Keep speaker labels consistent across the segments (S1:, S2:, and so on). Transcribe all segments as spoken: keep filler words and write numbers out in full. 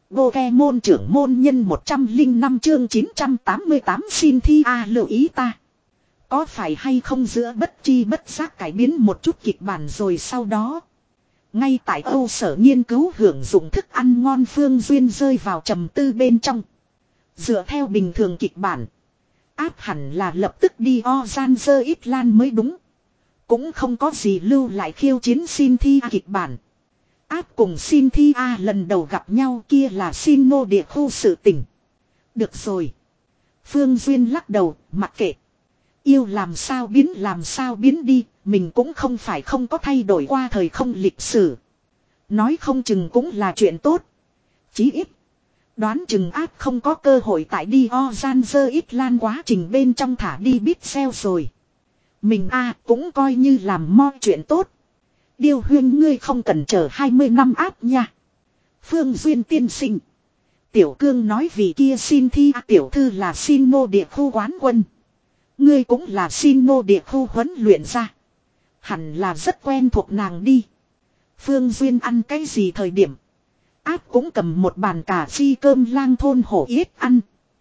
S1: Pokemon trưởng môn nhân một trăm linh năm chương chín trăm tám mươi tám xin thi a lưu ý ta. Có phải hay không giữa bất chi bất giác cải biến một chút kịch bản rồi sau đó. Ngay tại Âu Sở nghiên cứu hưởng dụng thức ăn ngon Phương Duyên rơi vào trầm tư bên trong. Dựa theo bình thường kịch bản. Áp hẳn là lập tức đi Ozan ít lan mới đúng. Cũng không có gì lưu lại khiêu chiến xin thi a kịch bản. Áp cùng xin thi a lần đầu gặp nhau kia là xin nô địa khu sự tình. Được rồi. Phương Duyên lắc đầu, mặc kệ. Yêu làm sao biến làm sao biến đi, mình cũng không phải không có thay đổi qua thời không lịch sử. Nói không chừng cũng là chuyện tốt. Chí ít. Đoán chừng áp không có cơ hội tại đi Ozan ít lan quá trình bên trong thả đi biết xeo rồi. Mình a cũng coi như làm mo chuyện tốt. Điêu Huyên ngươi không cần chờ hai mươi năm áp nha. Phương Duyên tiên sinh. Tiểu Cương nói vì kia xin thi a tiểu thư là xin nô địa khu quán quân. Ngươi cũng là xin nô địa khu huấn luyện ra. Hẳn là rất quen thuộc nàng đi. Phương Duyên ăn cái gì thời điểm. Áp cũng cầm một bàn cà phi cơm lang thôn hổ yết ăn.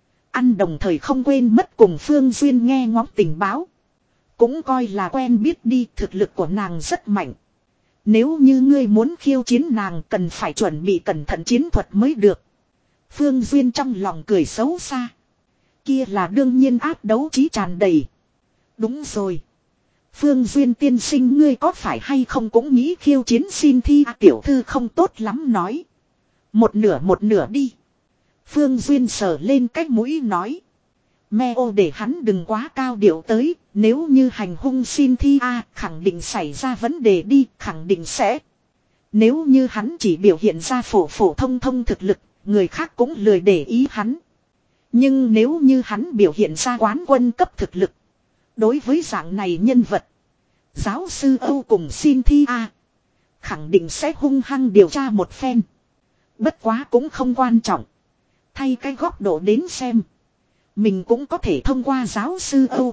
S1: Ăn đồng thời không quên mất cùng Phương Duyên nghe ngóng tình báo. Cũng coi là quen biết đi, thực lực của nàng rất mạnh. Nếu như ngươi muốn khiêu chiến nàng cần phải chuẩn bị cẩn thận chiến thuật mới được. Phương Duyên trong lòng cười xấu xa. Kia là đương nhiên áp đấu trí tràn đầy. Đúng rồi. Phương Duyên tiên sinh ngươi có phải hay không cũng nghĩ khiêu chiến xin thi à, tiểu thư không tốt lắm nói. Một nửa một nửa đi. Phương Duyên sờ lên cái mũi nói. Mẹ ô để hắn đừng quá cao điệu tới. Nếu như hành hung xin thi a khẳng định xảy ra vấn đề đi, khẳng định sẽ. Nếu như hắn chỉ biểu hiện ra phổ phổ thông thông thực lực, người khác cũng lười để ý hắn. Nhưng nếu như hắn biểu hiện ra quán quân cấp thực lực. Đối với dạng này nhân vật. Giáo sư Âu cùng xin thi a khẳng định sẽ hung hăng điều tra một phen. Bất quá cũng không quan trọng. Thay cái góc độ đến xem. Mình cũng có thể thông qua giáo sư Âu.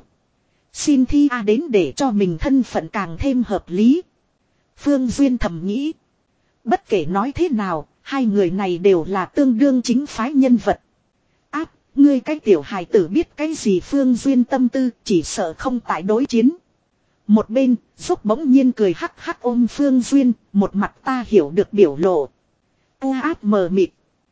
S1: Xin thi a đến để cho mình thân phận càng thêm hợp lý. Phương Duyên thầm nghĩ. Bất kể nói thế nào, hai người này đều là tương đương chính phái nhân vật. Áp, ngươi cái tiểu hài tử biết cái gì Phương Duyên tâm tư chỉ sợ không tại đối chiến. Một bên, Dốc bỗng nhiên cười hắc hắc ôm Phương Duyên, một mặt ta hiểu được biểu lộ. A áp mờ mịt.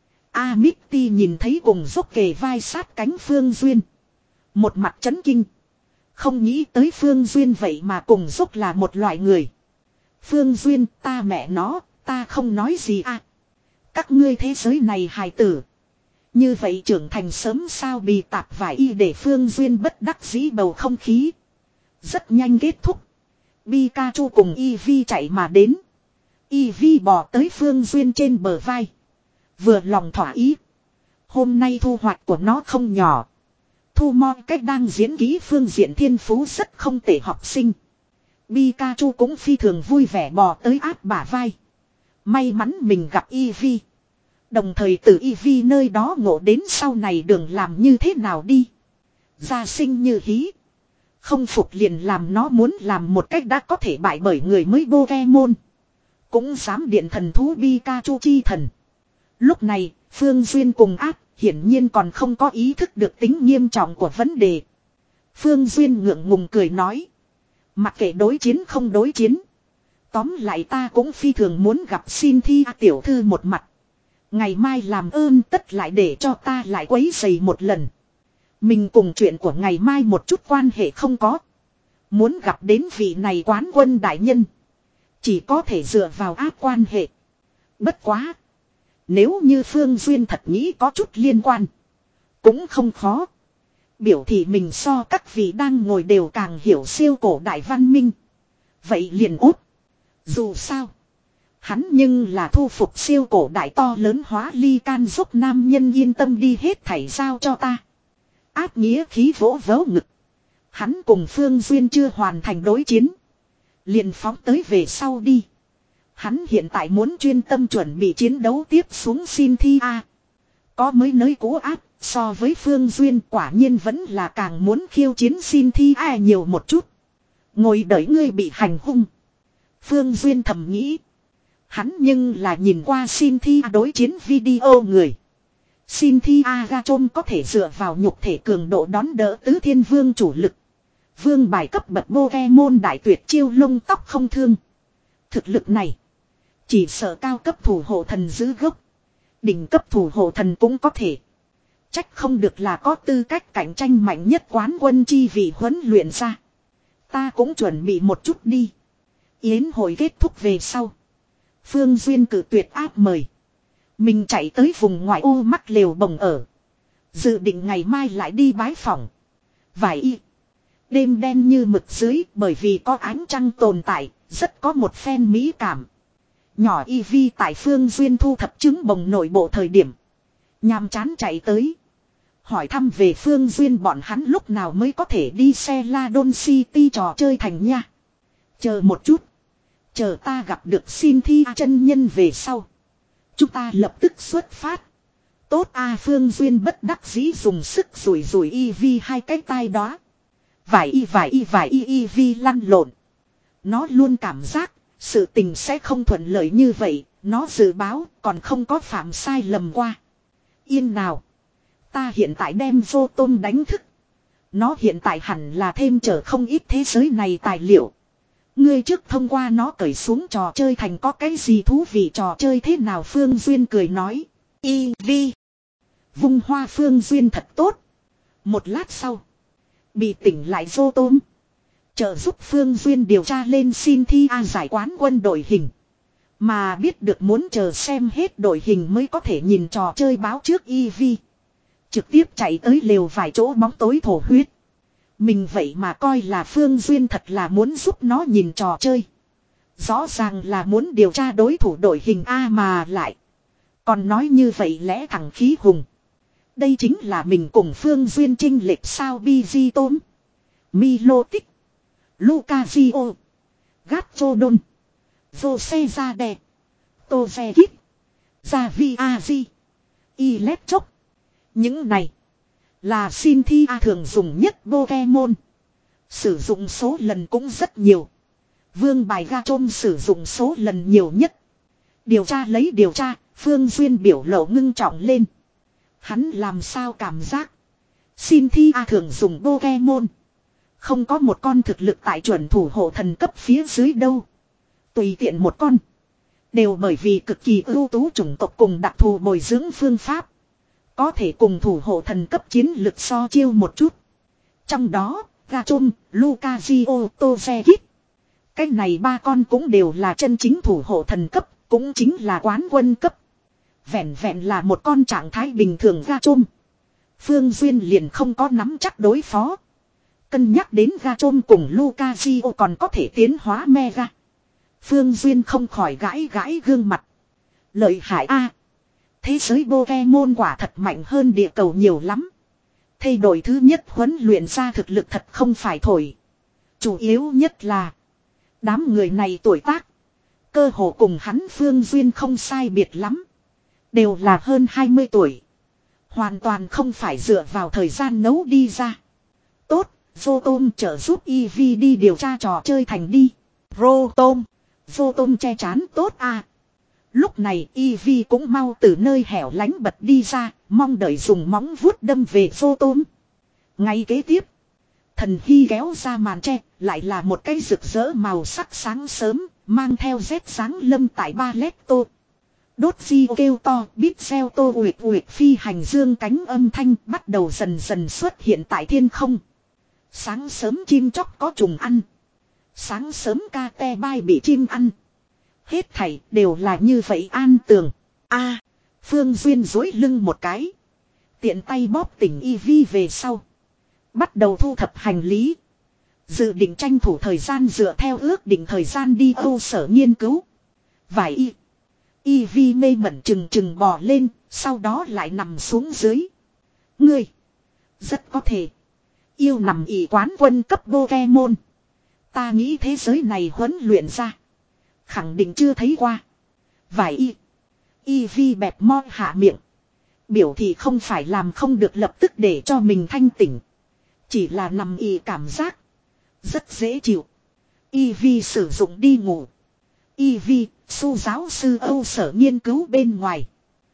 S1: A Mitty nhìn thấy cùng Dốc kề vai sát cánh Phương Duyên. Một mặt chấn kinh. Không nghĩ tới Phương Duyên vậy mà cùng Dốc là một loại người. Phương Duyên ta mẹ nó, ta không nói gì à. Các ngươi thế giới này hài tử. Như vậy trưởng thành sớm sao bị tạp vải y để Phương Duyên bất đắc dĩ bầu không khí. Rất nhanh kết thúc. Pikachu cùng Eevee chạy mà đến. Eevee bò tới Phương Duyên trên bờ vai. Vừa lòng thỏa ý. Hôm nay thu hoạch của nó không nhỏ. Thu mo cách đang diễn ký phương diện thiên phú rất không tệ học sinh. Pikachu cũng phi thường vui vẻ bò tới áp bả vai. May mắn mình gặp Eevee. Đồng thời từ Eevee nơi đó ngộ đến sau này đường làm như thế nào đi. Gia sinh như hí. Không phục liền làm nó muốn làm một cách đã có thể bại bởi người mới Pokemon. Cũng dám điện thần thú Pikachu chi thần. Lúc này, Phương Duyên cùng áp hiển nhiên còn không có ý thức được tính nghiêm trọng của vấn đề. Phương Duyên ngượng ngùng cười nói. Mặc kệ đối chiến không đối chiến. Tóm lại ta cũng phi thường muốn gặp xin thi tiểu thư một mặt. Ngày mai làm ơn tất lại để cho ta lại quấy rầy một lần. Mình cùng chuyện của ngày mai một chút quan hệ không có. Muốn gặp đến vị này quán quân đại nhân. Chỉ có thể dựa vào áp quan hệ. Bất quá. Nếu như Phương Duyên thật nghĩ có chút liên quan. Cũng không khó. Biểu thị mình so các vị đang ngồi đều càng hiểu siêu cổ đại văn minh. Vậy liền út. Dù sao. Hắn nhưng là thu phục siêu cổ đại to lớn hóa ly can giúp nam nhân yên tâm đi hết thảy giao cho ta. Áp nghĩa khí vỗ vỗ ngực. Hắn cùng Phương Duyên chưa hoàn thành đối chiến. Liền phóng tới về sau đi. Hắn hiện tại muốn chuyên tâm chuẩn bị chiến đấu tiếp xuống xin thi a. Có mới nới cũ áp, so với Phương Duyên quả nhiên vẫn là càng muốn khiêu chiến xin thi a nhiều một chút. Ngồi đợi ngươi bị hành hung. Phương Duyên thầm nghĩ. Hắn nhưng là nhìn qua Cynthia đối chiến video người. Cynthia Gachom có thể dựa vào nhục thể cường độ đón đỡ tứ thiên vương chủ lực. Vương bài cấp bậc Pokemon đại tuyệt chiêu lông tóc không thương. Thực lực này. Chỉ sợ cao cấp thủ hộ thần giữ gốc. Đỉnh cấp thủ hộ thần cũng có thể. Trách không được là có tư cách cạnh tranh mạnh nhất quán quân chi vị huấn luyện ra. Ta cũng chuẩn bị một chút đi. Yến hội kết thúc về sau. Phương Duyên cử tuyệt áp mời. Mình chạy tới vùng ngoại ô mắc lều bồng ở. Dự định ngày mai lại đi bái phỏng. Vài y. Đêm đen như mực dưới bởi vì có ánh trăng tồn tại, rất có một phen mỹ cảm. Nhỏ y vi tại Phương Duyên thu thập trứng bồng nội bộ thời điểm. Nhàm chán chạy tới. Hỏi thăm về Phương Duyên bọn hắn lúc nào mới có thể đi xe La Don City trò chơi thành nha. Chờ một chút. Chờ ta gặp được Cynthia chân nhân về sau. Chúng ta lập tức xuất phát. Tốt a Phương Duyên bất đắc dĩ dùng sức rủi rủi y vi hai cái tai đó. Vài y vài y vài y y vi lăn lộn. Nó luôn cảm giác sự tình sẽ không thuận lợi như vậy. Nó dự báo còn không có phạm sai lầm qua. Yên nào. Ta hiện tại đem vô tôm đánh thức. Nó hiện tại hẳn là thêm trở không ít thế giới này tài liệu. Ngươi trước thông qua nó cởi xuống trò chơi thành có cái gì thú vị trò chơi thế nào Phương Duyên cười nói. Y vi. Vung hoa Phương Duyên thật tốt. Một lát sau. Bị tỉnh lại vô tôm. Trợ giúp Phương Duyên điều tra lên Cynthia giải quán quân đội hình. Mà biết được muốn chờ xem hết đội hình mới có thể nhìn trò chơi báo trước y vi. Trực tiếp chạy tới lều vài chỗ bóng tối thổ huyết. Mình vậy mà coi là Phương Duyên thật là muốn giúp nó nhìn trò chơi. Rõ ràng là muốn điều tra đối thủ đội hình A mà lại. Còn nói như vậy lẽ thẳng khí hùng. Đây chính là mình cùng Phương Duyên chinh lệch sao Bigi tôm. Milotic. Lucasio. Gatchodon. Jose Zade. Tozekit. Javiazi. Electroc. Những này. Là Cynthia thường dùng nhất Pokemon. Sử dụng số lần cũng rất nhiều. Vương bài Gachom sử dụng số lần nhiều nhất. Điều tra lấy điều tra. Phương Duyên biểu lộ ngưng trọng lên. Hắn làm sao cảm giác. Cynthia thường dùng Pokemon. Không có một con thực lực tại chuẩn thủ hộ thần cấp phía dưới đâu. Tùy tiện một con. Đều bởi vì cực kỳ ưu tú chủng tộc cùng đặc thù bồi dưỡng phương pháp. Có thể cùng thủ hộ thần cấp chiến lực so chiêu một chút. Trong đó, Gachom, Lucasio, Tozekit. Cái này ba con cũng đều là chân chính thủ hộ thần cấp, cũng chính là quán quân cấp. Vẹn vẹn là một con trạng thái bình thường Gachom. Phương Duyên liền không có nắm chắc đối phó. Cân nhắc đến Gachom cùng Lucasio còn có thể tiến hóa Mega. Phương Duyên không khỏi gãi gãi gương mặt. Lợi hại a. Thế giới Pokemon quả thật mạnh hơn địa cầu nhiều lắm. Thay đổi thứ nhất huấn luyện ra thực lực thật không phải thổi. Chủ yếu nhất là đám người này tuổi tác. Cơ hồ cùng hắn Phương Duyên không sai biệt lắm. Đều là hơn hai mươi tuổi. Hoàn toàn không phải dựa vào thời gian nấu đi ra. Tốt, Rotom trợ giúp Eevee đi điều tra trò chơi thành đi. Rotom. Rotom che chán tốt à. Lúc này Eevee cũng mau từ nơi hẻo lánh bật đi ra, mong đợi dùng móng vuốt đâm về Rotom. Ngay kế tiếp, thần hy kéo ra màn tre, lại là một cái rực rỡ màu sắc sáng sớm, mang theo rét sáng lâm tại ba lét tô. Đốt di kêu to, biết xeo tô uyệt uyệt phi hành dương cánh âm thanh bắt đầu dần dần xuất hiện tại thiên không. Sáng sớm chim chóc có trùng ăn. Sáng sớm ca te bai bị chim ăn. Hết thảy đều là như vậy an tường. A, Phương Duyên duỗi lưng một cái. Tiện tay bóp tỉnh Eevee về sau. Bắt đầu thu thập hành lý. Dự định tranh thủ thời gian dựa theo ước định thời gian đi Âu sở nghiên cứu. Vài y. Eevee mê mẩn chừng chừng bò lên, sau đó lại nằm xuống dưới. Ngươi. Rất có thể. Yêu nằm ỉ quán quân cấp Pokemon. Ta nghĩ thế giới này huấn luyện ra. Khẳng định chưa thấy qua. Vài y. Eevee bẹp mo hạ miệng. Biểu thị không phải làm không được lập tức để cho mình thanh tỉnh. Chỉ là nằm ỉ cảm giác. Rất dễ chịu. Eevee sử dụng đi ngủ. Eevee, Su giáo sư Âu sở nghiên cứu bên ngoài.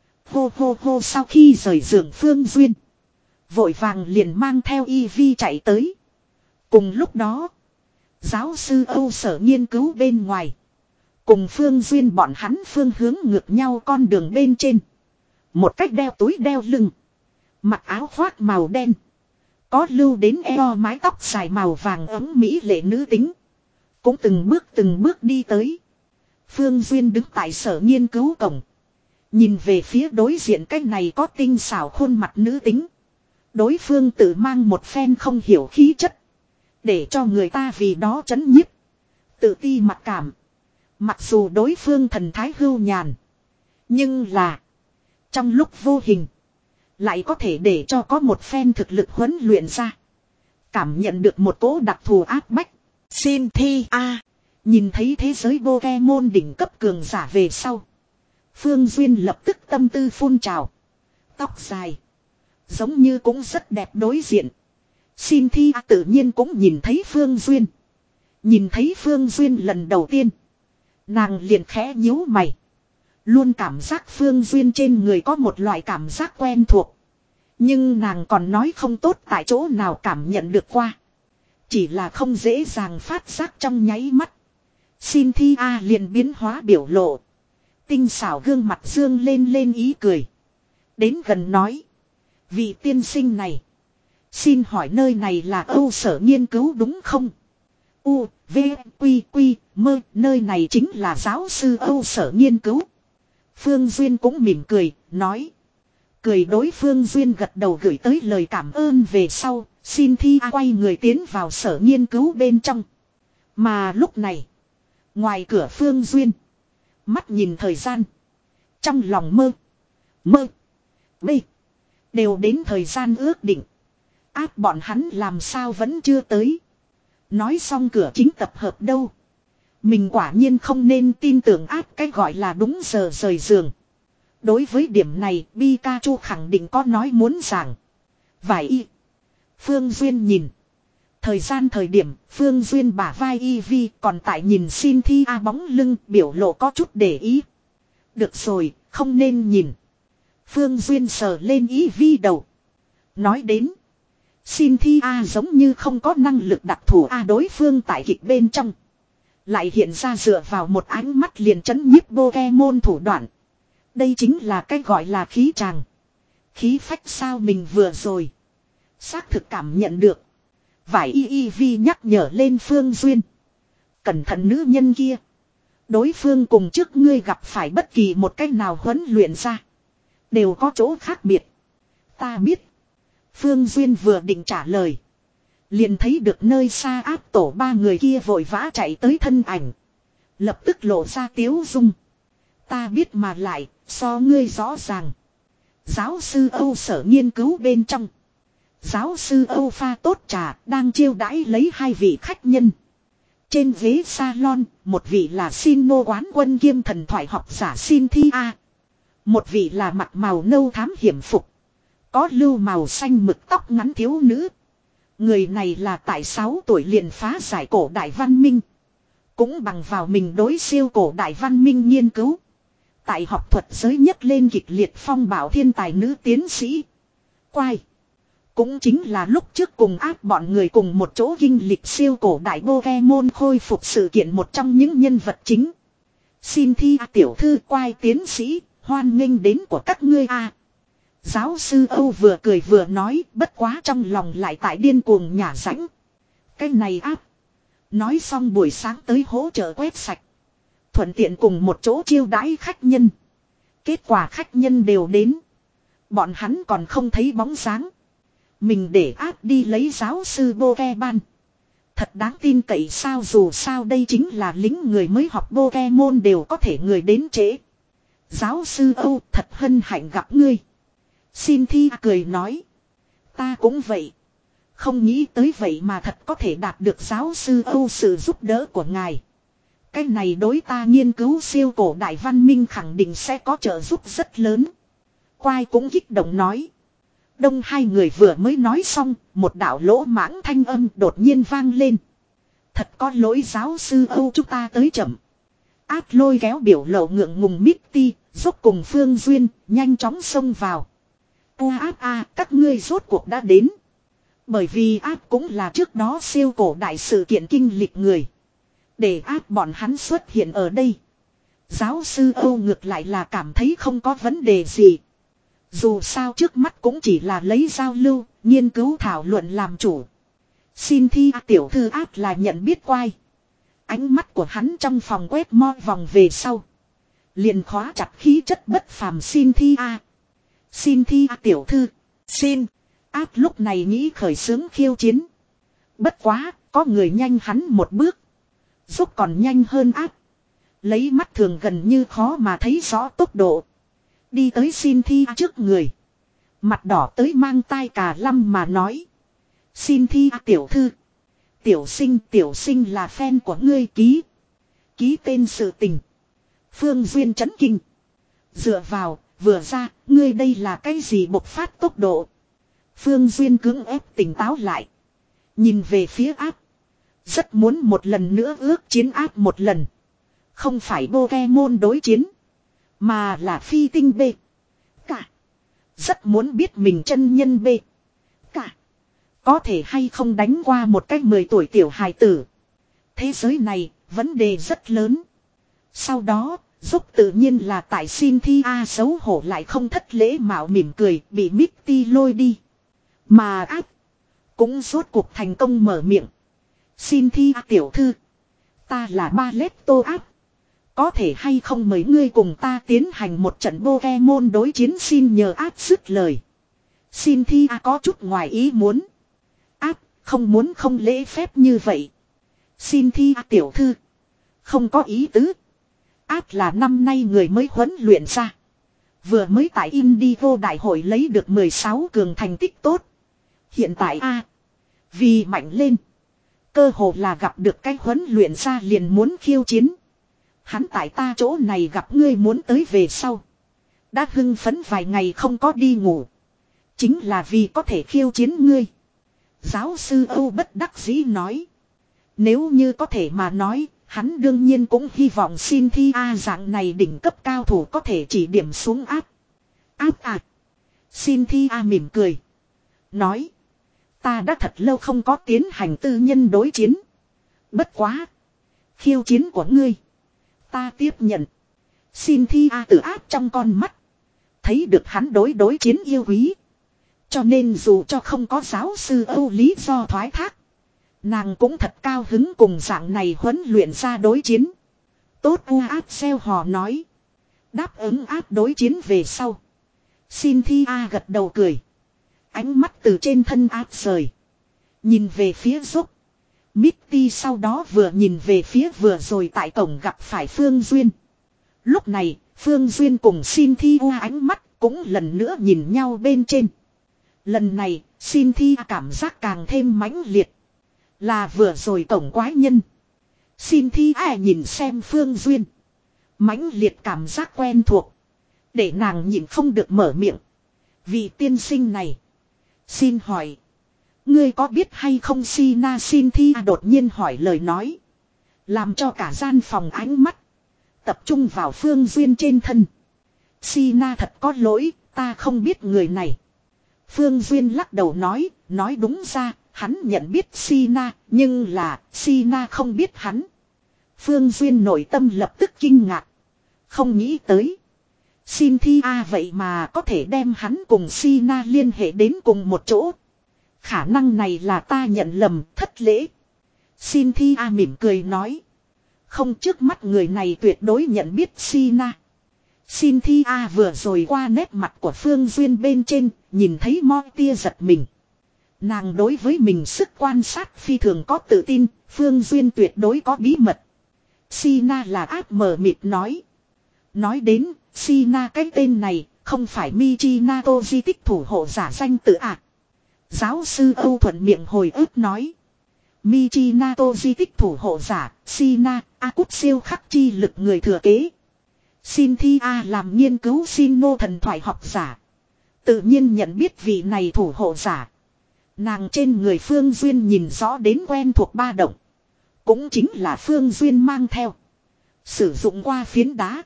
S1: Hô hô hô sau khi rời giường Phương Duyên. Vội vàng liền mang theo y vi chạy tới. Cùng lúc đó. Giáo sư Âu sở nghiên cứu bên ngoài. Cùng Phương Duyên bọn hắn phương hướng ngược nhau con đường bên trên. Một cách đeo túi đeo lưng. Mặc áo khoác màu đen. Có lưu đến eo mái tóc dài màu vàng ấm mỹ lệ nữ tính. Cũng từng bước từng bước đi tới. Phương Duyên đứng tại sở nghiên cứu cổng. Nhìn về phía đối diện cách này có tinh xảo khuôn mặt nữ tính. Đối phương tự mang một phen không hiểu khí chất. Để cho người ta vì đó chấn nhiếp. Tự ti mặc cảm. Mặc dù đối phương thần thái hưu nhàn. Nhưng là. Trong lúc vô hình. Lại có thể để cho có một phen thực lực huấn luyện ra. Cảm nhận được một cỗ đặc thù áp bách. Cynthia. Nhìn thấy thế giới Pokemon đỉnh cấp cường giả về sau. Phương Duyên lập tức tâm tư phun trào. Tóc dài. Giống như cũng rất đẹp đối diện. Cynthia tự nhiên cũng nhìn thấy Phương Duyên. Nhìn thấy Phương Duyên lần đầu tiên. Nàng liền khẽ nhíu mày. Luôn cảm giác Phương Duyên trên người có một loại cảm giác quen thuộc. Nhưng nàng còn nói không tốt tại chỗ nào cảm nhận được qua. Chỉ là không dễ dàng phát giác trong nháy mắt. Cynthia liền biến hóa biểu lộ. Tinh xảo gương mặt dương lên lên ý cười. Đến gần nói. Vị tiên sinh này. Xin hỏi nơi này là Âu sở nghiên cứu đúng không? U, V, Quy, Quy, Mơ. Nơi này chính là giáo sư Âu sở nghiên cứu. Phương Duyên cũng mỉm cười, nói. Cười đối Phương Duyên gật đầu gửi tới lời cảm ơn về sau. Cynthia quay người tiến vào sở nghiên cứu bên trong. Mà lúc này. Ngoài cửa Phương Duyên. Mắt nhìn thời gian. Trong lòng mơ. Mơ. Bê. Đều đến thời gian ước định. Áp bọn hắn làm sao vẫn chưa tới. Nói xong cửa chính tập hợp đâu. Mình quả nhiên không nên tin tưởng áp cái gọi là đúng giờ rời giường. Đối với điểm này Pikachu khẳng định có nói muốn giảng. Vài y. Phương Duyên nhìn. Thời gian thời điểm Phương Duyên bả vai Eevee còn tại nhìn Cynthia bóng lưng biểu lộ có chút để ý. Được rồi, không nên nhìn. Phương Duyên sờ lên Eevee đầu. Nói đến. Cynthia giống như không có năng lực đặc thù A đối phương tại kịch bên trong. Lại hiện ra dựa vào một ánh mắt liền chấn nhiếp Pokemon thủ đoạn. Đây chính là cái gọi là khí tràng. Khí phách sao mình vừa rồi. Xác thực cảm nhận được. Vải y y vi nhắc nhở lên Phương Duyên. Cẩn thận nữ nhân kia. Đối phương cùng trước ngươi gặp phải bất kỳ một cách nào huấn luyện ra. Đều có chỗ khác biệt. Ta biết. Phương Duyên vừa định trả lời. Liền thấy được nơi xa áp tổ ba người kia vội vã chạy tới thân ảnh. Lập tức lộ ra tiếu dung. Ta biết mà lại, so ngươi rõ ràng. Giáo sư Âu sở nghiên cứu bên trong. Giáo sư Âu pha tốt trà đang chiêu đãi lấy hai vị khách nhân. Trên ghế salon, một vị là Sinnoh quán quân kiêm thần thoại học giả Cynthia. Một vị là mặt màu nâu thám hiểm phục. Có lưu màu xanh mực tóc ngắn thiếu nữ. Người này là tại sáu tuổi liền phá giải cổ đại văn minh. Cũng bằng vào mình đối siêu cổ đại văn minh nghiên cứu. Tại học thuật giới nhất lên kịch liệt phong bảo thiên tài nữ tiến sĩ. Quay. Cũng chính là lúc trước cùng áp bọn người cùng một chỗ kinh lịch siêu cổ đại Pokemon khôi phục sự kiện một trong những nhân vật chính. Cynthia tiểu thư Quay tiến sĩ, hoan nghênh đến của các ngươi a. Giáo sư Âu vừa cười vừa nói, bất quá trong lòng lại tại điên cuồng nhả rãnh. Cái này áp. Nói xong buổi sáng tới hỗ trợ quét sạch. Thuận tiện cùng một chỗ chiêu đãi khách nhân. Kết quả khách nhân đều đến. Bọn hắn còn không thấy bóng dáng. Mình để áp đi lấy giáo sư Pokemon. Thật đáng tin cậy sao, dù sao đây chính là lính người mới học Pokemon đều có thể người đến trễ. Giáo sư Âu thật hân hạnh gặp ngươi. Cynthia cười nói. Ta cũng vậy. Không nghĩ tới vậy mà thật có thể đạt được giáo sư Âu sự giúp đỡ của ngài. Cái này đối ta nghiên cứu siêu cổ đại văn minh khẳng định sẽ có trợ giúp rất lớn. Quai cũng kích động nói. Đông hai người vừa mới nói xong, một đạo lỗ mãng thanh âm đột nhiên vang lên. Thật có lỗi giáo sư Âu chúng ta tới chậm. Át lôi kéo biểu lộ ngượng ngùng Mitty, giúp cùng Phương Duyên, nhanh chóng xông vào. Ua áp a, các ngươi rốt cuộc đã đến. Bởi vì áp cũng là trước đó siêu cổ đại sự kiện kinh lịch người. Để áp bọn hắn xuất hiện ở đây. Giáo sư Âu ngược lại là cảm thấy không có vấn đề gì. Dù sao trước mắt cũng chỉ là lấy giao lưu, nghiên cứu thảo luận làm chủ. Xin thi tiểu thư áp là nhận biết quay. Ánh mắt của hắn trong phòng quét mo vòng về sau. Liền khóa chặt khí chất bất phàm xin thi a. Xin thi a tiểu thư. Xin. Áp lúc này nghĩ khởi xướng khiêu chiến. Bất quá, có người nhanh hắn một bước. Giúp còn nhanh hơn áp. Lấy mắt thường gần như khó mà thấy rõ tốc độ. Đi tới xin thi a trước người. Mặt đỏ tới mang tai cà lăm mà nói. Xin thi a tiểu thư. Tiểu sinh tiểu sinh là fan của ngươi ký. Ký tên sự tình. Phương Duyên chấn kinh. Dựa vào, vừa ra, ngươi đây là cái gì bộc phát tốc độ. Phương Duyên cưỡng ép tỉnh táo lại. Nhìn về phía áp. Rất muốn một lần nữa ước chiến áp một lần. Không phải Pokemon đối chiến. Mà là phi tinh B. Cả. Rất muốn biết mình chân nhân B. Cả. Có thể hay không đánh qua một cách mười tuổi tiểu hài tử. Thế giới này, vấn đề rất lớn. Sau đó, giúp tự nhiên là tại xin thi A xấu hổ lại không thất lễ mạo mỉm cười bị Mitty lôi đi. Mà áp. Cũng rốt cuộc thành công mở miệng. Xin thi A tiểu thư. Ta là Balletto áp. Có thể hay không mời ngươi cùng ta tiến hành một trận Pokemon đối chiến xin nhờ áp dứt lời. Xin thi A có chút ngoài ý muốn. Áp không muốn không lễ phép như vậy. Xin thi A tiểu thư. Không có ý tứ. Áp là năm nay người mới huấn luyện ra. Vừa mới tại Indigo đại hội lấy được mười sáu cường thành tích tốt. Hiện tại A. Vì mạnh lên. Cơ hồ là gặp được cái huấn luyện ra liền muốn khiêu chiến. Hắn tại ta chỗ này gặp ngươi muốn tới về sau. Đã hưng phấn vài ngày không có đi ngủ. Chính là vì có thể khiêu chiến ngươi. Giáo sư Âu bất đắc dĩ nói. Nếu như có thể mà nói, hắn đương nhiên cũng hy vọng xin thi A dạng này đỉnh cấp cao thủ có thể chỉ điểm xuống áp. Áp à. Xin thi A mỉm cười. Nói. Ta đã thật lâu không có tiến hành tư nhân đối chiến. Bất quá. Khiêu chiến của ngươi. Ta tiếp nhận. Xin thi A tự áp trong con mắt. Thấy được hắn đối đối chiến yêu quý. Cho nên dù cho không có giáo sư Âu lý do thoái thác. Nàng cũng thật cao hứng cùng dạng này huấn luyện ra đối chiến. Tốt u áp xeo hò nói. Đáp ứng áp đối chiến về sau. Xin thi A gật đầu cười. Ánh mắt từ trên thân áp rời. Nhìn về phía giúp. Mitty sau đó vừa nhìn về phía vừa rồi tại cổng gặp phải Phương Duyên. Lúc này, Phương Duyên cùng xin thi A ánh mắt cũng lần nữa nhìn nhau bên trên. Lần này, xin thi A cảm giác càng thêm mãnh liệt. Là vừa rồi tổng quái nhân. Xin thi A nhìn xem Phương Duyên. Mãnh liệt cảm giác quen thuộc. Để nàng nhìn không được mở miệng. Vị tiên sinh này. Xin hỏi. Ngươi có biết hay không Sina xin thi A đột nhiên hỏi lời nói. Làm cho cả gian phòng ánh mắt. Tập trung vào Phương Duyên trên thân. Sina thật có lỗi. Ta không biết người này. Phương Duyên lắc đầu nói. Nói đúng ra. Hắn nhận biết Sina, nhưng là Sina không biết hắn. Phương Duyên nội tâm lập tức kinh ngạc. Không nghĩ tới. Xin thi A vậy mà có thể đem hắn cùng Sina liên hệ đến cùng một chỗ. Khả năng này là ta nhận lầm, thất lễ. Xin thi A mỉm cười nói. Không, trước mắt người này tuyệt đối nhận biết Sina. Xin thi A vừa rồi qua nét mặt của Phương Duyên bên trên, nhìn thấy mo tia giật mình. Nàng đối với mình sức quan sát phi thường có tự tin, Phương Duyên tuyệt đối có bí mật. Sina là áp mờ mịt nói. Nói đến, Sina cái tên này, không phải Michinato di tích thủ hộ giả danh tự ạ. À. Giáo sư Âu thuận miệng hồi ức nói. Michinato di tích thủ hộ giả, Sina, A cút siêu khắc chi lực người thừa kế. Xin thi A làm nghiên cứu Sino thần thoại học giả. Tự nhiên nhận biết vị này thủ hộ giả. Nàng trên người Phương Duyên nhìn rõ đến quen thuộc ba động. Cũng chính là Phương Duyên mang theo. Sử dụng qua phiến đá.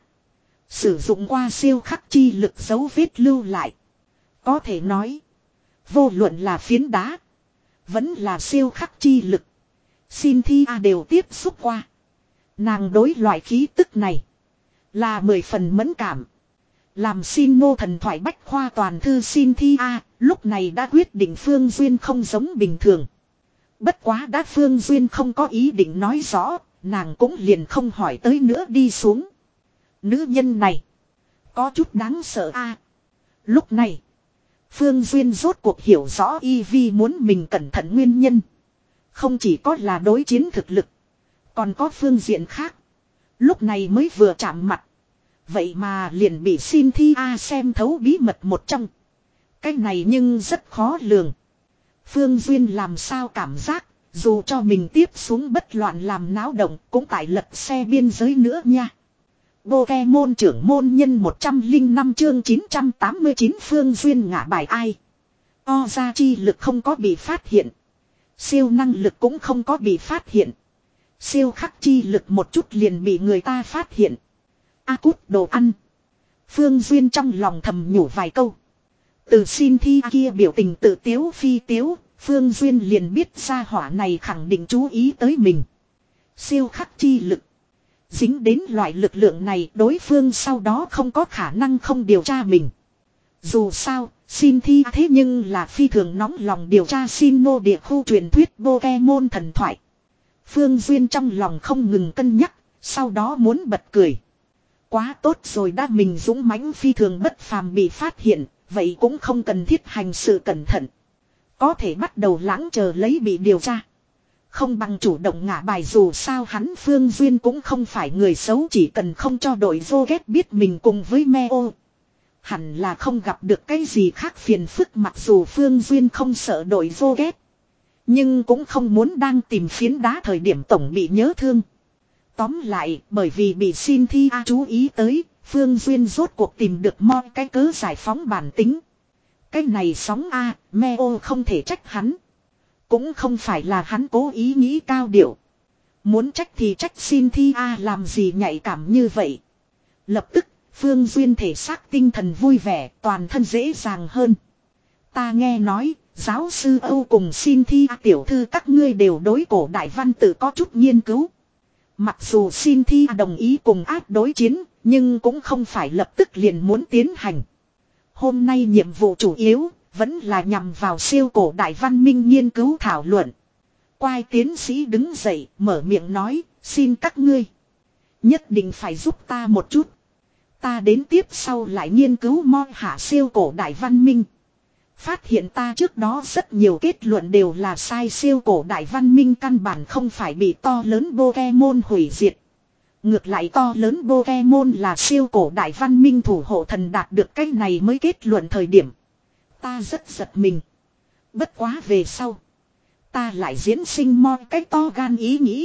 S1: Sử dụng qua siêu khắc chi lực dấu vết lưu lại. Có thể nói. Vô luận là phiến đá. Vẫn là siêu khắc chi lực. Cynthia đều tiếp xúc qua. Nàng đối loại khí tức này. Là mười phần mẫn cảm. Làm xin ngô thần thoại bách khoa toàn thư Cynthia. Lúc này đã quyết định Phương Duyên không giống bình thường. Bất quá đã Phương Duyên không có ý định nói rõ. Nàng cũng liền không hỏi tới nữa đi xuống. Nữ nhân này. Có chút đáng sợ a. Lúc này. Phương Duyên rốt cuộc hiểu rõ Y Vi muốn mình cẩn thận nguyên nhân. Không chỉ có là đối chiến thực lực. Còn có phương diện khác. Lúc này mới vừa chạm mặt. Vậy mà liền bị Cynthia xem thấu bí mật một trong. Cái này nhưng rất khó lường. Phương Duyên làm sao cảm giác. Dù cho mình tiếp xuống bất loạn làm náo động cũng tại lật xe biên giới nữa nha. Pokemon trưởng môn nhân một trăm lẻ năm chương chín trăm tám mươi chín Phương Duyên ngả bài ai. O ra chi lực không có bị phát hiện. Siêu năng lực cũng không có bị phát hiện. Siêu khắc chi lực một chút liền bị người ta phát hiện. A cút đồ ăn. Phương Duyên trong lòng thầm nhủ vài câu. Từ xin thi kia biểu tình tự tiếu phi tiếu. Phương Duyên liền biết ra hỏa này khẳng định chú ý tới mình. Siêu khắc chi lực. Dính đến loại lực lượng này đối phương sau đó không có khả năng không điều tra mình. Dù sao, xin thi thế nhưng là phi thường nóng lòng điều tra xin nô địa khu truyền thuyết Pokemon thần thoại. Phương Duyên trong lòng không ngừng cân nhắc, sau đó muốn bật cười. Quá tốt rồi đã mình dũng mãnh phi thường bất phàm bị phát hiện, vậy cũng không cần thiết hành sự cẩn thận. Có thể bắt đầu lãng chờ lấy bị điều tra. Không bằng chủ động ngả bài dù sao hắn Phương Duyên cũng không phải người xấu chỉ cần không cho đội vô ghét biết mình cùng với Meo. Hẳn là không gặp được cái gì khác phiền phức mặc dù Phương Duyên không sợ đội vô ghét. Nhưng cũng không muốn đang tìm phiến đá thời điểm tổng bị nhớ thương. Tóm lại bởi vì bị Cynthia chú ý tới, Phương Duyên rốt cuộc tìm được mọi cái cớ giải phóng bản tính. Cái này sóng A, Meo không thể trách hắn. Cũng không phải là hắn cố ý nghĩ cao điệu. Muốn trách thì trách Cynthia làm gì nhạy cảm như vậy. Lập tức, Phương Duyên thể xác tinh thần vui vẻ, toàn thân dễ dàng hơn. Ta nghe nói, giáo sư Âu cùng Cynthia tiểu thư các ngươi đều đối cổ đại văn tự có chút nghiên cứu. Mặc dù Cynthia đồng ý cùng ác đối chiến, nhưng cũng không phải lập tức liền muốn tiến hành. Hôm nay nhiệm vụ chủ yếu vẫn là nhằm vào siêu cổ đại văn minh nghiên cứu thảo luận. Quai tiến sĩ đứng dậy mở miệng nói, xin các ngươi. Nhất định phải giúp ta một chút. Ta đến tiếp sau lại nghiên cứu mo hạ siêu cổ đại văn minh. Phát hiện ta trước đó rất nhiều kết luận đều là sai siêu cổ đại văn minh căn bản không phải bị to lớn Pokemon hủy diệt. Ngược lại to lớn Pokemon là siêu cổ đại văn minh thủ hộ thần đạt được cái này mới kết luận thời điểm. Ta rất giật mình. Bất quá về sau. Ta lại diễn sinh mo cái to gan ý nghĩ.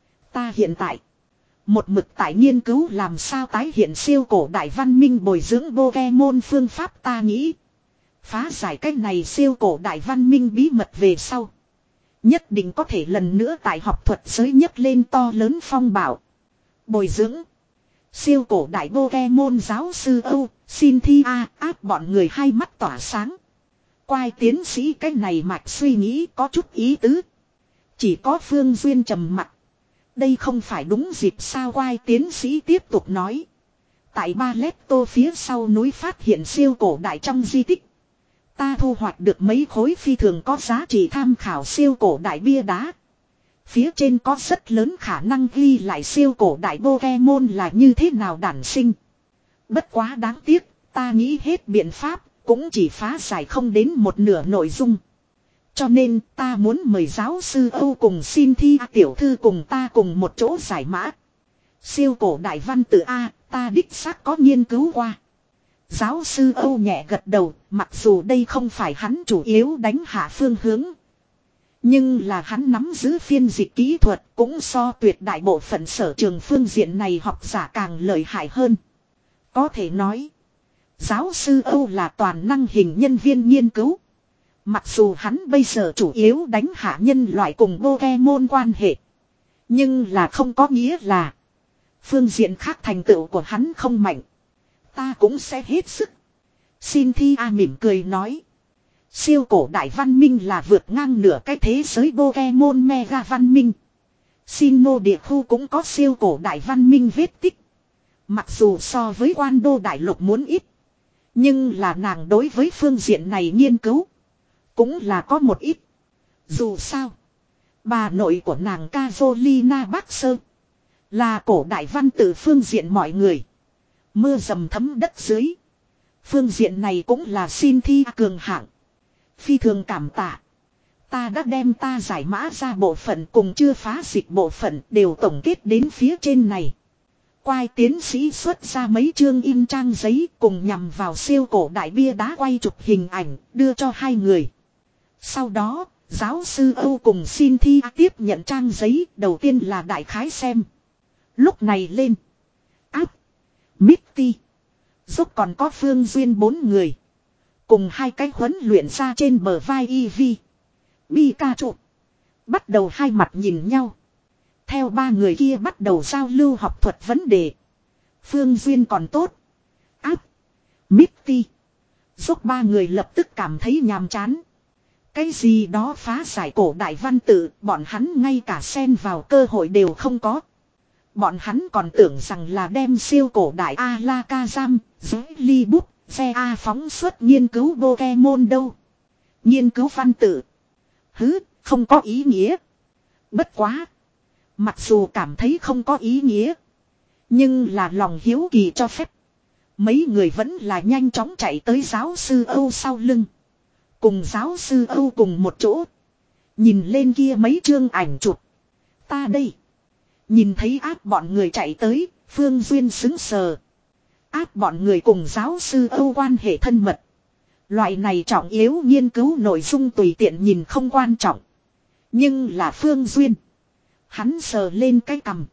S1: Ta hiện tại. Một mực tại nghiên cứu làm sao tái hiện siêu cổ đại văn minh bồi dưỡng Pokemon phương pháp ta nghĩ. Phá giải cái này siêu cổ đại văn minh bí mật về sau. Nhất định có thể lần nữa tại học thuật giới nhấc lên to lớn phong bảo. Bồi dưỡng. Siêu cổ đại Pokemon giáo sư Âu, Cynthia áp bọn người hai mắt tỏa sáng. Quai tiến sĩ cái này mạch suy nghĩ có chút ý tứ. Chỉ có Phương Duyên trầm mặt. Đây không phải đúng dịp sao quai tiến sĩ tiếp tục nói. Tại Ba Lét Tô phía sau núi phát hiện siêu cổ đại trong di tích. Ta thu hoạch được mấy khối phi thường có giá trị tham khảo siêu cổ đại bia đá. Phía trên có rất lớn khả năng ghi lại siêu cổ đại Pokemon là như thế nào đản sinh. Bất quá đáng tiếc, ta nghĩ hết biện pháp, cũng chỉ phá giải không đến một nửa nội dung. Cho nên ta muốn mời giáo sư Âu cùng Cynthia tiểu thư cùng ta cùng một chỗ giải mã. Siêu cổ đại văn tự A, ta đích xác có nghiên cứu qua. Giáo sư Âu nhẹ gật đầu, mặc dù đây không phải hắn chủ yếu đánh hạ phương hướng. Nhưng là hắn nắm giữ phiên dịch kỹ thuật cũng so tuyệt đại bộ phận sở trường phương diện này học giả càng lợi hại hơn. Có thể nói, giáo sư Âu là toàn năng hình nhân viên nghiên cứu. Mặc dù hắn bây giờ chủ yếu đánh hạ nhân loại cùng Pokemon quan hệ. Nhưng là không có nghĩa là Phương diện khác thành tựu của hắn không mạnh. Ta cũng sẽ hết sức. Cynthia mỉm cười nói. Siêu cổ đại văn minh là vượt ngang nửa cái thế giới Pokemon Mega văn minh. Sinnoh địa khu cũng có siêu cổ đại văn minh vết tích. Mặc dù so với quan đô đại lục muốn ít. Nhưng là nàng đối với phương diện này nghiên cứu. Cũng là có một ít. Dù sao. Bà nội của nàng Carolina Baxter. Là cổ đại văn tự phương diện mọi người. Mưa dầm thấm đất dưới. Phương diện này cũng là Cynthia cường hạng. Phi thường cảm tạ. Ta đã đem ta giải mã ra bộ phận cùng chưa phá dịch bộ phận đều tổng kết đến phía trên này. Quai tiến sĩ xuất ra mấy chương in trang giấy cùng nhằm vào siêu cổ đại bia đá quay chụp hình ảnh đưa cho hai người. Sau đó, giáo sư Âu cùng Cynthia tiếp nhận trang giấy đầu tiên là đại khái xem. Lúc này lên. Áp. Mitty. Giúp còn có Phương Duyên bốn người. Cùng hai cái huấn luyện ra trên bờ vai Eevee. Pikachu. Bắt đầu hai mặt nhìn nhau. Theo ba người kia bắt đầu giao lưu học thuật vấn đề. Phương Duyên còn tốt. Áp. Mitty. Giúp ba người lập tức cảm thấy nhàm chán. Cái gì đó phá giải cổ đại văn tự, bọn hắn ngay cả xen vào cơ hội đều không có. Bọn hắn còn tưởng rằng là đem siêu cổ đại Alakazam, Giới Bút, xe A phóng xuất nghiên cứu Pokemon đâu. Nghiên cứu văn tự. Hứ, không có ý nghĩa. Bất quá. Mặc dù cảm thấy không có ý nghĩa. Nhưng là lòng hiếu kỳ cho phép. Mấy người vẫn là nhanh chóng chạy tới giáo sư Âu sau lưng. Cùng giáo sư Âu cùng một chỗ. Nhìn lên kia mấy chương ảnh chụp. Ta đây. Nhìn thấy áp bọn người chạy tới, Phương Duyên xứng sờ. Áp bọn người cùng giáo sư Âu quan hệ thân mật. Loại này trọng yếu nghiên cứu nội dung tùy tiện nhìn không quan trọng. Nhưng là Phương Duyên. Hắn sờ lên cái cằm.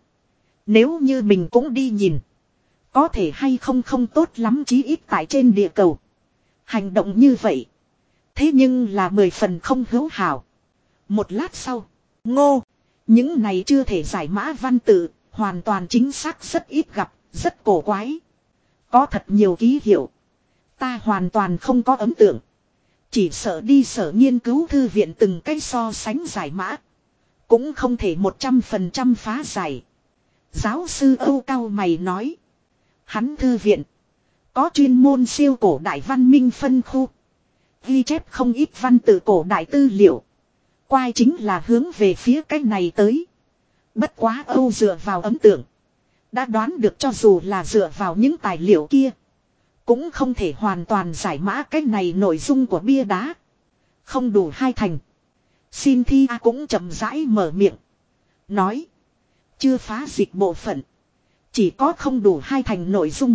S1: Nếu như mình cũng đi nhìn. Có thể hay không không tốt lắm chí ít tại trên địa cầu. Hành động như vậy. Thế nhưng là mười phần không hữu hảo. Một lát sau. Ngô. Những này chưa thể giải mã văn tự. Hoàn toàn chính xác rất ít gặp. Rất cổ quái. Có thật nhiều ký hiệu. Ta hoàn toàn không có ấn tượng. Chỉ sợ đi sở nghiên cứu thư viện từng cái so sánh giải mã. Cũng không thể một trăm phần trăm phá giải. Giáo sư Âu cao mày nói. Hắn thư viện. Có chuyên môn siêu cổ đại văn minh phân khu. Ghi chép không ít văn tự cổ đại tư liệu. Quai chính là hướng về phía cái này tới. Bất quá Âu dựa vào ấn tượng. Đã đoán được cho dù là dựa vào những tài liệu kia. Cũng không thể hoàn toàn giải mã cái này nội dung của bia đá. Không đủ hai thành. Cynthia cũng chậm rãi mở miệng. Nói. Chưa phá dịch bộ phận. Chỉ có không đủ hai thành nội dung.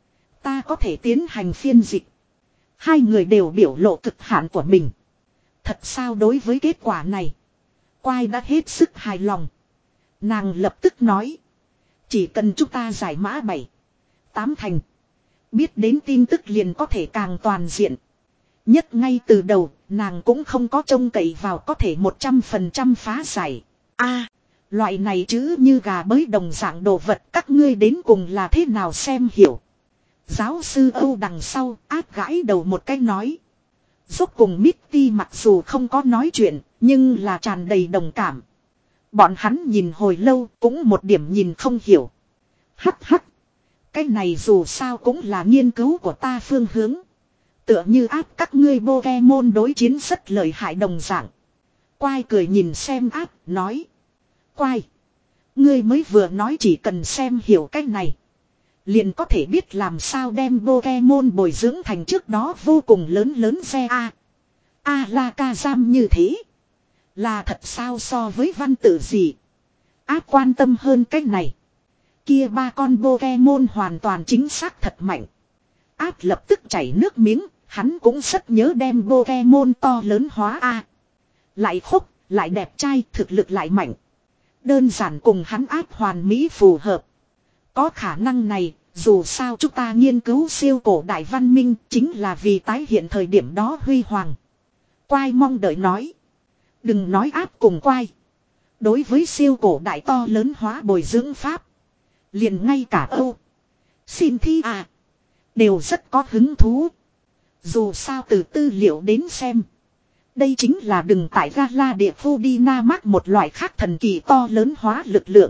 S1: Ta có thể tiến hành phiên dịch. Hai người đều biểu lộ cực hạn của mình. Thật sao đối với kết quả này. Quai đã hết sức hài lòng. Nàng lập tức nói. Chỉ cần chúng ta giải mã bảy. Tám thành. Biết đến tin tức liền có thể càng toàn diện. Nhất ngay từ đầu, nàng cũng không có trông cậy vào có thể một trăm phần trăm phá giải. A, loại này chứ như gà bới đồng dạng đồ vật các ngươi đến cùng là thế nào xem hiểu. Giáo sư Âu đằng sau áp gãi đầu một cái nói. Rốt cùng Mitty mặc dù không có nói chuyện, nhưng là tràn đầy đồng cảm. Bọn hắn nhìn hồi lâu cũng một điểm nhìn không hiểu. Hắc hắc. Cái này dù sao cũng là nghiên cứu của ta phương hướng. Tựa như áp các ngươi Pokemon đối chiến rất lợi hại đồng dạng. Quai cười nhìn xem áp, nói. Quai. Ngươi mới vừa nói chỉ cần xem hiểu cái này. Liền có thể biết làm sao đem Pokemon bồi dưỡng thành trước đó vô cùng lớn lớn xe A. Alakazam như thế. Là thật sao so với văn tự gì. Áp quan tâm hơn cái này. Kia ba con Pokemon hoàn toàn chính xác thật mạnh. Áp lập tức chảy nước miếng. Hắn cũng rất nhớ đem Pokemon to lớn hóa A. Lại khúc, lại đẹp trai, thực lực lại mạnh. Đơn giản cùng hắn áp hoàn mỹ phù hợp. Có khả năng này, dù sao chúng ta nghiên cứu siêu cổ đại văn minh chính là vì tái hiện thời điểm đó huy hoàng. Quai mong đợi nói. Đừng nói áp cùng quai. Đối với siêu cổ đại to lớn hóa bồi dưỡng pháp. Liền ngay cả Âu. Cynthia. Đều rất có hứng thú. Dù sao từ tư liệu đến xem. Đây chính là đừng tại gala địa phu Dynamax một loại khác thần kỳ to lớn hóa lực lượng.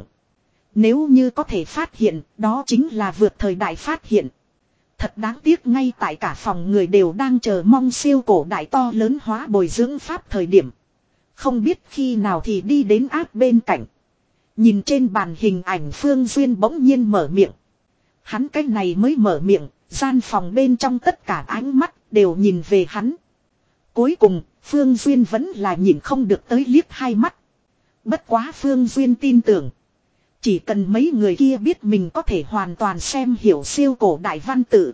S1: Nếu như có thể phát hiện, đó chính là vượt thời đại phát hiện. Thật đáng tiếc ngay tại cả phòng người đều đang chờ mong siêu cổ đại to lớn hóa bồi dưỡng pháp thời điểm. Không biết khi nào thì đi đến áp bên cạnh. Nhìn trên bàn hình ảnh Phương Duyên bỗng nhiên mở miệng. Hắn cái này mới mở miệng, gian phòng bên trong tất cả ánh mắt đều nhìn về hắn. Cuối cùng, Phương Duyên vẫn là nhìn không được tới liếc hai mắt. Bất quá Phương Duyên tin tưởng. Chỉ cần mấy người kia biết mình có thể hoàn toàn xem hiểu siêu cổ đại văn tự.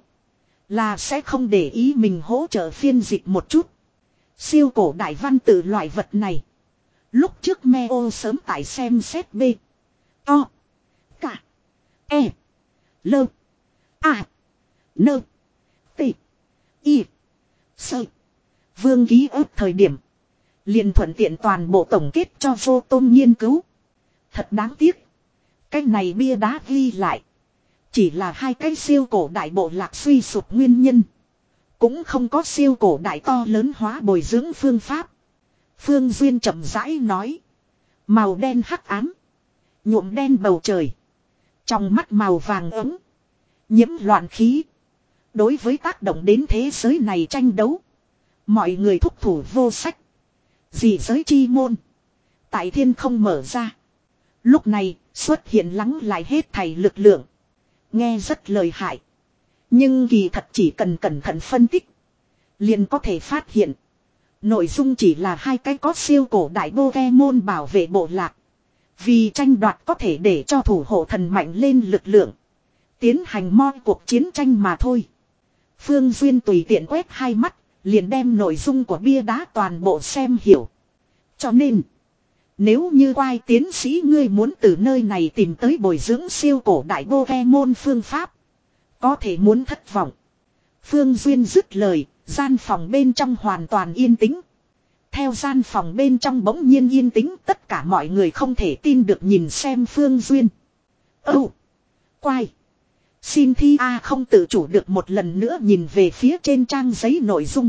S1: Là sẽ không để ý mình hỗ trợ phiên dịch một chút. Siêu cổ đại văn tự loại vật này. Lúc trước Meo sớm tại xem xét B. O. Cả. E. Lơ. A. Nơ. T. Y. Sơ. Vương ký ức thời điểm. Liền thuận tiện toàn bộ tổng kết cho vô tôn nghiên cứu. Thật đáng tiếc. Cái này bia đá ghi lại. Chỉ là hai cái siêu cổ đại bộ lạc suy sụp nguyên nhân. Cũng không có siêu cổ đại to lớn hóa bồi dưỡng phương pháp. Phương Duyên chậm rãi nói. Màu đen hắc ám. Nhuộm đen bầu trời. Trong mắt màu vàng ấm. Nhiễm loạn khí. Đối với tác động đến thế giới này tranh đấu. Mọi người thúc thủ vô sách. Dị giới chi môn. Tại thiên không mở ra. Lúc này xuất hiện lắng lại hết thảy lực lượng. Nghe rất lời hại. Nhưng kỳ thật chỉ cần cẩn thận phân tích. Liền có thể phát hiện. Nội dung chỉ là hai cái có siêu cổ đại Pokemon bảo vệ bộ lạc. Vì tranh đoạt có thể để cho thủ hộ thần mạnh lên lực lượng. Tiến hành moi cuộc chiến tranh mà thôi. Phương Duyên tùy tiện quét hai mắt. Liền đem nội dung của bia đá toàn bộ xem hiểu. Cho nên. Nếu như quai tiến sĩ ngươi muốn từ nơi này tìm tới bồi dưỡng siêu cổ đại Pokemon phương pháp. Có thể muốn thất vọng. Phương Duyên dứt lời. Gian phòng bên trong hoàn toàn yên tĩnh. Theo gian phòng bên trong bỗng nhiên yên tĩnh. Tất cả mọi người không thể tin được nhìn xem Phương Duyên. Âu. Quai. Cynthia không tự chủ được một lần nữa nhìn về phía trên trang giấy nội dung.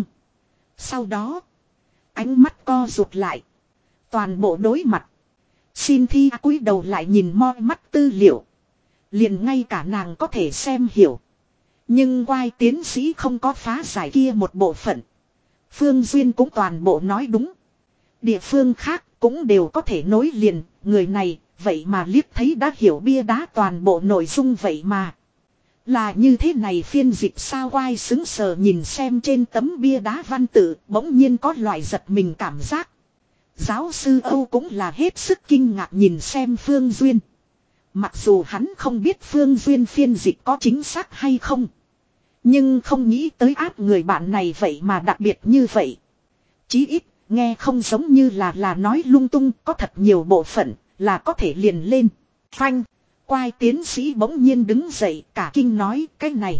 S1: Sau đó. Ánh mắt co rụt lại. Toàn bộ đối mặt. Cynthia cúi đầu lại nhìn moi mắt tư liệu. Liền ngay cả nàng có thể xem hiểu. Nhưng quai tiến sĩ không có phá giải kia một bộ phận. Phương Duyên cũng toàn bộ nói đúng. Địa phương khác cũng đều có thể nối liền. Người này vậy mà liếc thấy đã hiểu bia đá toàn bộ nội dung vậy mà. Là như thế này phiên dịch sao quai xứng sờ nhìn xem trên tấm bia đá văn tự bỗng nhiên có loại giật mình cảm giác. Giáo sư Âu cũng là hết sức kinh ngạc nhìn xem Phương Duyên. Mặc dù hắn không biết Phương Duyên phiên dịch có chính xác hay không. Nhưng không nghĩ tới áp người bạn này vậy mà đặc biệt như vậy. Chí ít, nghe không giống như là là nói lung tung, có thật nhiều bộ phận, là có thể liền lên. Phanh, quai tiến sĩ bỗng nhiên đứng dậy cả kinh nói cái này.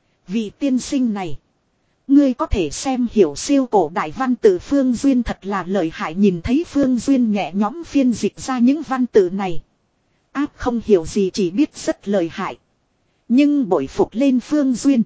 S1: Vị tiên sinh này. Ngươi có thể xem hiểu siêu cổ đại văn tự Phương Duyên thật là lợi hại nhìn thấy Phương Duyên nhẹ nhõm phiên dịch ra những văn tự này. Áp không hiểu gì chỉ biết rất lợi hại. Nhưng bội phục lên Phương Duyên.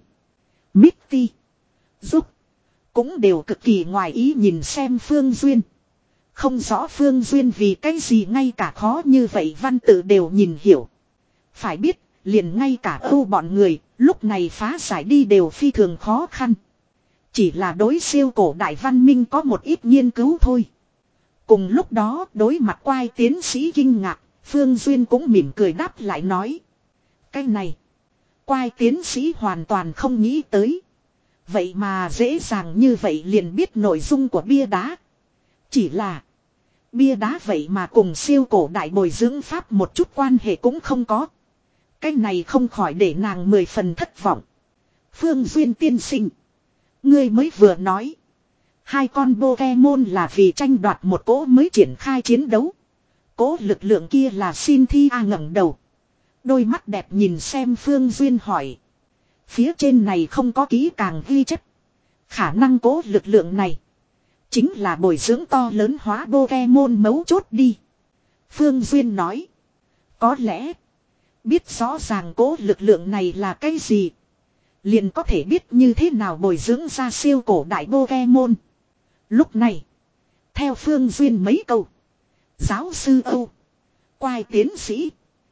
S1: Mitty. Giúp. Cũng đều cực kỳ ngoài ý nhìn xem Phương Duyên. Không rõ Phương Duyên vì cái gì ngay cả khó như vậy văn tự đều nhìn hiểu. Phải biết, liền ngay cả Âu bọn người, lúc này phá giải đi đều phi thường khó khăn. Chỉ là đối siêu cổ đại văn minh có một ít nghiên cứu thôi. Cùng lúc đó đối mặt quai tiến sĩ kinh ngạc, Phương Duyên cũng mỉm cười đáp lại nói. Cái này, quai tiến sĩ hoàn toàn không nghĩ tới. Vậy mà dễ dàng như vậy liền biết nội dung của bia đá. Chỉ là, bia đá vậy mà cùng siêu cổ đại bồi dưỡng pháp một chút quan hệ cũng không có. Cái này không khỏi để nàng mười phần thất vọng. Phương Duyên tiên sinh. Ngươi mới vừa nói. Hai con Pokemon là vì tranh đoạt một cỗ mới triển khai chiến đấu. Cỗ lực lượng kia là Cynthia ngẩng đầu. Đôi mắt đẹp nhìn xem Phương Duyên hỏi. Phía trên này không có kỹ càng ghi chép. Khả năng cỗ lực lượng này. Chính là bồi dưỡng to lớn hóa Pokemon mấu chốt đi. Phương Duyên nói. Có lẽ. Biết rõ ràng cố lực lượng này là cái gì. Liền có thể biết như thế nào bồi dưỡng ra siêu cổ đại Pokemon. Lúc này. Theo Phương Duyên mấy câu. Giáo sư Âu. Quai tiến sĩ.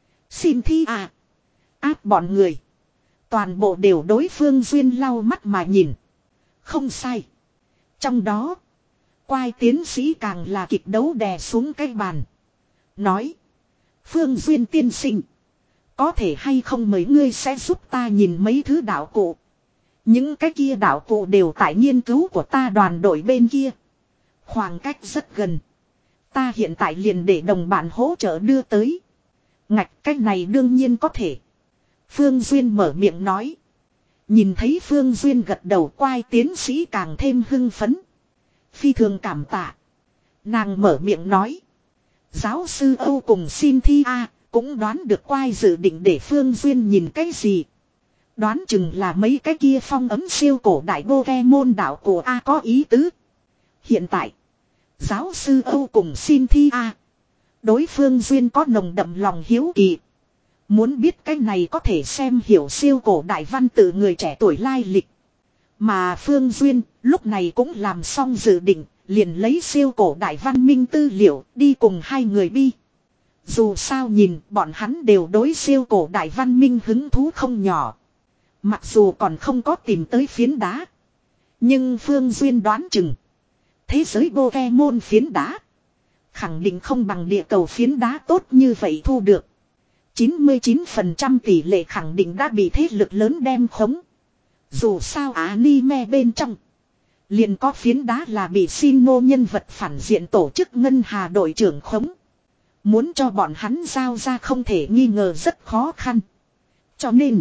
S1: Xin thi à. Áp bọn người. Toàn bộ đều đối Phương Duyên lau mắt mà nhìn. Không sai. Trong đó. Quai tiến sĩ càng là kịch đấu đè xuống cái bàn. Nói. Phương Duyên tiên sinh. Có thể hay không mấy ngươi sẽ giúp ta nhìn mấy thứ đạo cụ. Những cái kia đạo cụ đều tại nghiên cứu của ta đoàn đội bên kia. Khoảng cách rất gần. Ta hiện tại liền để đồng bạn hỗ trợ đưa tới. Ngạch cách này đương nhiên có thể. Phương Duyên mở miệng nói. Nhìn thấy Phương Duyên gật đầu quai tiến sĩ càng thêm hưng phấn. Phi thường cảm tạ. Nàng mở miệng nói. Giáo sư Âu cùng xin thi A cũng đoán được quai dự định để Phương Duyên nhìn cái gì. Đoán chừng là mấy cái kia phong ấm siêu cổ đại Pokemon đạo của A có ý tứ. Hiện tại. Giáo sư Âu cùng xin thi A. Đối Phương Duyên có nồng đậm lòng hiếu kỳ. Muốn biết cái này có thể xem hiểu siêu cổ đại văn tự người trẻ tuổi lai lịch. Mà Phương Duyên lúc này cũng làm xong dự định. Liền lấy siêu cổ đại văn minh tư liệu đi cùng hai người bi. Dù sao nhìn bọn hắn đều đối siêu cổ đại văn minh hứng thú không nhỏ. Mặc dù còn không có tìm tới phiến đá. Nhưng Phương Duyên đoán chừng. Thế giới Pokemon phiến đá. Khẳng định không bằng địa cầu phiến đá tốt như vậy thu được. chín mươi chín phần trăm tỷ lệ khẳng định đã bị thế lực lớn đem khống. Dù sao anime bên trong. Liền có phiến đá là bị Sinnoh nhân vật phản diện tổ chức Ngân Hà đội trưởng khống. Muốn cho bọn hắn giao ra không thể nghi ngờ rất khó khăn. Cho nên.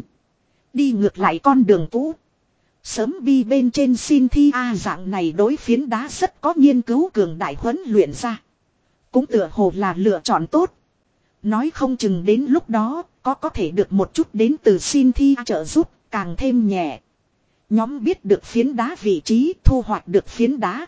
S1: Đi ngược lại con đường cũ. Sớm bi bên trên xin thi A dạng này đối phiến đá rất có nghiên cứu cường đại huấn luyện ra. Cũng tựa hồ là lựa chọn tốt. Nói không chừng đến lúc đó có có thể được một chút đến từ xin thi trợ giúp càng thêm nhẹ. Nhóm biết được phiến đá vị trí thu hoạch được phiến đá.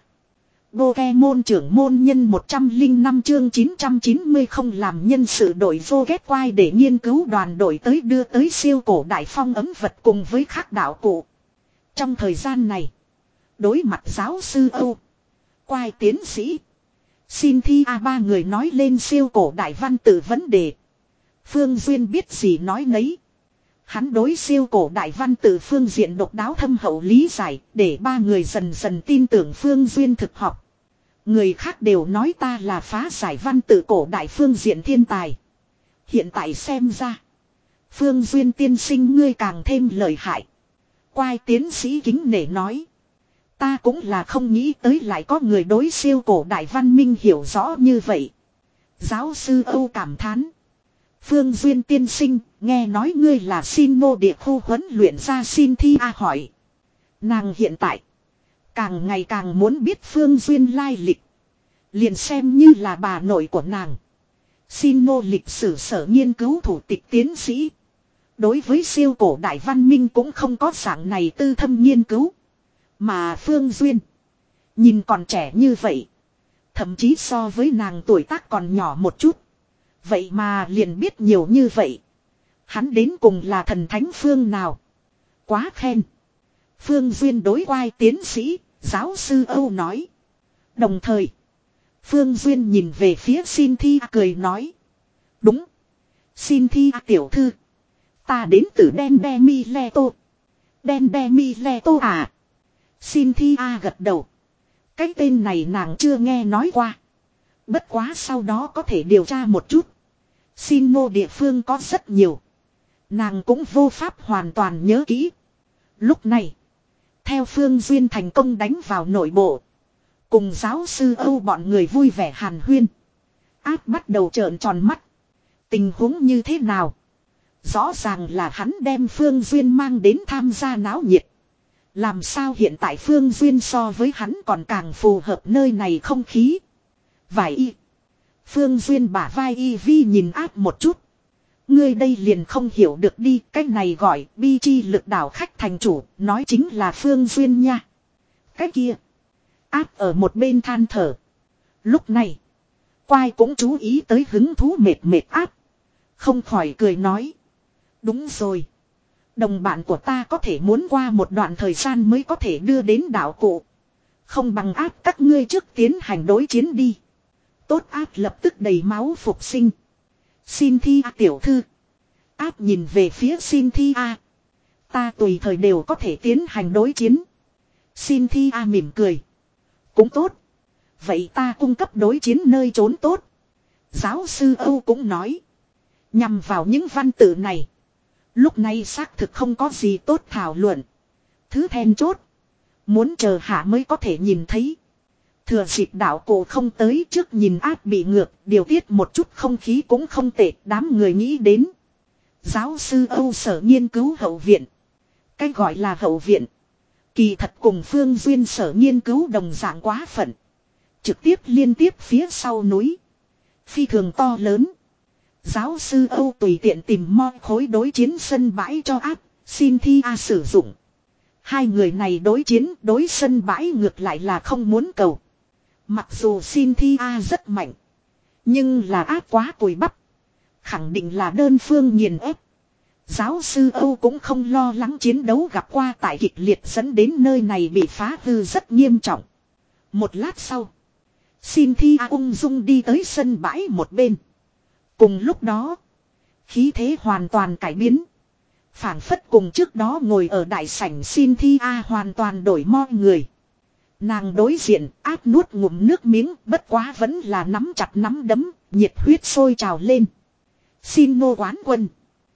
S1: Pokemon trưởng môn nhân một trăm lẻ năm chương chín trăm chín mươi không làm nhân sự đội vô ghét quai để nghiên cứu đoàn đội tới đưa tới siêu cổ đại phong ấm vật cùng với các đạo cụ. Trong thời gian này, đối mặt giáo sư Âu, quai tiến sĩ, xin thi A ba người nói lên siêu cổ đại văn tự vấn đề. Phương Duyên biết gì nói nấy. Hắn đối siêu cổ đại văn tự phương diện độc đáo thâm hậu lý giải để ba người dần dần tin tưởng Phương Duyên thực học. Người khác đều nói ta là phá giải văn tự cổ đại phương diện thiên tài. Hiện tại xem ra. Phương Duyên tiên sinh ngươi càng thêm lợi hại. Quai tiến sĩ kính nể nói. Ta cũng là không nghĩ tới lại có người đối siêu cổ đại văn minh hiểu rõ như vậy. Giáo sư Âu cảm thán. Phương Duyên tiên sinh, nghe nói ngươi là Sinnoh địa khu huấn luyện ra xin thi A hỏi. Nàng hiện tại, càng ngày càng muốn biết Phương Duyên lai lịch. Liền xem như là bà nội của nàng. Sinnoh lịch sử sở nghiên cứu thủ tịch tiến sĩ. Đối với siêu cổ đại văn minh cũng không có dạng này tư thâm nghiên cứu. Mà Phương Duyên, nhìn còn trẻ như vậy. Thậm chí so với nàng tuổi tác còn nhỏ một chút. Vậy mà liền biết nhiều như vậy. Hắn đến cùng là thần thánh phương nào. Quá khen. Phương Duyên đối quai tiến sĩ, giáo sư Âu nói. Đồng thời, Phương Duyên nhìn về phía xin thi cười nói. Đúng. Xin thi tiểu thư. Ta đến từ Đen Đe Mi Le Tô. Đen Đe Mi Le Tô à. Xin thi A gật đầu. Cái tên này nàng chưa nghe nói qua. Bất quá sau đó có thể điều tra một chút. Sinnoh địa phương có rất nhiều. Nàng cũng vô pháp hoàn toàn nhớ kỹ. Lúc này, theo Phương Duyên thành công đánh vào nội bộ. Cùng giáo sư Âu bọn người vui vẻ hàn huyên. Áp bắt đầu trợn tròn mắt. Tình huống như thế nào? Rõ ràng là hắn đem Phương Duyên mang đến tham gia náo nhiệt. Làm sao hiện tại Phương Duyên so với hắn còn càng phù hợp nơi này không khí. Vài y. Phương Duyên bả vai y vi nhìn áp một chút. Ngươi đây liền không hiểu được đi. Cách này gọi bi chi lực đảo khách thành chủ. Nói chính là Phương Duyên nha. Cái kia. Áp ở một bên than thở. Lúc này. Quai cũng chú ý tới hứng thú mệt mệt áp. Không khỏi cười nói. Đúng rồi. Đồng bạn của ta có thể muốn qua một đoạn thời gian mới có thể đưa đến đạo cụ. Không bằng áp các ngươi trước tiến hành đối chiến đi. Tốt áp lập tức đầy máu phục sinh. Xin thi a tiểu thư. Áp nhìn về phía xin thi a. Ta tùy thời đều có thể tiến hành đối chiến. Xin thi a mỉm cười. Cũng tốt. Vậy ta cung cấp đối chiến nơi trốn tốt. Giáo sư Âu cũng nói. Nhằm vào những văn tự này. Lúc này xác thực không có gì tốt thảo luận. Thứ then chốt. Muốn chờ hạ mới có thể nhìn thấy. Thừa dịp đạo cổ không tới trước nhìn áp bị ngược. Điều tiết một chút không khí cũng không tệ. Đám người nghĩ đến. Giáo sư Âu sở nghiên cứu hậu viện. Cái gọi là hậu viện. Kỳ thật cùng Phương Duyên sở nghiên cứu đồng dạng quá phận. Trực tiếp liên tiếp phía sau núi. Phi thường to lớn. Giáo sư Âu tùy tiện tìm mo khối đối chiến sân bãi cho áp. Xin thi a sử dụng. Hai người này đối chiến đối sân bãi ngược lại là không muốn cầu. Mặc dù xin thi a rất mạnh. Nhưng là áp quá cùi bắp. Khẳng định là đơn phương nghiền ép. Giáo sư Âu cũng không lo lắng chiến đấu gặp qua tại kịch liệt dẫn đến nơi này bị phá hư rất nghiêm trọng. Một lát sau. Xin thi a ung dung đi tới sân bãi một bên. Cùng lúc đó. Khí thế hoàn toàn cải biến. Phản phất cùng trước đó ngồi ở đại sảnh xin thi a hoàn toàn đổi mo người. Nàng đối diện áp nuốt ngụm nước miếng bất quá vẫn là nắm chặt nắm đấm. Nhiệt huyết sôi trào lên. Xin ngô quán quân.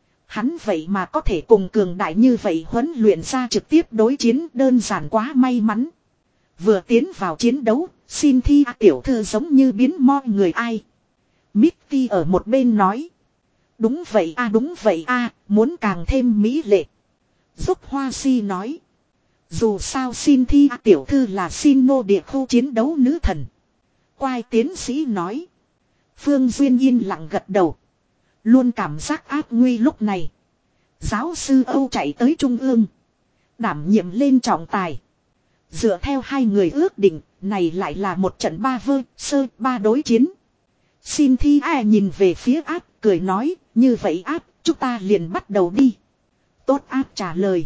S1: Hắn vậy mà có thể cùng cường đại như vậy huấn luyện ra trực tiếp đối chiến đơn giản quá may mắn. Vừa tiến vào chiến đấu, xin thi a tiểu thư giống như biến mo người ai. Mitty ở một bên nói. Đúng vậy a đúng vậy a muốn càng thêm mỹ lệ. Giúp Hoa Si nói. Dù sao xin thi a tiểu thư là xin nô địa khu chiến đấu nữ thần. Quai tiến sĩ nói. Phương Duyên yên lặng gật đầu. Luôn cảm giác áp nguy lúc này. Giáo sư Âu chạy tới trung ương. Đảm nhiệm lên trọng tài. Dựa theo hai người ước định, này lại là một trận ba vơ, sơ, ba đối chiến. Xin thi a nhìn về phía áp, cười nói, như vậy áp, chúng ta liền bắt đầu đi. Tốt áp trả lời.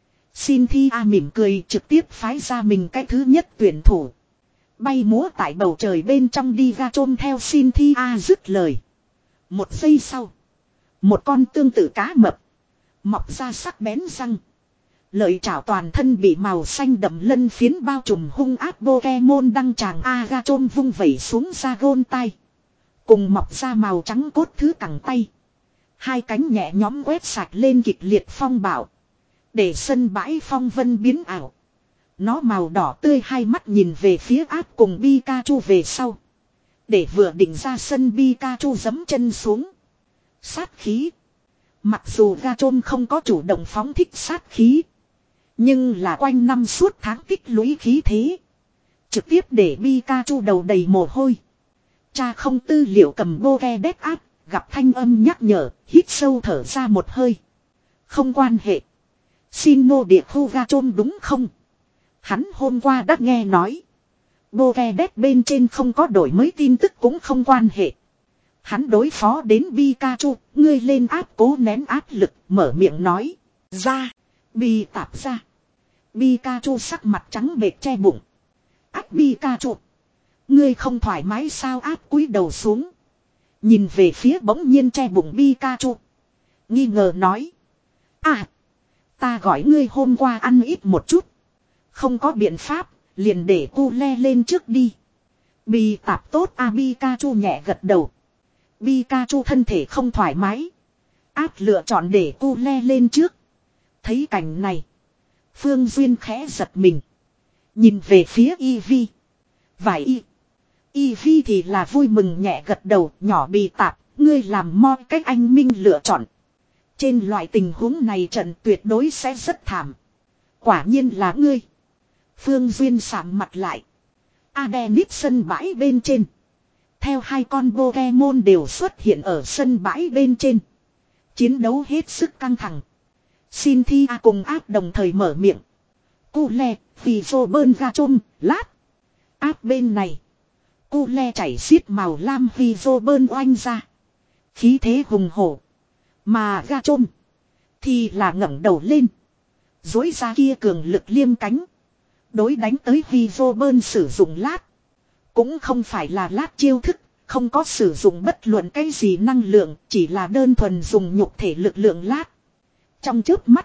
S1: Xin thi a mỉm cười trực tiếp phái ra mình cái thứ nhất tuyển thủ. Bay múa tại bầu trời bên trong đi ra chôm theo xin thi a dứt lời. Một giây sau. Một con tương tự cá mập. Mọc ra sắc bén răng. Lợi chảo toàn thân bị màu xanh đậm lân phiến bao trùm hung ác Pokemon đăng tràng Agaton vung vẩy xuống ra gôn tay. Cùng mọc ra màu trắng cốt thứ cẳng tay. Hai cánh nhẹ nhóm quét sạch lên kịch liệt phong bạo. Để sân bãi phong vân biến ảo. Nó màu đỏ tươi hai mắt nhìn về phía áp cùng Pikachu về sau. Để vừa định ra sân Pikachu giẫm chân xuống. Sát khí. Mặc dù Gaton không có chủ động phóng thích sát khí. Nhưng là quanh năm suốt tháng tích lũy khí thế. Trực tiếp để Pikachu đầu đầy mồ hôi. Cha không tư liệu cầm Pokédex áp. Gặp thanh âm nhắc nhở. Hít sâu thở ra một hơi. Không quan hệ. Xin nô địa khu Gaton đúng không? Hắn hôm qua đã nghe nói. Pokédex bên trên không có đổi mới tin tức cũng không quan hệ. Hắn đối phó đến Pikachu, ngươi lên áp cố nén áp lực, mở miệng nói. Ra, Bi tạp ra. Pikachu sắc mặt trắng bệch che bụng. Áp Pikachu. Ngươi không thoải mái sao áp cúi đầu xuống. Nhìn về phía bỗng nhiên che bụng Pikachu. Nghi ngờ nói. À, ta gọi ngươi hôm qua ăn ít một chút. Không có biện pháp, liền để cu le lên trước đi. Bi tạp tốt a Pikachu nhẹ gật đầu. Pikachu thân thể không thoải mái. Áp lựa chọn để cu le lên trước. Thấy cảnh này. Phương Duyên khẽ giật mình. Nhìn về phía Eevee. Vài y. Eevee thì là vui mừng nhẹ gật đầu. Nhỏ Bi tạp. Ngươi làm mo cách anh minh lựa chọn. Trên loại tình huống này trận tuyệt đối sẽ rất thảm. Quả nhiên là ngươi. Phương Duyên sạm mặt lại. Adenit sân bãi bên trên. Theo hai con Pokemon đều xuất hiện ở sân bãi bên trên. Chiến đấu hết sức căng thẳng. Cynthia cùng áp đồng thời mở miệng. Cule, Fizo bơn ga chôm, lát. Áp bên này. Cule chảy xiết màu lam Fizo bơn oanh ra. Khí thế hùng hổ. Mà ga chôm. Thì là ngẩng đầu lên. Dối ra kia cường lực liêm cánh. Đối đánh tới Vi vô bơn sử dụng lát. Cũng không phải là lát chiêu thức. Không có sử dụng bất luận cái gì năng lượng. Chỉ là đơn thuần dùng nhục thể lực lượng lát. Trong chớp mắt.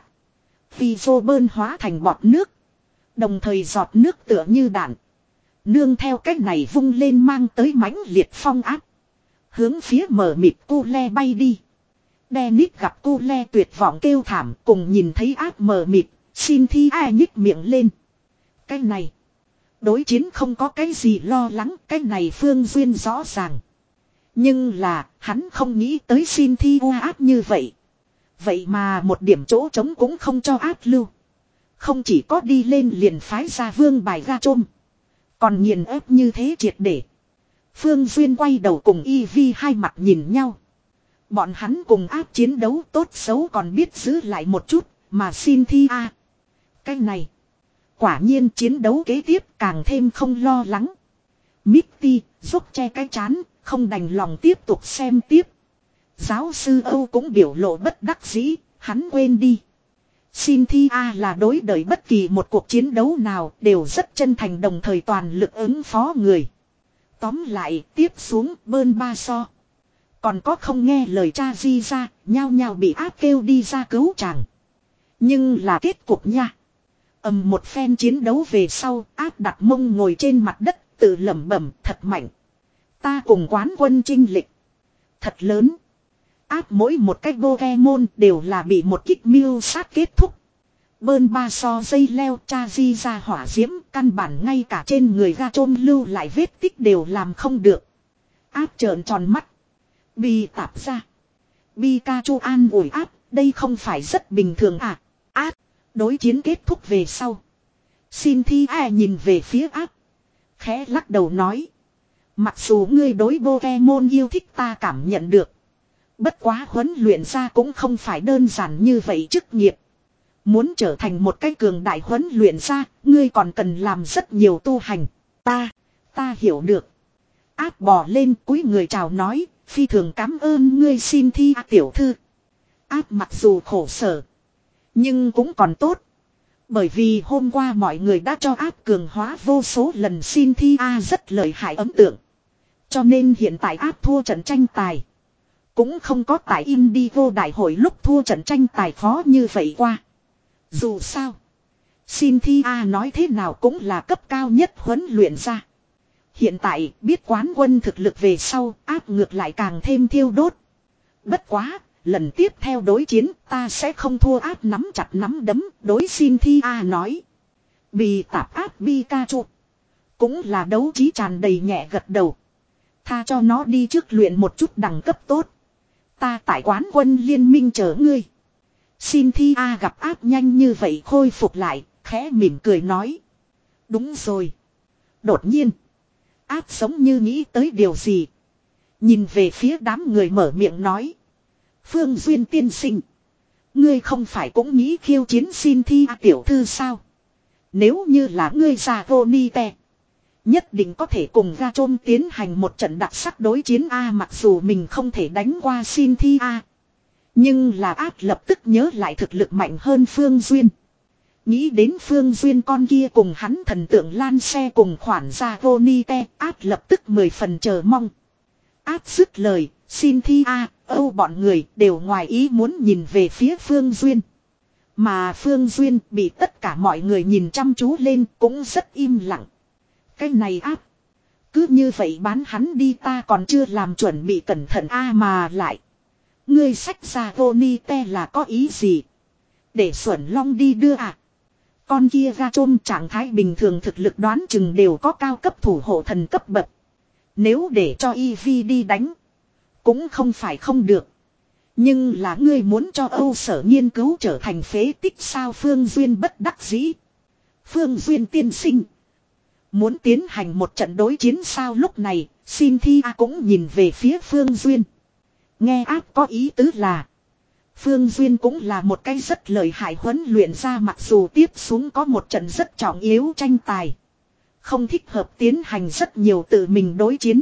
S1: Vi vô bơn hóa thành bọt nước. Đồng thời giọt nước tựa như đạn. Nương theo cách này vung lên mang tới mãnh liệt phong áp. Hướng phía mở mịt cu le bay đi. Dennis gặp cu le tuyệt vọng kêu thảm cùng nhìn thấy áp mờ mịt. Xin thi ai nhích miệng lên. Cái này. Đối chiến không có cái gì lo lắng. Cái này Phương Duyên rõ ràng. Nhưng là hắn không nghĩ tới xin thi u áp như vậy. Vậy mà một điểm chỗ trống cũng không cho áp lưu. Không chỉ có đi lên liền phái ra vương bài ra trôm. Còn nghiền ép như thế triệt để. Phương Duyên quay đầu cùng y vi hai mặt nhìn nhau. Bọn hắn cùng áp chiến đấu tốt xấu còn biết giữ lại một chút. Mà xin thi a. Cái này. Quả nhiên chiến đấu kế tiếp càng thêm không lo lắng. Mitty giúp che cái chán. Không đành lòng tiếp tục xem tiếp. Giáo sư Âu cũng biểu lộ bất đắc dĩ. Hắn quên đi. Xin thi a là đối đợi bất kỳ một cuộc chiến đấu nào đều rất chân thành đồng thời toàn lực ứng phó người. Tóm lại tiếp xuống bơn ba so. Còn có không nghe lời cha di ra, nhao nhao bị áp kêu đi ra cứu chàng. Nhưng là kết cục nha. Ầm một phen chiến đấu về sau, áp đặt mông ngồi trên mặt đất, tự lẩm bẩm thật mạnh. Ta cùng quán quân chinh lịch. Thật lớn. Áp mỗi một cái Pokemon đều là bị một kích miêu sát kết thúc. Bơn ba so dây leo cha di ra hỏa diễm, căn bản ngay cả trên người ga trôm lưu lại vết tích đều làm không được. Áp trợn tròn mắt. Bi tạp ra. Pikachu an ủi áp, đây không phải rất bình thường à. Áp, đối chiến kết thúc về sau. Xin thi ai nhìn về phía áp. Khẽ lắc đầu nói. Mặc dù ngươi đối Pokemon yêu thích ta cảm nhận được. Bất quá huấn luyện ra cũng không phải đơn giản như vậy chức nghiệp. Muốn trở thành một cái cường đại huấn luyện ra, ngươi còn cần làm rất nhiều tu hành. Ta, ta hiểu được. Áp bò lên cúi người chào nói, phi thường cảm ơn ngươi xin thi à, tiểu thư. Áp mặc dù khổ sở, nhưng cũng còn tốt. Bởi vì hôm qua mọi người đã cho áp cường hóa vô số lần xin thi a rất lợi hại ấn tượng. Cho nên hiện tại áp thua trận tranh tài. Cũng không có tại Indigo đại hội lúc thua trận tranh tài khó như vậy qua. Dù sao. Xin thi a nói thế nào cũng là cấp cao nhất huấn luyện ra. Hiện tại biết quán quân thực lực về sau áp ngược lại càng thêm thiêu đốt. Bất quá. Lần tiếp theo đối chiến ta sẽ không thua áp nắm chặt nắm đấm đối xin thi a nói. Bị tạp áp Pikachu. Cũng là đấu trí tràn đầy nhẹ gật đầu. Tha cho nó đi trước luyện một chút đẳng cấp tốt. Ta tại quán quân liên minh chờ ngươi. Xin thi a gặp áp nhanh như vậy khôi phục lại, khẽ mỉm cười nói. Đúng rồi. Đột nhiên. Áp giống như nghĩ tới điều gì. Nhìn về phía đám người mở miệng nói. Phương Duyên tiên sinh. Ngươi không phải cũng nghĩ khiêu chiến xin thi a tiểu thư sao? Nếu như là ngươi già vô ni tè. Nhất định có thể cùng ga trôm tiến hành một trận đặc sắc đối chiến A mặc dù mình không thể đánh qua xin thi A. Nhưng là áp lập tức nhớ lại thực lực mạnh hơn Phương Duyên. Nghĩ đến Phương Duyên con kia cùng hắn thần tượng lan xe cùng khoản ra vô ni te áp lập tức mười phần chờ mong. Áp dứt lời, xin thi A, Âu bọn người đều ngoài ý muốn nhìn về phía Phương Duyên. Mà Phương Duyên bị tất cả mọi người nhìn chăm chú lên cũng rất im lặng. Cái này áp. Cứ như vậy bán hắn đi ta còn chưa làm chuẩn bị cẩn thận a mà lại. Ngươi sách ra vô ni te là có ý gì? Để Xuẩn Long đi đưa à? Con kia ra trôm trạng thái bình thường thực lực đoán chừng đều có cao cấp thủ hộ thần cấp bậc. Nếu để cho Eevee đi đánh. Cũng không phải không được. Nhưng là ngươi muốn cho Âu Sở nghiên cứu trở thành phế tích sao Phương Duyên bất đắc dĩ. Phương Duyên tiên sinh. Muốn tiến hành một trận đối chiến sao lúc này, xin thi a cũng nhìn về phía Phương Duyên. Nghe áp có ý tứ là. Phương Duyên cũng là một cái rất lợi hại huấn luyện ra mặc dù tiếp xuống có một trận rất trọng yếu tranh tài. Không thích hợp tiến hành rất nhiều tự mình đối chiến.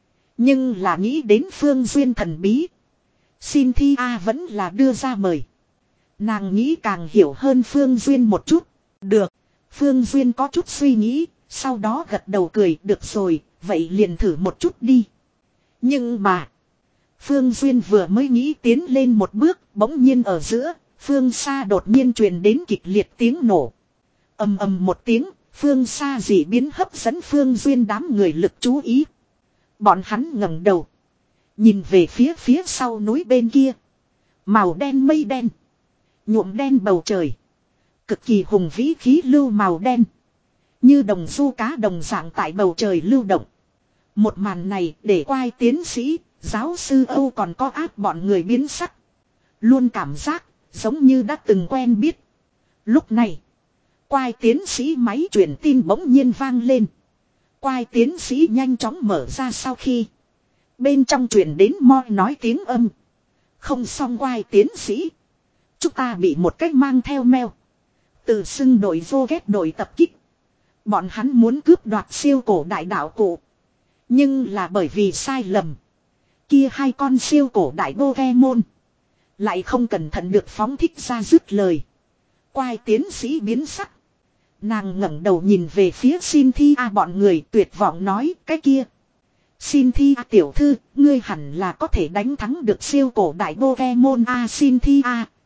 S1: Nhưng là nghĩ đến Phương Duyên thần bí. Xin thi a vẫn là đưa ra mời. Nàng nghĩ càng hiểu hơn Phương Duyên một chút. Được. Phương Duyên có chút suy nghĩ. Sau đó gật đầu cười. Được rồi. Vậy liền thử một chút đi. Nhưng mà. Phương Duyên vừa mới nghĩ tiến lên một bước. Bỗng nhiên ở giữa. Phương xa đột nhiên truyền đến kịch liệt tiếng nổ. Ầm ầm một tiếng. Phương xa dị biến hấp dẫn Phương Duyên đám người lực chú ý. Bọn hắn ngẩng đầu. Nhìn về phía phía sau núi bên kia. Màu đen mây đen. Nhuộm đen bầu trời. Cực kỳ hùng vĩ khí lưu màu đen. Như đồng du cá đồng dạng tại bầu trời lưu động. Một màn này để quai tiến sĩ, giáo sư Âu còn có áp bọn người biến sắc. Luôn cảm giác giống như đã từng quen biết. Lúc này, quai tiến sĩ máy truyền tin bỗng nhiên vang lên. Quai tiến sĩ nhanh chóng mở ra sau khi. Bên trong truyền đến moi nói tiếng âm. Không xong quai tiến sĩ. Chúng ta bị một cách mang theo meo. Từ xưng đội vô ghét đội tập kích. Bọn hắn muốn cướp đoạt siêu cổ đại đạo cụ. Nhưng là bởi vì sai lầm. Kia hai con siêu cổ đại Pokemon. Lại không cẩn thận được phóng thích ra dứt lời. Quai tiến sĩ biến sắc. Nàng ngẩng đầu nhìn về phía Cynthia bọn người tuyệt vọng nói cái kia. Cynthia tiểu thư, ngươi hẳn là có thể đánh thắng được siêu cổ đại Pokemon a Cynthia.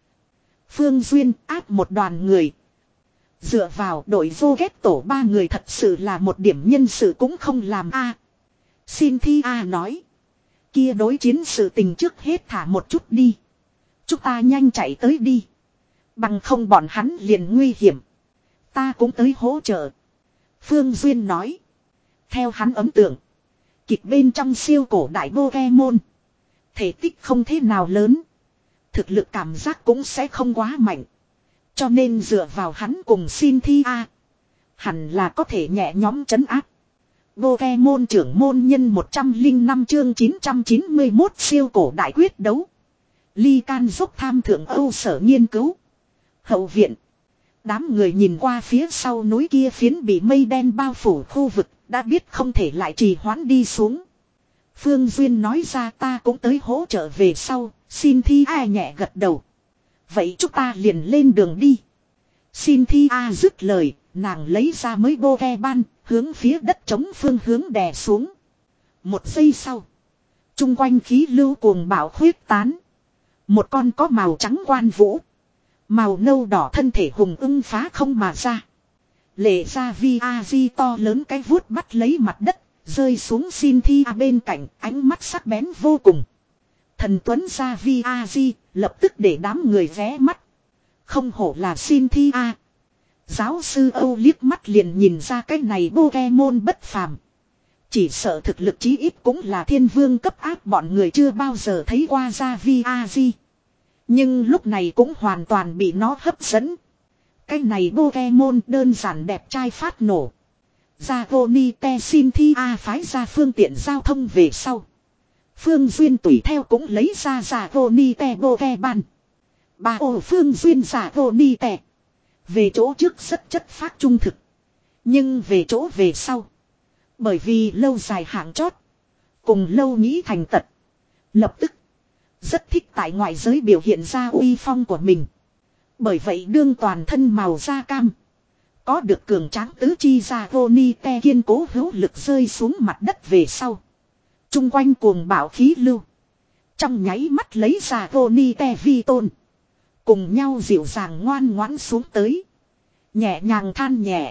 S1: Phương Duyên áp một đoàn người. Dựa vào đội vô ghét tổ ba người thật sự là một điểm nhân sự cũng không làm a. Cynthia nói. Kia đối chiến sự tình trước hết thả một chút đi. Chúng ta nhanh chạy tới đi. Bằng không bọn hắn liền nguy hiểm. Ta cũng tới hỗ trợ. Phương Duyên nói. Theo hắn ấn tượng. Kịch bên trong siêu cổ đại Pokemon. Thể tích không thế nào lớn. Thực lực cảm giác cũng sẽ không quá mạnh. Cho nên dựa vào hắn cùng Cynthia. Hẳn là có thể nhẹ nhóm trấn áp. Pokemon trưởng môn nhân một trăm lẻ năm chương chín trăm chín mươi mốt siêu cổ đại quyết đấu. Ly can dốc tham thượng Âu sở nghiên cứu. Hậu viện. Đám người nhìn qua phía sau núi kia phiến bị mây đen bao phủ khu vực. Đã biết không thể lại trì hoãn đi xuống. Phương Duyên nói ra ta cũng tới hỗ trợ về sau. Cynthia nhẹ gật đầu. Vậy chúng ta liền lên đường đi. Cynthia dứt lời. Nàng lấy ra mới Pokemon. Hướng phía đất trống phương hướng đè xuống. Một giây sau. Trung quanh khí lưu cuồng bạo khuyết tán. Một con có màu trắng quan vũ. Màu nâu đỏ thân thể hùng ưng phá không mà ra. Lệ ra vi a di to lớn cái vuốt bắt lấy mặt đất. Rơi xuống Cynthia bên cạnh. Ánh mắt sắc bén vô cùng. Thần tuấn ra vi a di lập tức để đám người vé mắt. Không hổ là Cynthia. Giáo sư Âu liếc mắt liền nhìn ra cái này Pokemon bất phàm. Chỉ sợ thực lực chí ít cũng là thiên vương cấp áp bọn người chưa bao giờ thấy qua ra vi a di. Nhưng lúc này cũng hoàn toàn bị nó hấp dẫn. Cái này Pokemon đơn giản đẹp trai phát nổ. Dragonite Cynthia phái ra phương tiện giao thông về sau. Phương Duyên tùy theo cũng lấy ra Dragonite Pokemon. Ba ổ Phương Duyên Dragonite. Về chỗ trước rất chất phát trung thực. Nhưng về chỗ về sau. Bởi vì lâu dài hạng chót. Cùng lâu nghĩ thành tật. Lập tức. Rất thích tại ngoại giới biểu hiện ra uy phong của mình. Bởi vậy đương toàn thân màu da cam. Có được cường tráng tứ chi Dragonite kiên cố hữu lực rơi xuống mặt đất về sau. Trung quanh cuồng bạo khí lưu. Trong nháy mắt lấy Dragonite vi tôn. Cùng nhau dịu dàng ngoan ngoãn xuống tới. Nhẹ nhàng than nhẹ.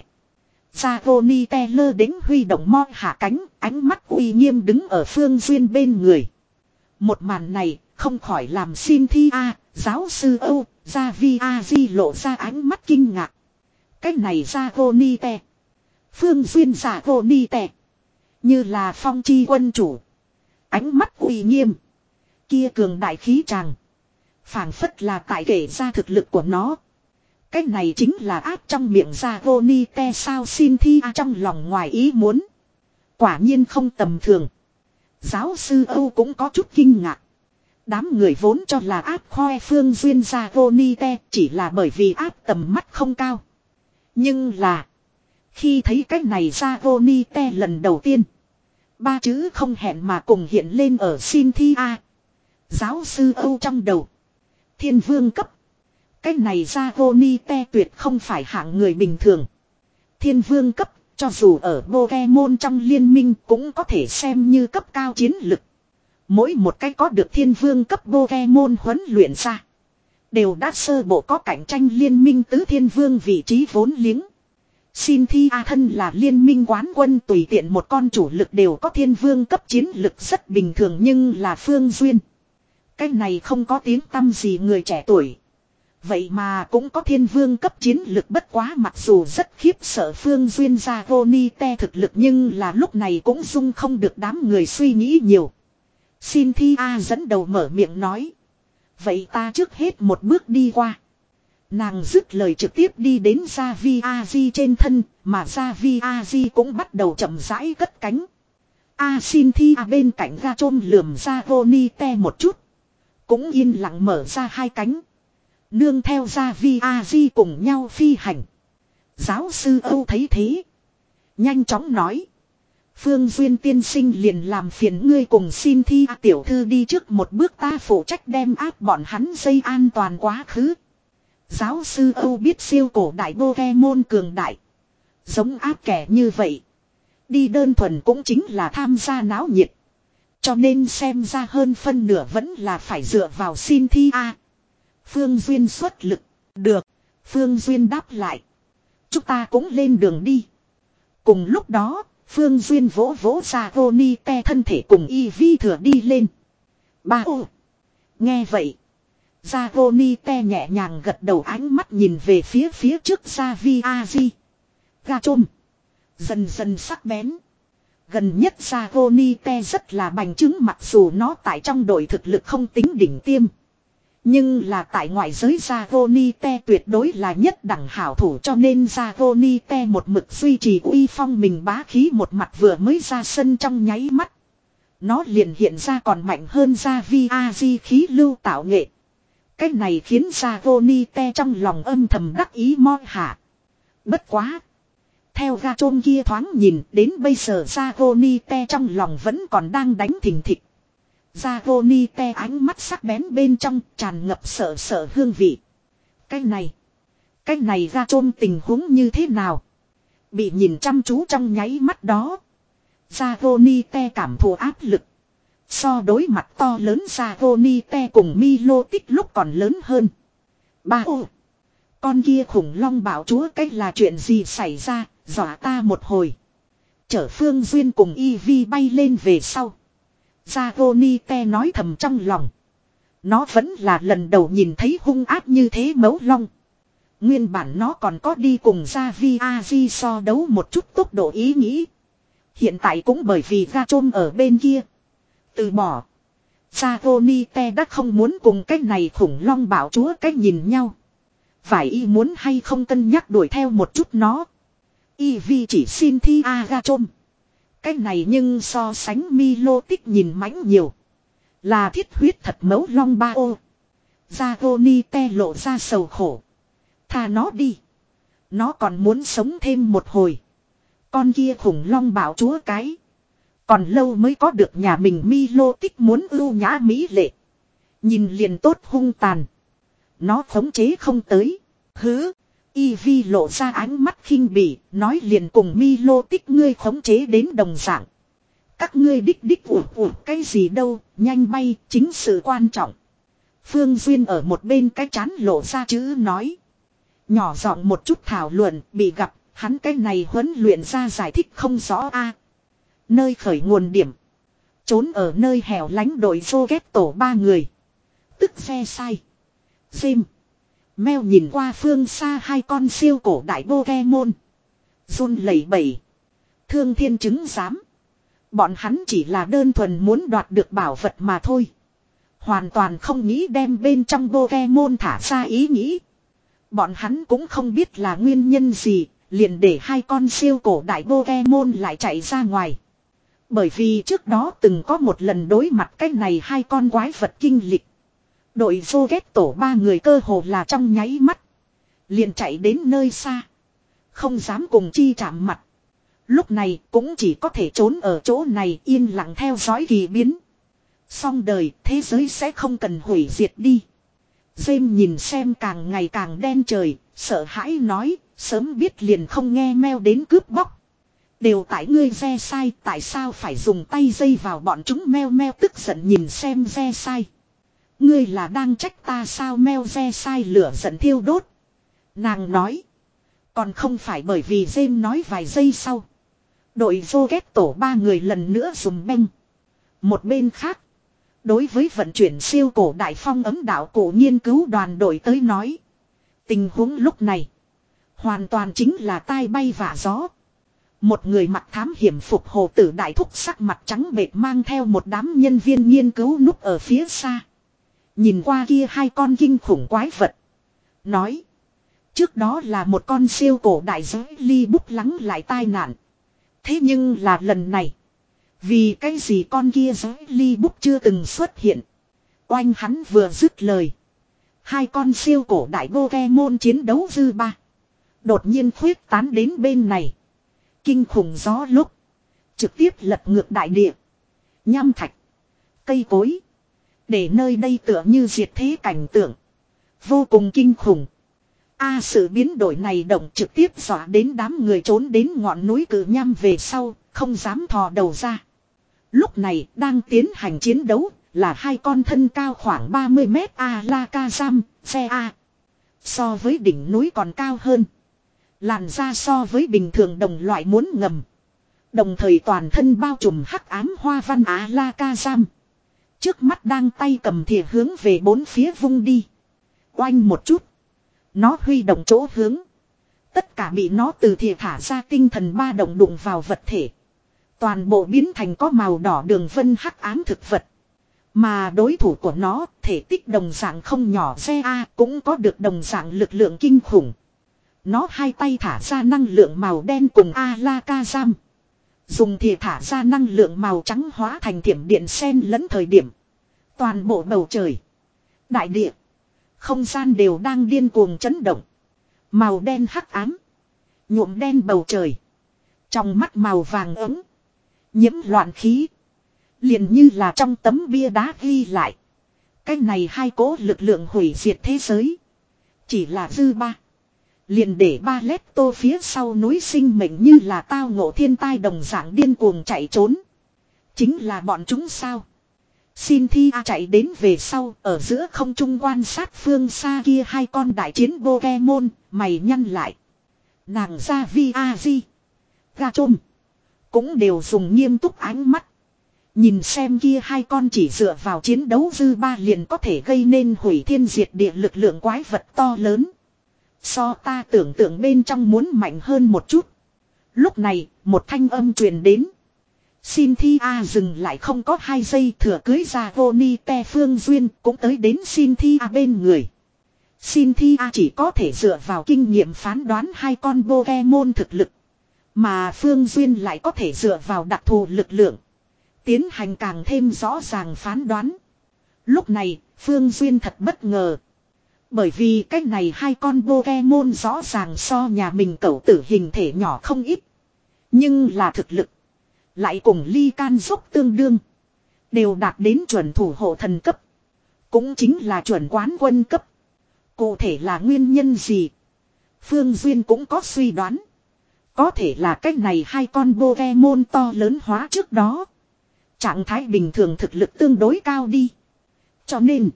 S1: Dragonite lơ đĩnh huy động mo hạ cánh. Ánh mắt uy nghiêm đứng ở Phương Duyên bên người. Một màn này không khỏi làm Cynthia, giáo sư Âu, Gia Vi A Di lộ ra ánh mắt kinh ngạc. Cái này Dragonite. Phương Duyên Dragonite. Như là phong chi quân chủ. Ánh mắt uy nghiêm. Kia cường đại khí tràng. Phảng phất là tại kể ra thực lực của nó. Cái này chính là áp trong miệng Dragonite sao Cynthia trong lòng ngoài ý muốn. Quả nhiên không tầm thường. Giáo sư Âu cũng có chút kinh ngạc. Đám người vốn cho là áp khoe Phương Duyên Dragonite chỉ là bởi vì áp tầm mắt không cao. Nhưng là. Khi thấy cái này Dragonite lần đầu tiên. Ba chữ không hẹn mà cùng hiện lên ở Cynthia. Giáo sư Âu trong đầu. Thiên vương cấp. Cái này Dragonite tuyệt không phải hạng người bình thường. Thiên vương cấp, cho dù ở Pokemon trong liên minh cũng có thể xem như cấp cao chiến lực. Mỗi một cái có được thiên vương cấp Pokemon huấn luyện ra, đều đã sơ bộ có cạnh tranh liên minh tứ thiên vương vị trí vốn liếng. Cynthia thân là liên minh quán quân, tùy tiện một con chủ lực đều có thiên vương cấp chiến lực rất bình thường, nhưng là Phương Duyên. Cái này không có tiếng tăm gì người trẻ tuổi. Vậy mà cũng có thiên vương cấp chiến lực, bất quá mặc dù rất khiếp sợ Phương Duyên ra Dragonite thực lực, nhưng là lúc này cũng dung không được đám người suy nghĩ nhiều. Cynthia dẫn đầu mở miệng nói. Vậy ta trước hết một bước đi qua. Nàng dứt lời trực tiếp đi đến Javiazi trên thân, mà Javiazi cũng bắt đầu chậm rãi cất cánh. A Cynthia bên cạnh Gachom lườm Dragonite một chút, cũng yên lặng mở ra hai cánh, nương theo Javiazi cùng nhau phi hành. Giáo sư Âu thấy thế, nhanh chóng nói. Phương Duyên tiên sinh liền làm phiền ngươi cùng Cynthia tiểu thư đi trước một bước, ta phụ trách đem áp bọn hắn dây an toàn quá khứ. Giáo sư Âu biết siêu cổ đại Pokemon cường đại, giống áp kẻ như vậy, đi đơn thuần cũng chính là tham gia náo nhiệt. Cho nên xem ra hơn phân nửa vẫn là phải dựa vào Cynthia. Phương Duyên xuất lực. Được. Phương Duyên đáp lại. Chúng ta cũng lên đường đi. Cùng lúc đó, Phương Duyên vỗ vỗ Dragonite thân thể cùng Eevee thừa đi lên. Ba ô. Nghe vậy, Dragonite nhẹ nhàng gật đầu, ánh mắt nhìn về phía phía trước Javiazi. Gachom dần dần sắc bén. Gần nhất Dragonite rất là bành trướng, mặc dù nó tại trong đội thực lực không tính đỉnh tiêm, nhưng là tại ngoại giới Dragonite tuyệt đối là nhất đẳng hảo thủ, cho nên Dragonite một mực duy trì uy phong mình bá khí, một mặt vừa mới ra sân trong nháy mắt, nó liền hiện ra còn mạnh hơn Javiazi khí lưu tạo nghệ. Cái này khiến Dragonite trong lòng âm thầm đắc ý moi hạ. Bất quá, theo Gachom kia thoáng nhìn, đến bây giờ Dragonite trong lòng vẫn còn đang đánh thình thịch. Dragonite ánh mắt sắc bén bên trong tràn ngập sợ sợ hương vị. Cái này, cái này Gachom tình huống như thế nào? Bị nhìn chăm chú trong nháy mắt đó, Dragonite cảm thụ áp lực. So đối mặt to lớn Dragonite cùng Milotic lúc còn lớn hơn. Ba ô, con kia khủng long bảo chúa, cách là chuyện gì xảy ra, dọa ta một hồi. Chở Phương Duyên cùng Eevee bay lên về sau, Dragonite nói thầm trong lòng. Nó vẫn là lần đầu nhìn thấy hung ác như thế mấu long. Nguyên bản nó còn có đi cùng Javiazi so đấu một chút tốc độ ý nghĩ. Hiện tại cũng bởi vì Gachom ở bên kia, từ bỏ. Dragonite đã không muốn cùng cái này khủng long bảo chúa cách nhìn nhau. Phải y muốn hay không cân nhắc đuổi theo một chút nó. Eevee chỉ Cynthia Gachom. Cái này nhưng so sánh Milotic nhìn mãnh nhiều. Là thiết huyết thật mấu long ba ô. Dragonite lộ ra sầu khổ. Thà nó đi. Nó còn muốn sống thêm một hồi. Con kia khủng long bảo chúa cái, còn lâu mới có được nhà mình Milotic muốn ưu nhã mỹ lệ, nhìn liền tốt hung tàn. Nó khống chế không tới. Hứ. Eevee lộ ra ánh mắt khinh bỉ, nói liền cùng Milotic ngươi khống chế đến đồng dạng. Các ngươi đích đích ủ ủ cái gì đâu, nhanh bay, chính sự quan trọng. Phương Duyên ở một bên cái chán lộ ra chữ nói. Nhỏ giọng một chút thảo luận, bị gặp, hắn cái này huấn luyện ra giải thích không rõ a. Nơi khởi nguồn điểm. Trốn ở nơi hẻo lánh đội vô ghét tổ ba người. Tức xe sai. Dêm. Mèo nhìn qua phương xa hai con siêu cổ đại Pokemon. Run lẩy bẩy. Thương thiên chứng giám. Bọn hắn chỉ là đơn thuần muốn đoạt được bảo vật mà thôi. Hoàn toàn không nghĩ đem bên trong Pokemon thả ra ý nghĩ. Bọn hắn cũng không biết là nguyên nhân gì, liền để hai con siêu cổ đại Pokemon lại chạy ra ngoài. Bởi vì trước đó từng có một lần đối mặt cái này hai con quái vật kinh lịch. Đội vô ghét tổ ba người cơ hồ là trong nháy mắt liền chạy đến nơi xa, không dám cùng chi chạm mặt. Lúc này cũng chỉ có thể trốn ở chỗ này yên lặng theo dõi kỳ biến. Xong đời, thế giới sẽ không cần hủy diệt đi. James nhìn xem càng ngày càng đen trời, sợ hãi nói, sớm biết liền không nghe meo đến cướp bóc. Đều tại ngươi ve sai, tại sao phải dùng tay dây vào bọn chúng meo meo tức giận nhìn xem ve sai. Ngươi là đang trách ta sao meo ve sai lửa giận thiêu đốt. Nàng nói. Còn không phải bởi vì James nói vài giây sau. Đội vô ghét tổ ba người lần nữa dùng beng. Một bên khác. Đối với vận chuyển siêu cổ đại phong ấm đạo cổ nghiên cứu đoàn đội tới nói. Tình huống lúc này. Hoàn toàn chính là tai bay vạ gió. Một người mặc thám hiểm phục hồ tử đại thúc sắc mặt trắng bệch mang theo một đám nhân viên nghiên cứu núp ở phía xa. Nhìn qua kia hai con kinh khủng quái vật. Nói. Trước đó là một con siêu cổ đại giới ly bút lắng lại tai nạn. Thế nhưng là lần này. Vì cái gì con kia giới ly bút chưa từng xuất hiện. Oanh hắn vừa dứt lời. Hai con siêu cổ đại Pokemon chiến đấu dư ba. Đột nhiên khuyết tán đến bên này. Kinh khủng gió lúc. Trực tiếp lật ngược đại địa. Nham thạch. Cây cối. Để nơi đây tựa như diệt thế cảnh tượng. Vô cùng kinh khủng. A sự biến đổi này động trực tiếp dọa đến đám người trốn đến ngọn núi cử nham về sau. Không dám thò đầu ra. Lúc này đang tiến hành chiến đấu. Là hai con thân cao khoảng ba mươi mét Alakazam, xe A. So với đỉnh núi còn cao hơn. Làn da so với bình thường đồng loại muốn ngầm. Đồng thời toàn thân bao trùm hắc ám hoa văn Alakazam. Trước mắt đang tay cầm thìa hướng về bốn phía vung đi. Oanh một chút. Nó huy động chỗ hướng. Tất cả bị nó từ thìa thả ra tinh thần ba động đụng vào vật thể. Toàn bộ biến thành có màu đỏ đường vân hắc ám thực vật. Mà đối thủ của nó, thể tích đồng dạng không nhỏ xe A cũng có được đồng dạng lực lượng kinh khủng. Nó hai tay thả ra năng lượng màu đen cùng Alakazam. Dùng thìa thả ra năng lượng màu trắng hóa thành thiểm điện sen lẫn thời điểm. Toàn bộ bầu trời, đại địa, không gian đều đang điên cuồng chấn động. Màu đen hắc ám, nhuộm đen bầu trời. Trong mắt màu vàng ấm, nhiễm loạn khí. Liền như là trong tấm bia đá ghi lại. Cái này hai cỗ lực lượng hủy diệt thế giới. Chỉ là dư ba. Liền để ba lét tô phía sau núi sinh mệnh như là tao ngộ thiên tai đồng dạng điên cuồng chạy trốn. Chính là bọn chúng sao. Cynthia chạy đến về sau ở giữa không trung quan sát phương xa kia hai con đại chiến Pokemon, mày nhăn lại. Nàng ra vi a di. Ga trôm. Cũng đều dùng nghiêm túc ánh mắt. Nhìn xem kia hai con chỉ dựa vào chiến đấu dư ba liền có thể gây nên hủy thiên diệt địa lực lượng quái vật to lớn. So ta tưởng tượng bên trong muốn mạnh hơn một chút. Lúc này, một thanh âm truyền đến. Cynthia dừng lại không có hai giây thừa cưới ra Vonite Phương Duyên cũng tới đến Cynthia bên người. Cynthia chỉ có thể dựa vào kinh nghiệm phán đoán hai con Pokemon thực lực. Mà Phương Duyên lại có thể dựa vào đặc thù lực lượng. Tiến hành càng thêm rõ ràng phán đoán. Lúc này, Phương Duyên thật bất ngờ. Bởi vì cách này hai con Pokemon rõ ràng so nhà mình cẩu tử hình thể nhỏ không ít. Nhưng là thực lực. Lại cùng ly can dốc tương đương. Đều đạt đến chuẩn thủ hộ thần cấp. Cũng chính là chuẩn quán quân cấp. Cụ thể là nguyên nhân gì? Phương Duyên cũng có suy đoán. Có thể là cách này hai con Pokemon to lớn hóa trước đó. Trạng thái bình thường thực lực tương đối cao đi. Cho nên.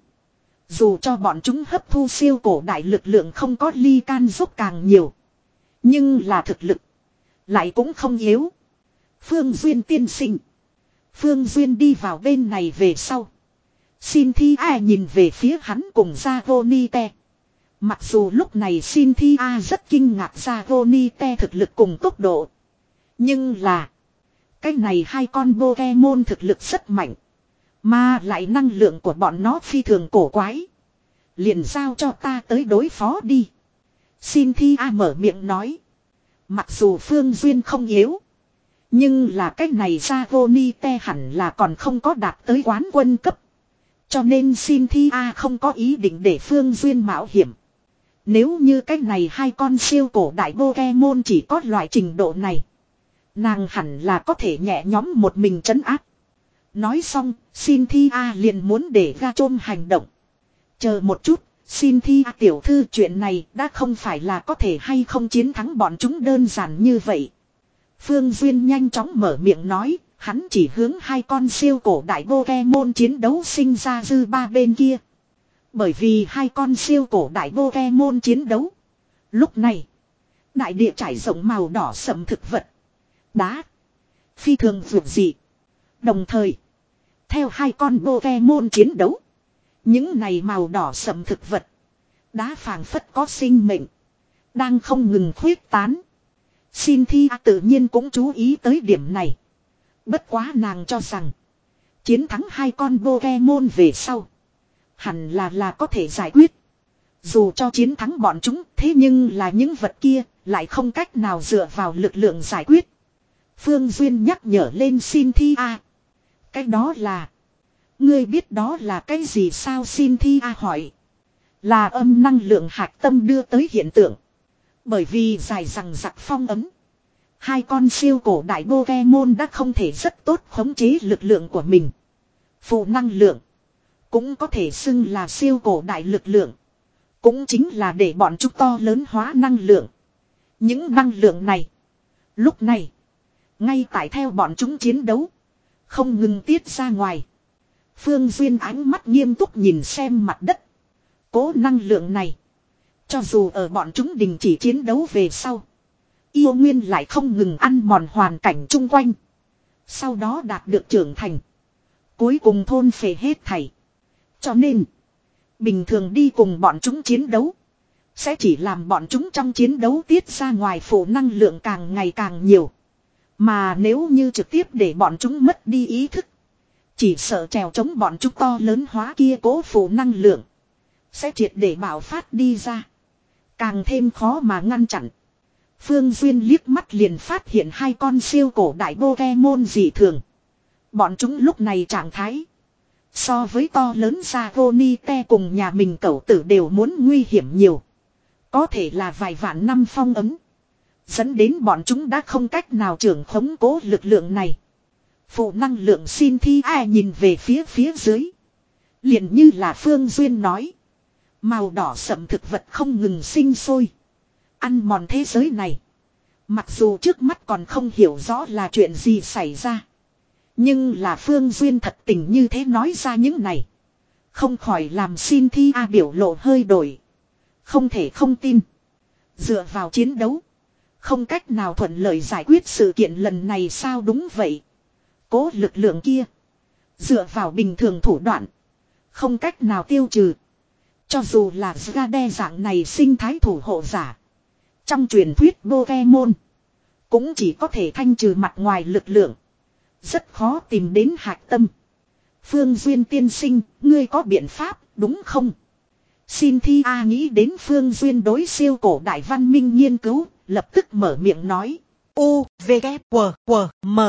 S1: Dù cho bọn chúng hấp thu siêu cổ đại lực lượng không có ly can giúp càng nhiều. Nhưng là thực lực. Lại cũng không yếu. Phương Duyên tiên sinh. Phương Duyên đi vào bên này về sau. Cynthia nhìn về phía hắn cùng Zavonite. Mặc dù lúc này Cynthia rất kinh ngạc Zavonite thực lực cùng tốc độ. Nhưng là. Cái này hai con Pokemon thực lực rất mạnh. Mà lại năng lượng của bọn nó phi thường cổ quái. Liền giao cho ta tới đối phó đi. Cynthia mở miệng nói. Mặc dù Phương Duyên không yếu. Nhưng là cái này Zavonite hẳn là còn không có đạt tới quán quân cấp. Cho nên Cynthia không có ý định để Phương Duyên mạo hiểm. Nếu như cái này hai con siêu cổ đại Pokemon chỉ có loại trình độ này. Nàng hẳn là có thể nhẹ nhóm một mình trấn áp. Nói xong, Cynthia liền muốn để Ga Chôm hành động. Chờ một chút, Cynthia tiểu thư, chuyện này đã không phải là có thể hay không chiến thắng bọn chúng đơn giản như vậy. Phương Duyên nhanh chóng mở miệng nói, hắn chỉ hướng hai con siêu cổ đại Pokemon chiến đấu sinh ra dư ba bên kia. Bởi vì hai con siêu cổ đại Pokemon chiến đấu. Lúc này, đại địa trải rộng màu đỏ sẫm thực vật, đá, phi thường vượt dị. Đồng thời, theo hai con Pokemon chiến đấu, những này màu đỏ sẫm thực vật, đá phảng phất có sinh mệnh, đang không ngừng khuếch tán. Cynthia tự nhiên cũng chú ý tới điểm này. Bất quá nàng cho rằng, chiến thắng hai con Pokemon về sau, hẳn là là có thể giải quyết. Dù cho chiến thắng bọn chúng, thế nhưng là những vật kia lại không cách nào dựa vào lực lượng giải quyết. Phương Duyên nhắc nhở lên Cynthia. Cái đó là... Ngươi biết đó là cái gì sao? Cynthia hỏi. Là âm năng lượng hạt tâm đưa tới hiện tượng. Bởi vì dài rằng giặc phong ấm, hai con siêu cổ đại Pokemon đã không thể rất tốt khống chế lực lượng của mình. Phụ năng lượng cũng có thể xưng là siêu cổ đại lực lượng, cũng chính là để bọn chúng to lớn hóa năng lượng. Những năng lượng này lúc này ngay tại theo bọn chúng chiến đấu, không ngừng tiết ra ngoài. Phương Duyên ánh mắt nghiêm túc nhìn xem mặt đất. Cố năng lượng này, cho dù ở bọn chúng đình chỉ chiến đấu về sau, yêu nguyên lại không ngừng ăn mòn hoàn cảnh chung quanh. Sau đó đạt được trưởng thành, cuối cùng thôn phệ hết thảy. Cho nên, bình thường đi cùng bọn chúng chiến đấu, sẽ chỉ làm bọn chúng trong chiến đấu tiết ra ngoài phụ năng lượng càng ngày càng nhiều. Mà nếu như trực tiếp để bọn chúng mất đi ý thức, chỉ sợ trèo chống bọn chúng to lớn hóa kia cố phụ năng lượng, sẽ triệt để bạo phát đi ra, càng thêm khó mà ngăn chặn. Phương Duyên liếc mắt liền phát hiện hai con siêu cổ đại Pokemon dị thường. Bọn chúng lúc này trạng thái, so với to lớn Dragonite cùng nhà mình cẩu tử đều muốn nguy hiểm nhiều. Có thể là vài vạn năm phong ấm, dẫn đến bọn chúng đã không cách nào trưởng khống cố lực lượng này. Phụ năng lượng Cynthia nhìn về phía phía dưới. Liền như là Phương Duyên nói, màu đỏ sẫm thực vật không ngừng sinh sôi, ăn mòn thế giới này. Mặc dù trước mắt còn không hiểu rõ là chuyện gì xảy ra, nhưng là Phương Duyên thật tình như thế nói ra những này, không khỏi làm Cynthia biểu lộ hơi đổi. Không thể không tin, dựa vào chiến đấu không cách nào thuận lợi giải quyết sự kiện lần này sao? Đúng vậy. Cố lực lượng kia, dựa vào bình thường thủ đoạn, không cách nào tiêu trừ. Cho dù là Zgade dạng này sinh thái thủ hộ giả, trong truyền thuyết Pokemon, cũng chỉ có thể thanh trừ mặt ngoài lực lượng, rất khó tìm đến hạch tâm. Phương Duyên tiên sinh, ngươi có biện pháp, đúng không? Cynthia nghĩ đến Phương Duyên đối siêu cổ đại văn minh nghiên cứu, lập tức mở miệng nói. U, V, K, W, W, M.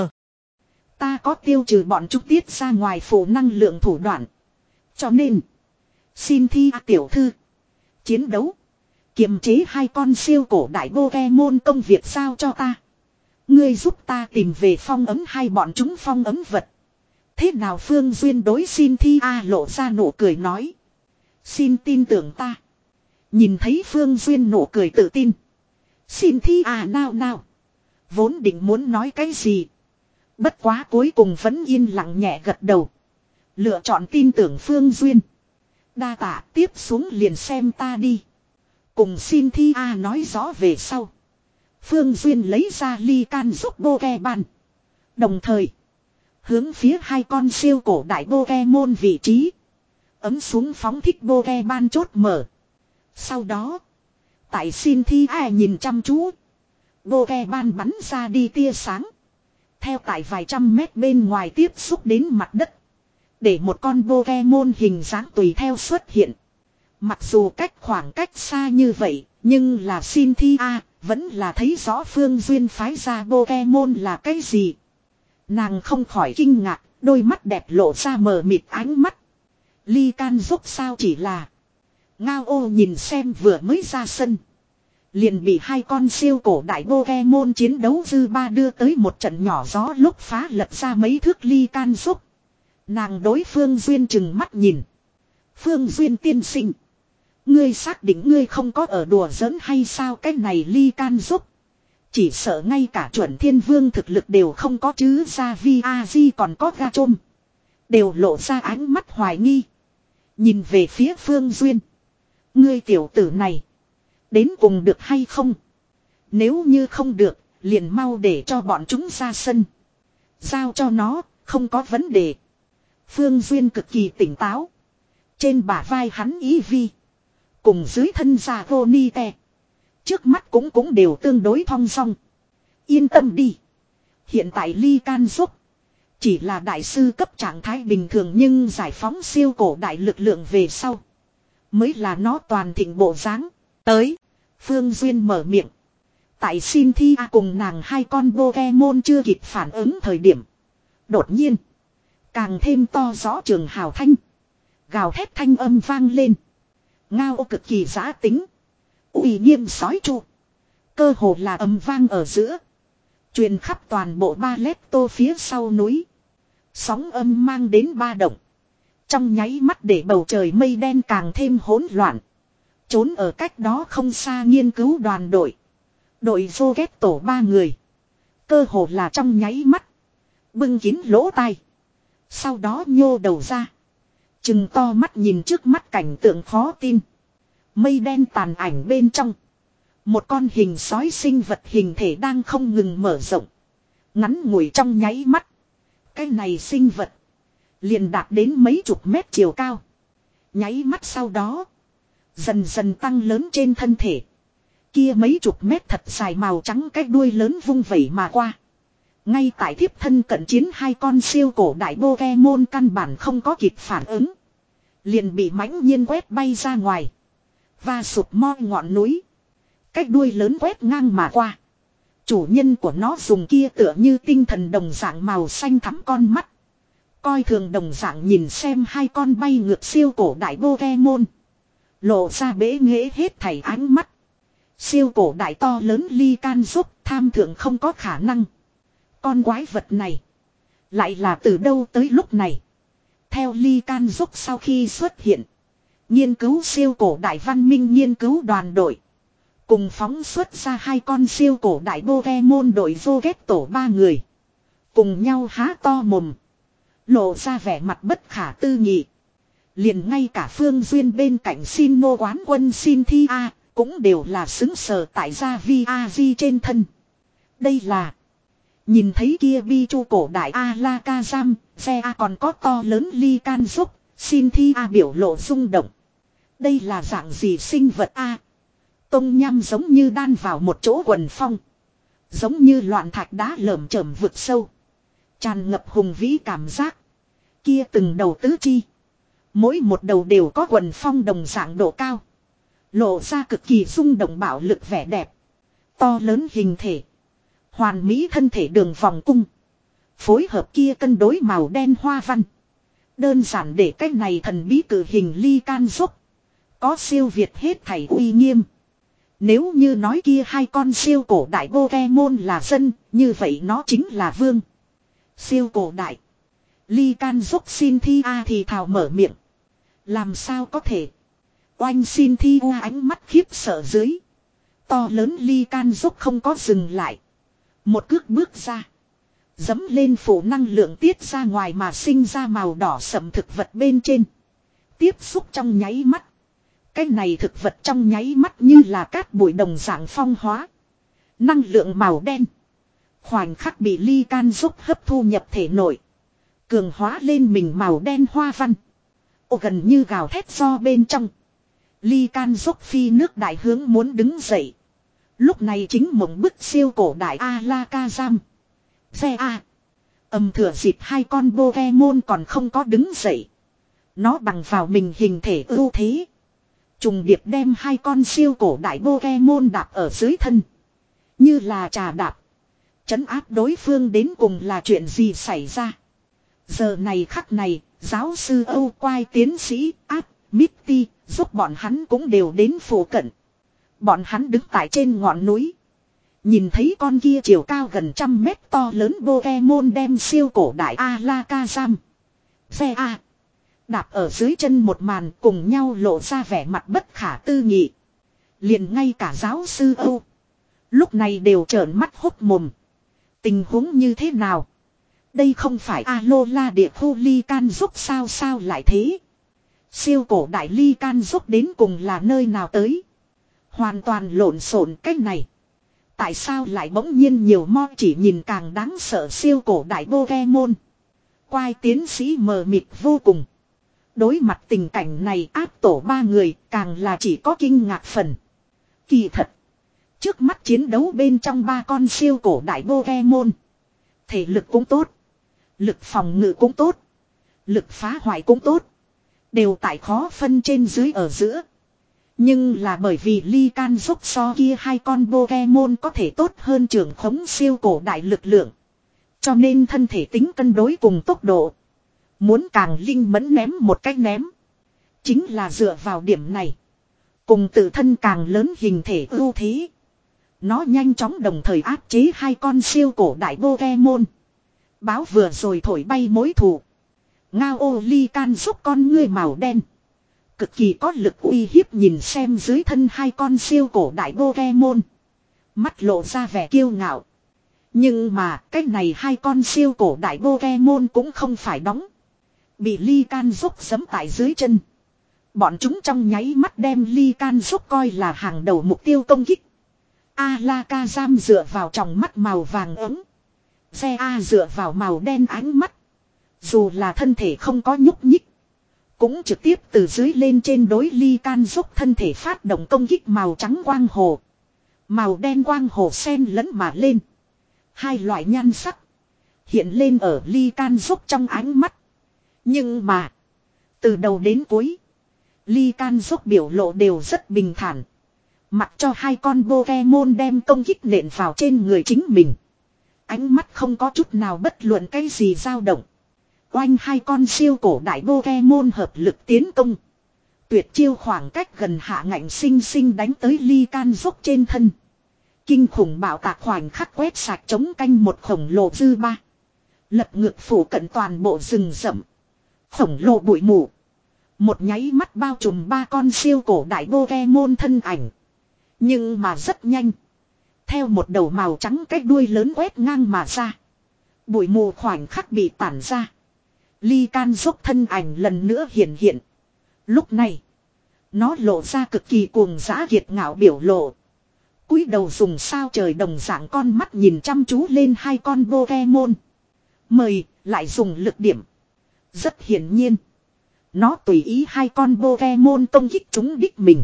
S1: Ta có tiêu trừ bọn chúng tiết ra ngoài phụ năng lượng thủ đoạn. Cho nên, Cynthia tiểu thư, chiến đấu, kiềm chế hai con siêu cổ đại Pokemon công việc giao cho ta. Ngươi giúp ta tìm về phong ấm hai bọn chúng phong ấm vật. Thế nào? Phương Duyên đối Cynthia lộ ra nụ cười nói. Xin tin tưởng ta. Nhìn thấy Phương Duyên nụ cười tự tin, Cynthia nao nao, vốn định muốn nói cái gì, bất quá cuối cùng vẫn yên lặng nhẹ gật đầu, lựa chọn tin tưởng Phương Duyên. Đa tạ, tiếp xuống liền xem ta đi. Cùng Cynthia nói rõ về sau, Phương Duyên lấy ra ly can giúp Pokemon, đồng thời hướng phía hai con siêu cổ đại Pokemon vị trí ấm xuống phóng thích Pokemon chốt mở. Sau đó, tại Cynthia nhìn chăm chú, Pokemon bắn ra đi tia sáng, theo tại vài trăm mét bên ngoài tiếp xúc đến mặt đất, để một con Pokemon hình dáng tùy theo xuất hiện. Mặc dù cách khoảng cách xa như vậy, nhưng là Cynthia vẫn là thấy rõ Phương Duyên phái ra Pokemon là cái gì. Nàng không khỏi kinh ngạc, đôi mắt đẹp lộ ra mờ mịt ánh mắt. Ly can giúp sao chỉ là... Ngao ô nhìn xem vừa mới ra sân, liền bị hai con siêu cổ đại Pokemon chiến đấu dư ba đưa tới một trận nhỏ gió lúc phá lật ra mấy thước ly can giúp. Nàng đối Phương Duyên chừng mắt nhìn. Phương Duyên tiên sinh, Ngươi xác định ngươi không có ở đùa giỡn hay sao? Cái này Ly Can giúp. Chỉ sợ ngay cả chuẩn thiên vương thực lực đều không có chứ. Ra vi a di còn có ga trôm. Đều lộ ra ánh mắt hoài nghi. Nhìn về phía Phương Duyên. Ngươi tiểu tử này. Đến cùng được hay không? Nếu như không được, liền mau để cho bọn chúng ra sân. Giao cho nó, không có vấn đề. Phương Duyên cực kỳ tỉnh táo. Trên bả vai hắn ý vi. Cùng dưới thân già vô ni tè. Trước mắt cũng cũng đều tương đối thong song. Yên tâm đi. Hiện tại Ly Can giúp. Chỉ là đại sư cấp trạng thái bình thường nhưng giải phóng siêu cổ đại lực lượng về sau. Mới là nó toàn thịnh bộ dáng. Tới. Phương Duyên mở miệng. Tại Cynthia cùng nàng hai con Pokemon chưa kịp phản ứng thời điểm. Đột nhiên. Càng thêm to rõ trường hào thanh. Gào thét thanh âm vang lên. Ngao cực kỳ giã tính. Uy nghiêm sói chu. Cơ hồ là âm vang ở giữa. Truyền khắp toàn bộ ba lét tô phía sau núi. Sóng âm mang đến ba động. Trong nháy mắt để bầu trời mây đen càng thêm hỗn loạn. Trốn ở cách đó không xa nghiên cứu đoàn đội. Đội vô ghét tổ ba người. Cơ hồ là trong nháy mắt. Bưng kín lỗ tai. Sau đó nhô đầu ra. Chừng to mắt nhìn trước mắt cảnh tượng khó tin. Mây đen tàn ảnh bên trong. Một con hình sói sinh vật hình thể đang không ngừng mở rộng. Ngắn ngủi trong nháy mắt. Cái này sinh vật. Liền đạt đến mấy chục mét chiều cao. Nháy mắt sau đó. Dần dần tăng lớn trên thân thể. Kia mấy chục mét thật dài màu trắng cái đuôi lớn vung vẩy mà qua. Ngay tại thiếp thân cận chiến hai con siêu cổ đại Pokemon căn bản không có kịp phản ứng. Liền bị mãnh nhiên quét bay ra ngoài. Và sụp mo ngọn núi. Cái đuôi lớn quét ngang mà qua. Chủ nhân của nó dùng kia tựa như tinh thần đồng dạng màu xanh thắm con mắt. Coi thường đồng dạng nhìn xem hai con bay ngược siêu cổ đại Pokemon. Lộ ra bế nghệ hết thảy ánh mắt. Siêu cổ đại to lớn Ly Can giúp tham thượng không có khả năng. Con quái vật này. Lại là từ đâu tới lúc này. Theo Ly Can giúp sau khi xuất hiện. Nghiên cứu siêu cổ đại văn minh nghiên cứu đoàn đội. Cùng phóng xuất ra hai con siêu cổ đại Pokemon đội vô ghét tổ ba người. Cùng nhau há to mồm. Lộ ra vẻ mặt bất khả tư nghị. Liền ngay cả Phương Duyên bên cạnh Sinnoh quán quân Cynthia cũng đều là xứng sờ tại gia vi a di trên thân. Đây là. Nhìn thấy kia bi chu cổ đại Alakazam, xe còn có to lớn Ly Can giúp, Cynthia biểu lộ rung động. Đây là dạng gì sinh vật a? Tông nham giống như đan vào một chỗ quần phong. Giống như loạn thạch đá lởm chởm vực sâu. Tràn ngập hùng vĩ cảm giác. Kia từng đầu tứ chi. Mỗi một đầu đều có quần phong đồng dạng độ cao. Lộ ra cực kỳ rung động bạo lực vẻ đẹp. To lớn hình thể. Hoàn mỹ thân thể đường vòng cung. Phối hợp kia cân đối màu đen hoa văn. Đơn giản để cái này thần bí cử hình Ly Can giúp. Có siêu việt hết thảy uy nghiêm. Nếu như nói kia hai con siêu cổ đại Pokemon là dân, như vậy nó chính là vương. Siêu cổ đại. Ly Can giúp Cynthia thì thào mở miệng. Làm sao có thể. Oanh Cynthia ánh mắt khiếp sợ dưới. To lớn Ly Can giúp không có dừng lại. Một cước bước ra. Dấm lên phủ năng lượng tiết ra ngoài mà sinh ra màu đỏ sẫm thực vật bên trên. Tiếp xúc trong nháy mắt. Cái này thực vật trong nháy mắt như là cát bụi đồng dạng phong hóa. Năng lượng màu đen. Khoảnh khắc bị Ly Can giúp hấp thu nhập thể nội. Cường hóa lên mình màu đen hoa văn. Ồ gần như gào thét do bên trong. Ly Can giúp phi nước đại hướng muốn đứng dậy. Lúc này chính mộng bức siêu cổ đại Alakazam. Xe A. Âm thừa dịp hai con Pokemon còn không có đứng dậy. Nó bằng vào mình hình thể ưu thế. Trùng điệp đem hai con siêu cổ đại Pokemon đạp ở dưới thân. Như là trà đạp. Trấn áp đối phương đến cùng là chuyện gì xảy ra. Giờ này khắc này, giáo sư Âu Quai tiến sĩ áp, Mitty, giúp bọn hắn cũng đều đến phủ cận. Bọn hắn đứng tại trên ngọn núi. Nhìn thấy con kia chiều cao gần trăm mét to lớn Pokemon đem siêu cổ đại Alakazam. Xe A. đạp ở dưới chân một màn cùng nhau lộ ra vẻ mặt bất khả tư nghị. Liền ngay cả giáo sư Âu lúc này đều trợn mắt hốt mồm. Tình huống như thế nào? Đây không phải Alola địa khu ly can giúp sao sao lại thế? Siêu cổ đại ly can giúp đến cùng là nơi nào tới? Hoàn toàn lộn xộn cách này. Tại sao lại bỗng nhiên nhiều mo chỉ nhìn càng đáng sợ siêu cổ đại Pokemon? Quai tiến sĩ mờ mịt vô cùng. Đối mặt tình cảnh này áp tổ ba người càng là chỉ có kinh ngạc phần. Kỳ thật. Trước mắt chiến đấu bên trong ba con siêu cổ đại Pokemon. Thể lực cũng tốt. Lực phòng ngự cũng tốt. Lực phá hoại cũng tốt. Đều tại khó phân trên dưới ở giữa. Nhưng là bởi vì ly can giúp so kia hai con Pokemon có thể tốt hơn trưởng khống siêu cổ đại lực lượng. Cho nên thân thể tính cân đối cùng tốc độ. Muốn càng linh mẫn ném một cách ném. Chính là dựa vào điểm này. Cùng tự thân càng lớn hình thể ưu thế. Nó nhanh chóng đồng thời áp chế hai con siêu cổ đại Pokemon. Báo vừa rồi thổi bay mối thù. Ngao ô ly can giúp con ngươi màu đen. Cực kỳ có lực uy hiếp nhìn xem dưới thân hai con siêu cổ đại Pokemon. Mắt lộ ra vẻ kiêu ngạo. Nhưng mà cái này hai con siêu cổ đại Pokemon cũng không phải đóng. Bị ly can giúp giẫm tại dưới chân. Bọn chúng trong nháy mắt đem ly can giúp coi là hàng đầu mục tiêu công kích. Alakazam dựa vào tròng mắt màu vàng ấm. Xe A dựa vào màu đen ánh mắt. Dù là thân thể không có nhúc nhích. Cũng trực tiếp từ dưới lên trên đối ly can giúp thân thể phát động công kích màu trắng quang hồ. Màu đen quang hồ xen lẫn mà lên. Hai loại nhan sắc. Hiện lên ở ly can giúp trong ánh mắt. Nhưng mà. Từ đầu đến cuối. Ly can giúp biểu lộ đều rất bình thản. Mặc cho hai con Pokemon đem công kích nện vào trên người chính mình. Ánh mắt không có chút nào bất luận cái gì dao động. Oanh hai con siêu cổ đại Pokemon hợp lực tiến công. Tuyệt chiêu khoảng cách gần hạ ngạnh sinh sinh đánh tới ly can giúp trên thân. Kinh khủng bạo tạc khoảnh khắc quét sạch chống canh một khổng lồ dư ba. Lật ngược phủ cận toàn bộ rừng rậm. Khổng lồ bụi mù. Một nháy mắt bao trùm ba con siêu cổ đại Pokemon thân ảnh. Nhưng mà rất nhanh. Theo một đầu màu trắng cái đuôi lớn quét ngang mà ra. Bụi mù khoảnh khắc bị tản ra. Ly can giúp thân ảnh lần nữa hiện hiện. Lúc này. Nó lộ ra cực kỳ cuồng dã kiệt ngạo biểu lộ. Cúi đầu dùng sao trời đồng dạng con mắt nhìn chăm chú lên hai con Pokemon. Mời lại dùng lực điểm. Rất hiển nhiên. Nó tùy ý hai con Pokemon công kích chúng đích mình.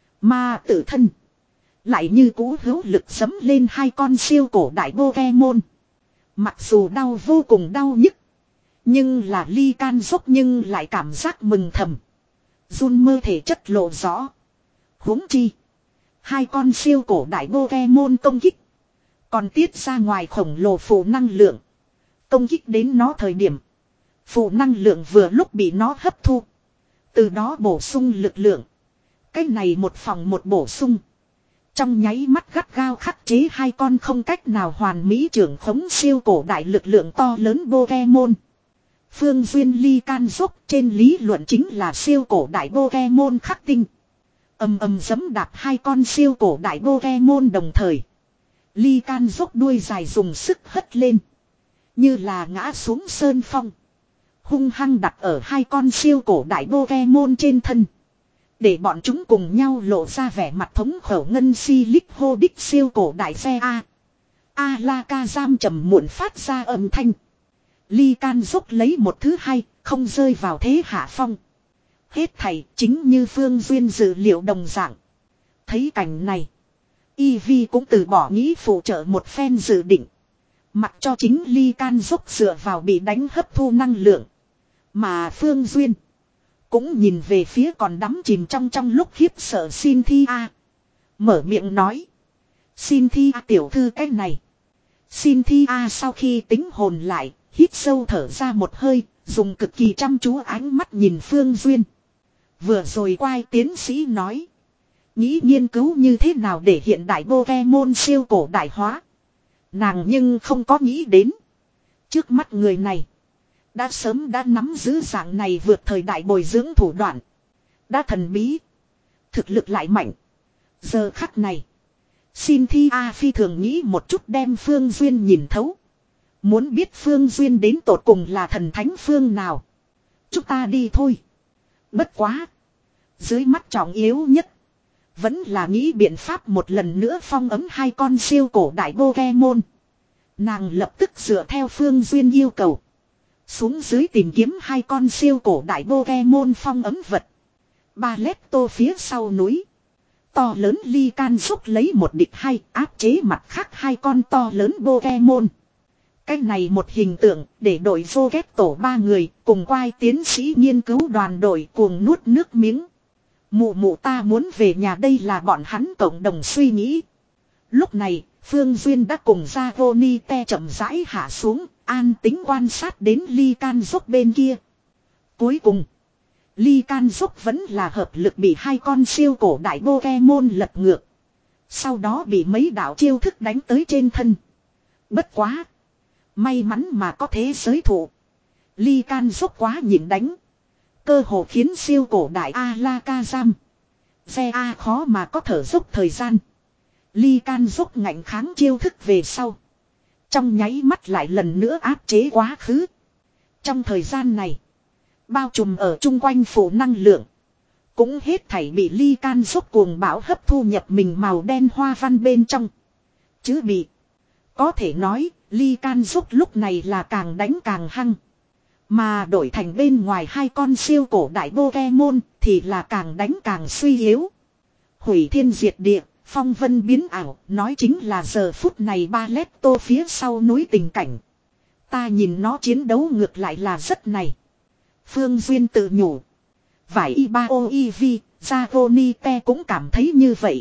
S1: Mà tự thân. Lại như cú hữu lực sấm lên hai con siêu cổ đại Pokemon. Mặc dù đau vô cùng đau nhức. Nhưng là ly can giúp nhưng lại cảm giác mừng thầm. Run mơ thể chất lộ rõ. Huống chi. Hai con siêu cổ đại Pokemon công kích. Còn tiết ra ngoài khổng lồ phụ năng lượng. Công kích đến nó thời điểm. Phụ năng lượng vừa lúc bị nó hấp thu. Từ đó bổ sung lực lượng. Cái này một phòng một bổ sung. Trong nháy mắt gắt gao khắc chế hai con không cách nào hoàn mỹ trưởng khống siêu cổ đại lực lượng to lớn Pokemon. Phương duyên ly can giúp trên lý luận chính là siêu cổ đại Pokemon khắc tinh. Âm âm giấm đạp hai con siêu cổ đại Pokemon đồng thời. Ly can giúp đuôi dài dùng sức hất lên. Như là ngã xuống sơn phong. Hung hăng đặt ở hai con siêu cổ đại Pokemon trên thân. Để bọn chúng cùng nhau lộ ra vẻ mặt thống khẩu ngân si lích hô đích siêu cổ đại xe A. Alakazam trầm muộn phát ra âm thanh. Ly can giúp lấy một thứ hai, không rơi vào thế hạ phong. Hết thảy chính như Phương Duyên dự liệu đồng dạng. Thấy cảnh này. Eevee cũng từ bỏ nghĩ phụ trợ một phen dự định. Mặc cho chính ly can giúp dựa vào bị đánh hấp thu năng lượng. Mà Phương Duyên. Cũng nhìn về phía còn đắm chìm trong trong lúc khiếp sợ Cynthia. Mở miệng nói. Cynthia tiểu thư cái này. Cynthia sau khi tính hồn lại. Hít sâu thở ra một hơi. Dùng cực kỳ chăm chú ánh mắt nhìn Phương Duyên. Vừa rồi quay tiến sĩ nói. Nghĩ nghiên cứu như thế nào để hiện đại Pokemon siêu cổ đại hóa. Nàng nhưng không có nghĩ đến. Trước mắt người này. Đã sớm đã nắm giữ dạng này vượt thời đại bồi dưỡng thủ đoạn. Đã thần bí. Thực lực lại mạnh. Giờ khắc này. Cynthia phi thường nghĩ một chút đem Phương Duyên nhìn thấu. Muốn biết Phương Duyên đến tột cùng là thần thánh phương nào. Chúng ta đi thôi. Bất quá. Dưới mắt trọng yếu nhất. Vẫn là nghĩ biện pháp một lần nữa phong ấm hai con siêu cổ đại Pokemon. Nàng lập tức dựa theo Phương Duyên yêu cầu. Xuống dưới tìm kiếm hai con siêu cổ đại Pokemon phong ấm vật. Ba lét tô phía sau núi. To lớn ly can giúp lấy một địch hai áp chế mặt khác hai con to lớn Pokemon. Cái này một hình tượng để đội vô ghét tổ ba người cùng quai tiến sĩ nghiên cứu đoàn đội cuồng nuốt nước miếng. Mụ mụ ta muốn về nhà đây là bọn hắn cộng đồng suy nghĩ. Lúc này, Phương Duyên đã cùng ra Vonite chậm rãi hạ xuống, an tính quan sát đến ly can dốc bên kia. Cuối cùng, ly can dốc vẫn là hợp lực bị hai con siêu cổ đại Pokemon lật ngược. Sau đó bị mấy đạo chiêu thức đánh tới trên thân. Bất quá. May mắn mà có thế giới thụ. Ly can dốc quá nhịn đánh. Cơ hồ khiến siêu cổ đại Alakazam. Xe A khó mà có thở dốc thời gian. Ly can dốc ngạnh kháng chiêu thức về sau. Trong nháy mắt lại lần nữa áp chế quá khứ. Trong thời gian này. Bao trùm ở chung quanh phủ năng lượng. Cũng hết thảy bị ly can dốc cuồng bão hấp thu nhập mình màu đen hoa văn bên trong. Chứ bị. Có thể nói, ly can dốc lúc này là càng đánh càng hăng. Mà đổi thành bên ngoài hai con siêu cổ đại Pokemon thì là càng đánh càng suy yếu. Hủy thiên diệt địa, phong vân biến ảo, nói chính là giờ phút này ba lét tô phía sau núi tình cảnh. Ta nhìn nó chiến đấu ngược lại là rất này. Phương Duyên tự nhủ. Vải Ibao Eevee, Dragonite cũng cảm thấy như vậy.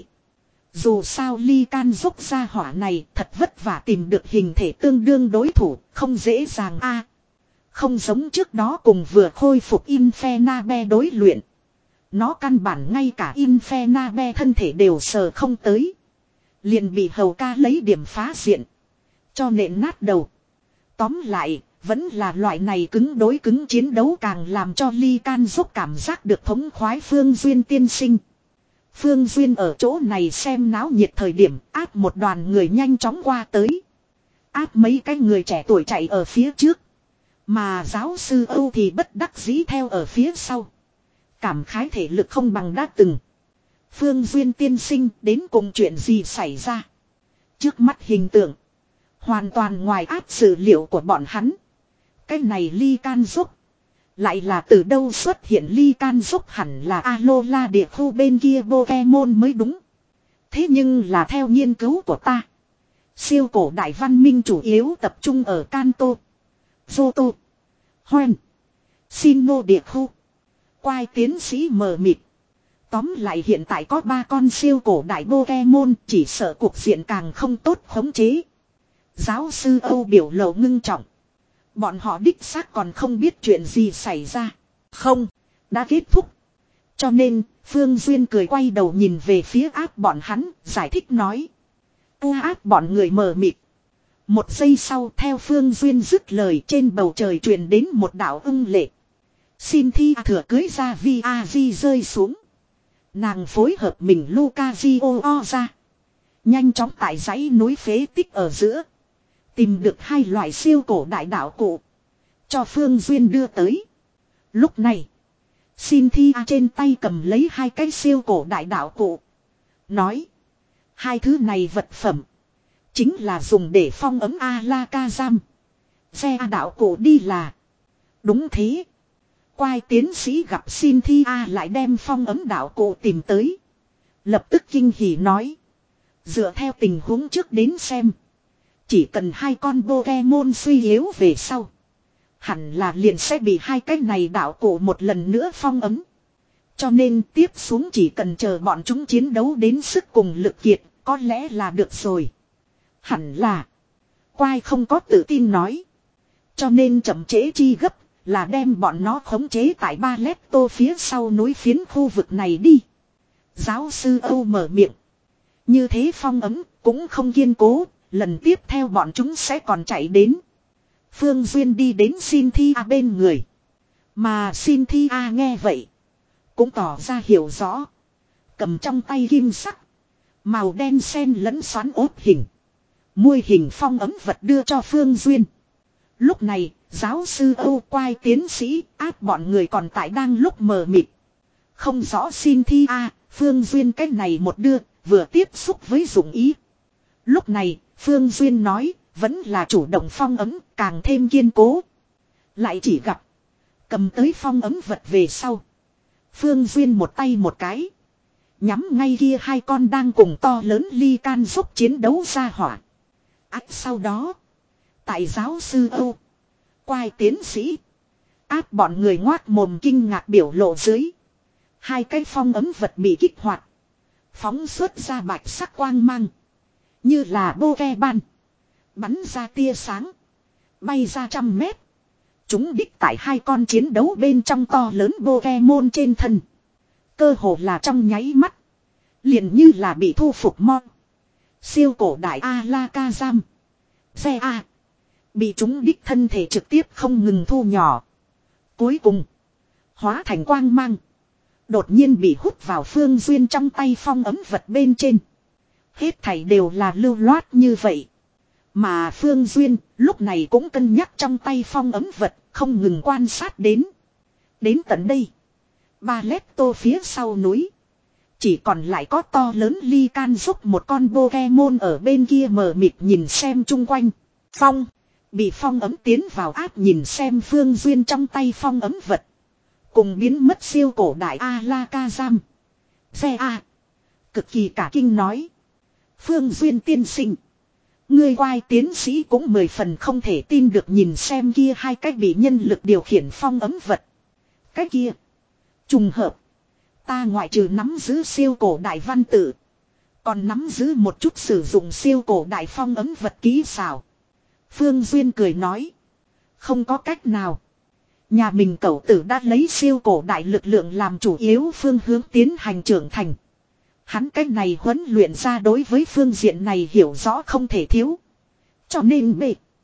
S1: Dù sao ly can dốc ra hỏa này thật vất vả tìm được hình thể tương đương đối thủ, không dễ dàng a. Không giống trước đó cùng vừa khôi phục Infernape đối luyện. Nó căn bản ngay cả Infernape thân thể đều sờ không tới. Liền bị hầu ca lấy điểm phá diện. Cho nện nát đầu. Tóm lại, vẫn là loại này cứng đối cứng chiến đấu càng làm cho ly can dốc cảm giác được thống khoái Phương Duyên tiên sinh. Phương Duyên ở chỗ này xem náo nhiệt thời điểm áp một đoàn người nhanh chóng qua tới. Áp mấy cái người trẻ tuổi chạy ở phía trước. Mà giáo sư Âu thì bất đắc dĩ theo ở phía sau. Cảm khái thể lực không bằng đã từng. Phương Duyên tiên sinh đến cùng chuyện gì xảy ra. Trước mắt hình tượng. Hoàn toàn ngoài áp sự liệu của bọn hắn. Cái này ly can dốc. Lại là từ đâu xuất hiện ly can dốc hẳn là Alola địa khu bên kia Pokemon mới đúng. Thế nhưng là theo nghiên cứu của ta. Siêu cổ đại văn minh chủ yếu tập trung ở Kanto, Johto, Hoenn, Sinnoh địa khu. Quai tiến sĩ mờ mịt. Tóm lại hiện tại có ba con siêu cổ đại Pokemon chỉ sợ cuộc diện càng không tốt khống chế. Giáo sư Âu biểu lộ ngưng trọng. Bọn họ đích xác còn không biết chuyện gì xảy ra. Không, đã kết thúc. Cho nên, Phương Duyên cười quay đầu nhìn về phía áp bọn hắn, giải thích nói. U áp bọn người mờ mịt. Một giây sau theo Phương Duyên dứt lời trên bầu trời truyền đến một đạo ưng lệ. Cynthia thừa cưới ra vi a di rơi xuống. Nàng phối hợp mình Lucazio ra. Nhanh chóng tại dãy núi phế tích ở giữa. Tìm được hai loại siêu cổ đại đạo cụ. Cho Phương Duyên đưa tới. Lúc này. Cynthia trên tay cầm lấy hai cái siêu cổ đại đạo cụ. Nói. Hai thứ này vật phẩm. Chính là dùng để phong ấm Alakazam. Xe đạo cụ đi là. Đúng thế. Quai tiến sĩ gặp Cynthia lại đem phong ấm đạo cụ tìm tới. Lập tức kinh hỉ nói. Dựa theo tình huống trước đến xem. Chỉ cần hai con Pokemon suy yếu về sau. Hẳn là liền sẽ bị hai cái này đạo cụ một lần nữa phong ấm. Cho nên tiếp xuống chỉ cần chờ bọn chúng chiến đấu đến sức cùng lực kiệt. Có lẽ là được rồi. Hẳn là. Quai không có tự tin nói. Cho nên chậm trễ chi gấp. Là đem bọn nó khống chế tại ba lét tô phía sau núi phiến khu vực này đi. Giáo sư Âu mở miệng. Như thế phong ấm cũng không kiên cố. Lần tiếp theo bọn chúng sẽ còn chạy đến. Phương Duyên đi đến Cynthia bên người. Mà Cynthia nghe vậy. Cũng tỏ ra hiểu rõ. Cầm trong tay kim sắc. Màu đen xen lẫn xoắn ốt hình. Môi hình phong ấm vật đưa cho Phương Duyên. Lúc này, giáo sư Âu Quai tiến sĩ áp bọn người còn tại đang lúc mờ mịt. Không rõ Cynthia, Phương Duyên cách này một đưa, vừa tiếp xúc với dụng ý. Lúc này, Phương Duyên nói, vẫn là chủ động phong ấm, càng thêm kiên cố. Lại chỉ gặp, cầm tới phong ấm vật về sau. Phương Duyên một tay một cái. Nhắm ngay kia hai con đang cùng to lớn ly can giúp chiến đấu ra hỏa. Ách sau đó, tại giáo sư Âu, Quai tiến sĩ, áp bọn người ngoác mồm kinh ngạc biểu lộ dưới. Hai cái phong ấm vật bị kích hoạt. Phóng xuất ra bạch sắc quang mang. Như là bô ve ban. Bắn ra tia sáng. Bay ra trăm mét. Chúng đích tại hai con chiến đấu bên trong to lớn bô ve môn trên thân. Cơ hồ là trong nháy mắt. Liền như là bị thu phục mo. Siêu cổ đại Alakazam. Xe A. Bị chúng đích thân thể trực tiếp không ngừng thu nhỏ. Cuối cùng. Hóa thành quang mang. Đột nhiên bị hút vào Phương Duyên trong tay phong ấm vật bên trên. Hết thảy đều là lưu loát như vậy. Mà Phương Duyên lúc này cũng cân nhắc trong tay phong ấm vật, không ngừng quan sát đến. Đến tận đây. Ba lét tô phía sau núi. Chỉ còn lại có to lớn ly can giúp một con Pokemon ở bên kia mờ mịt nhìn xem chung quanh. Phong. Bị phong ấm tiến vào áp nhìn xem Phương Duyên trong tay phong ấm vật. Cùng biến mất siêu cổ đại Alakazam. Xe A. Cực kỳ cả kinh nói. Phương Duyên tiên sinh. Ngươi Quai tiến sĩ cũng mười phần không thể tin được nhìn xem kia hai cách bị nhân lực điều khiển phong ấm vật. Cái kia. Trùng hợp. Ta ngoại trừ nắm giữ siêu cổ đại văn tự. Còn nắm giữ một chút sử dụng siêu cổ đại phong ấm vật kỹ xảo. Phương Duyên cười nói. Không có cách nào. Nhà mình cậu tử đã lấy siêu cổ đại lực lượng làm chủ yếu phương hướng tiến hành trưởng thành. Hắn cách này huấn luyện ra đối với phương diện này hiểu rõ không thể thiếu. Cho nên B.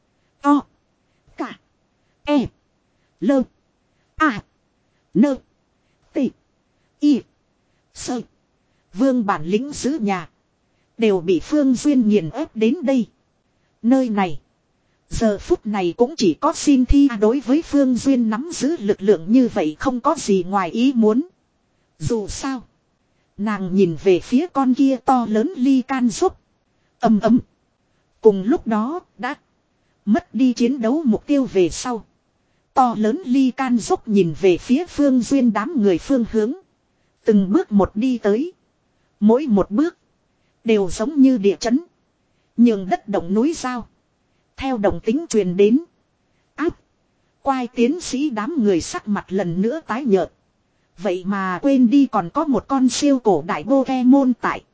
S1: O. K. E. L. A. N. T. Y. Sơ. Vương bản lĩnh giữ nhà. Đều bị Phương Duyên nghiền ép đến đây. Nơi này. Giờ phút này cũng chỉ có Cynthia đối với Phương Duyên nắm giữ lực lượng như vậy không có gì ngoài ý muốn. Dù sao. Nàng nhìn về phía con kia to lớn ly can giúp. Ầm ầm. Cùng lúc đó đã mất đi chiến đấu mục tiêu về sau. To lớn ly can giúp nhìn về phía Phương Duyên đám người phương hướng. Từng bước một đi tới. Mỗi một bước. Đều giống như địa chấn. Nhường đất động núi giao. Theo động tính truyền đến. Áp. Quai tiến sĩ đám người sắc mặt lần nữa tái nhợt. Vậy mà quên đi còn có một con siêu cổ đại Pokemon tại.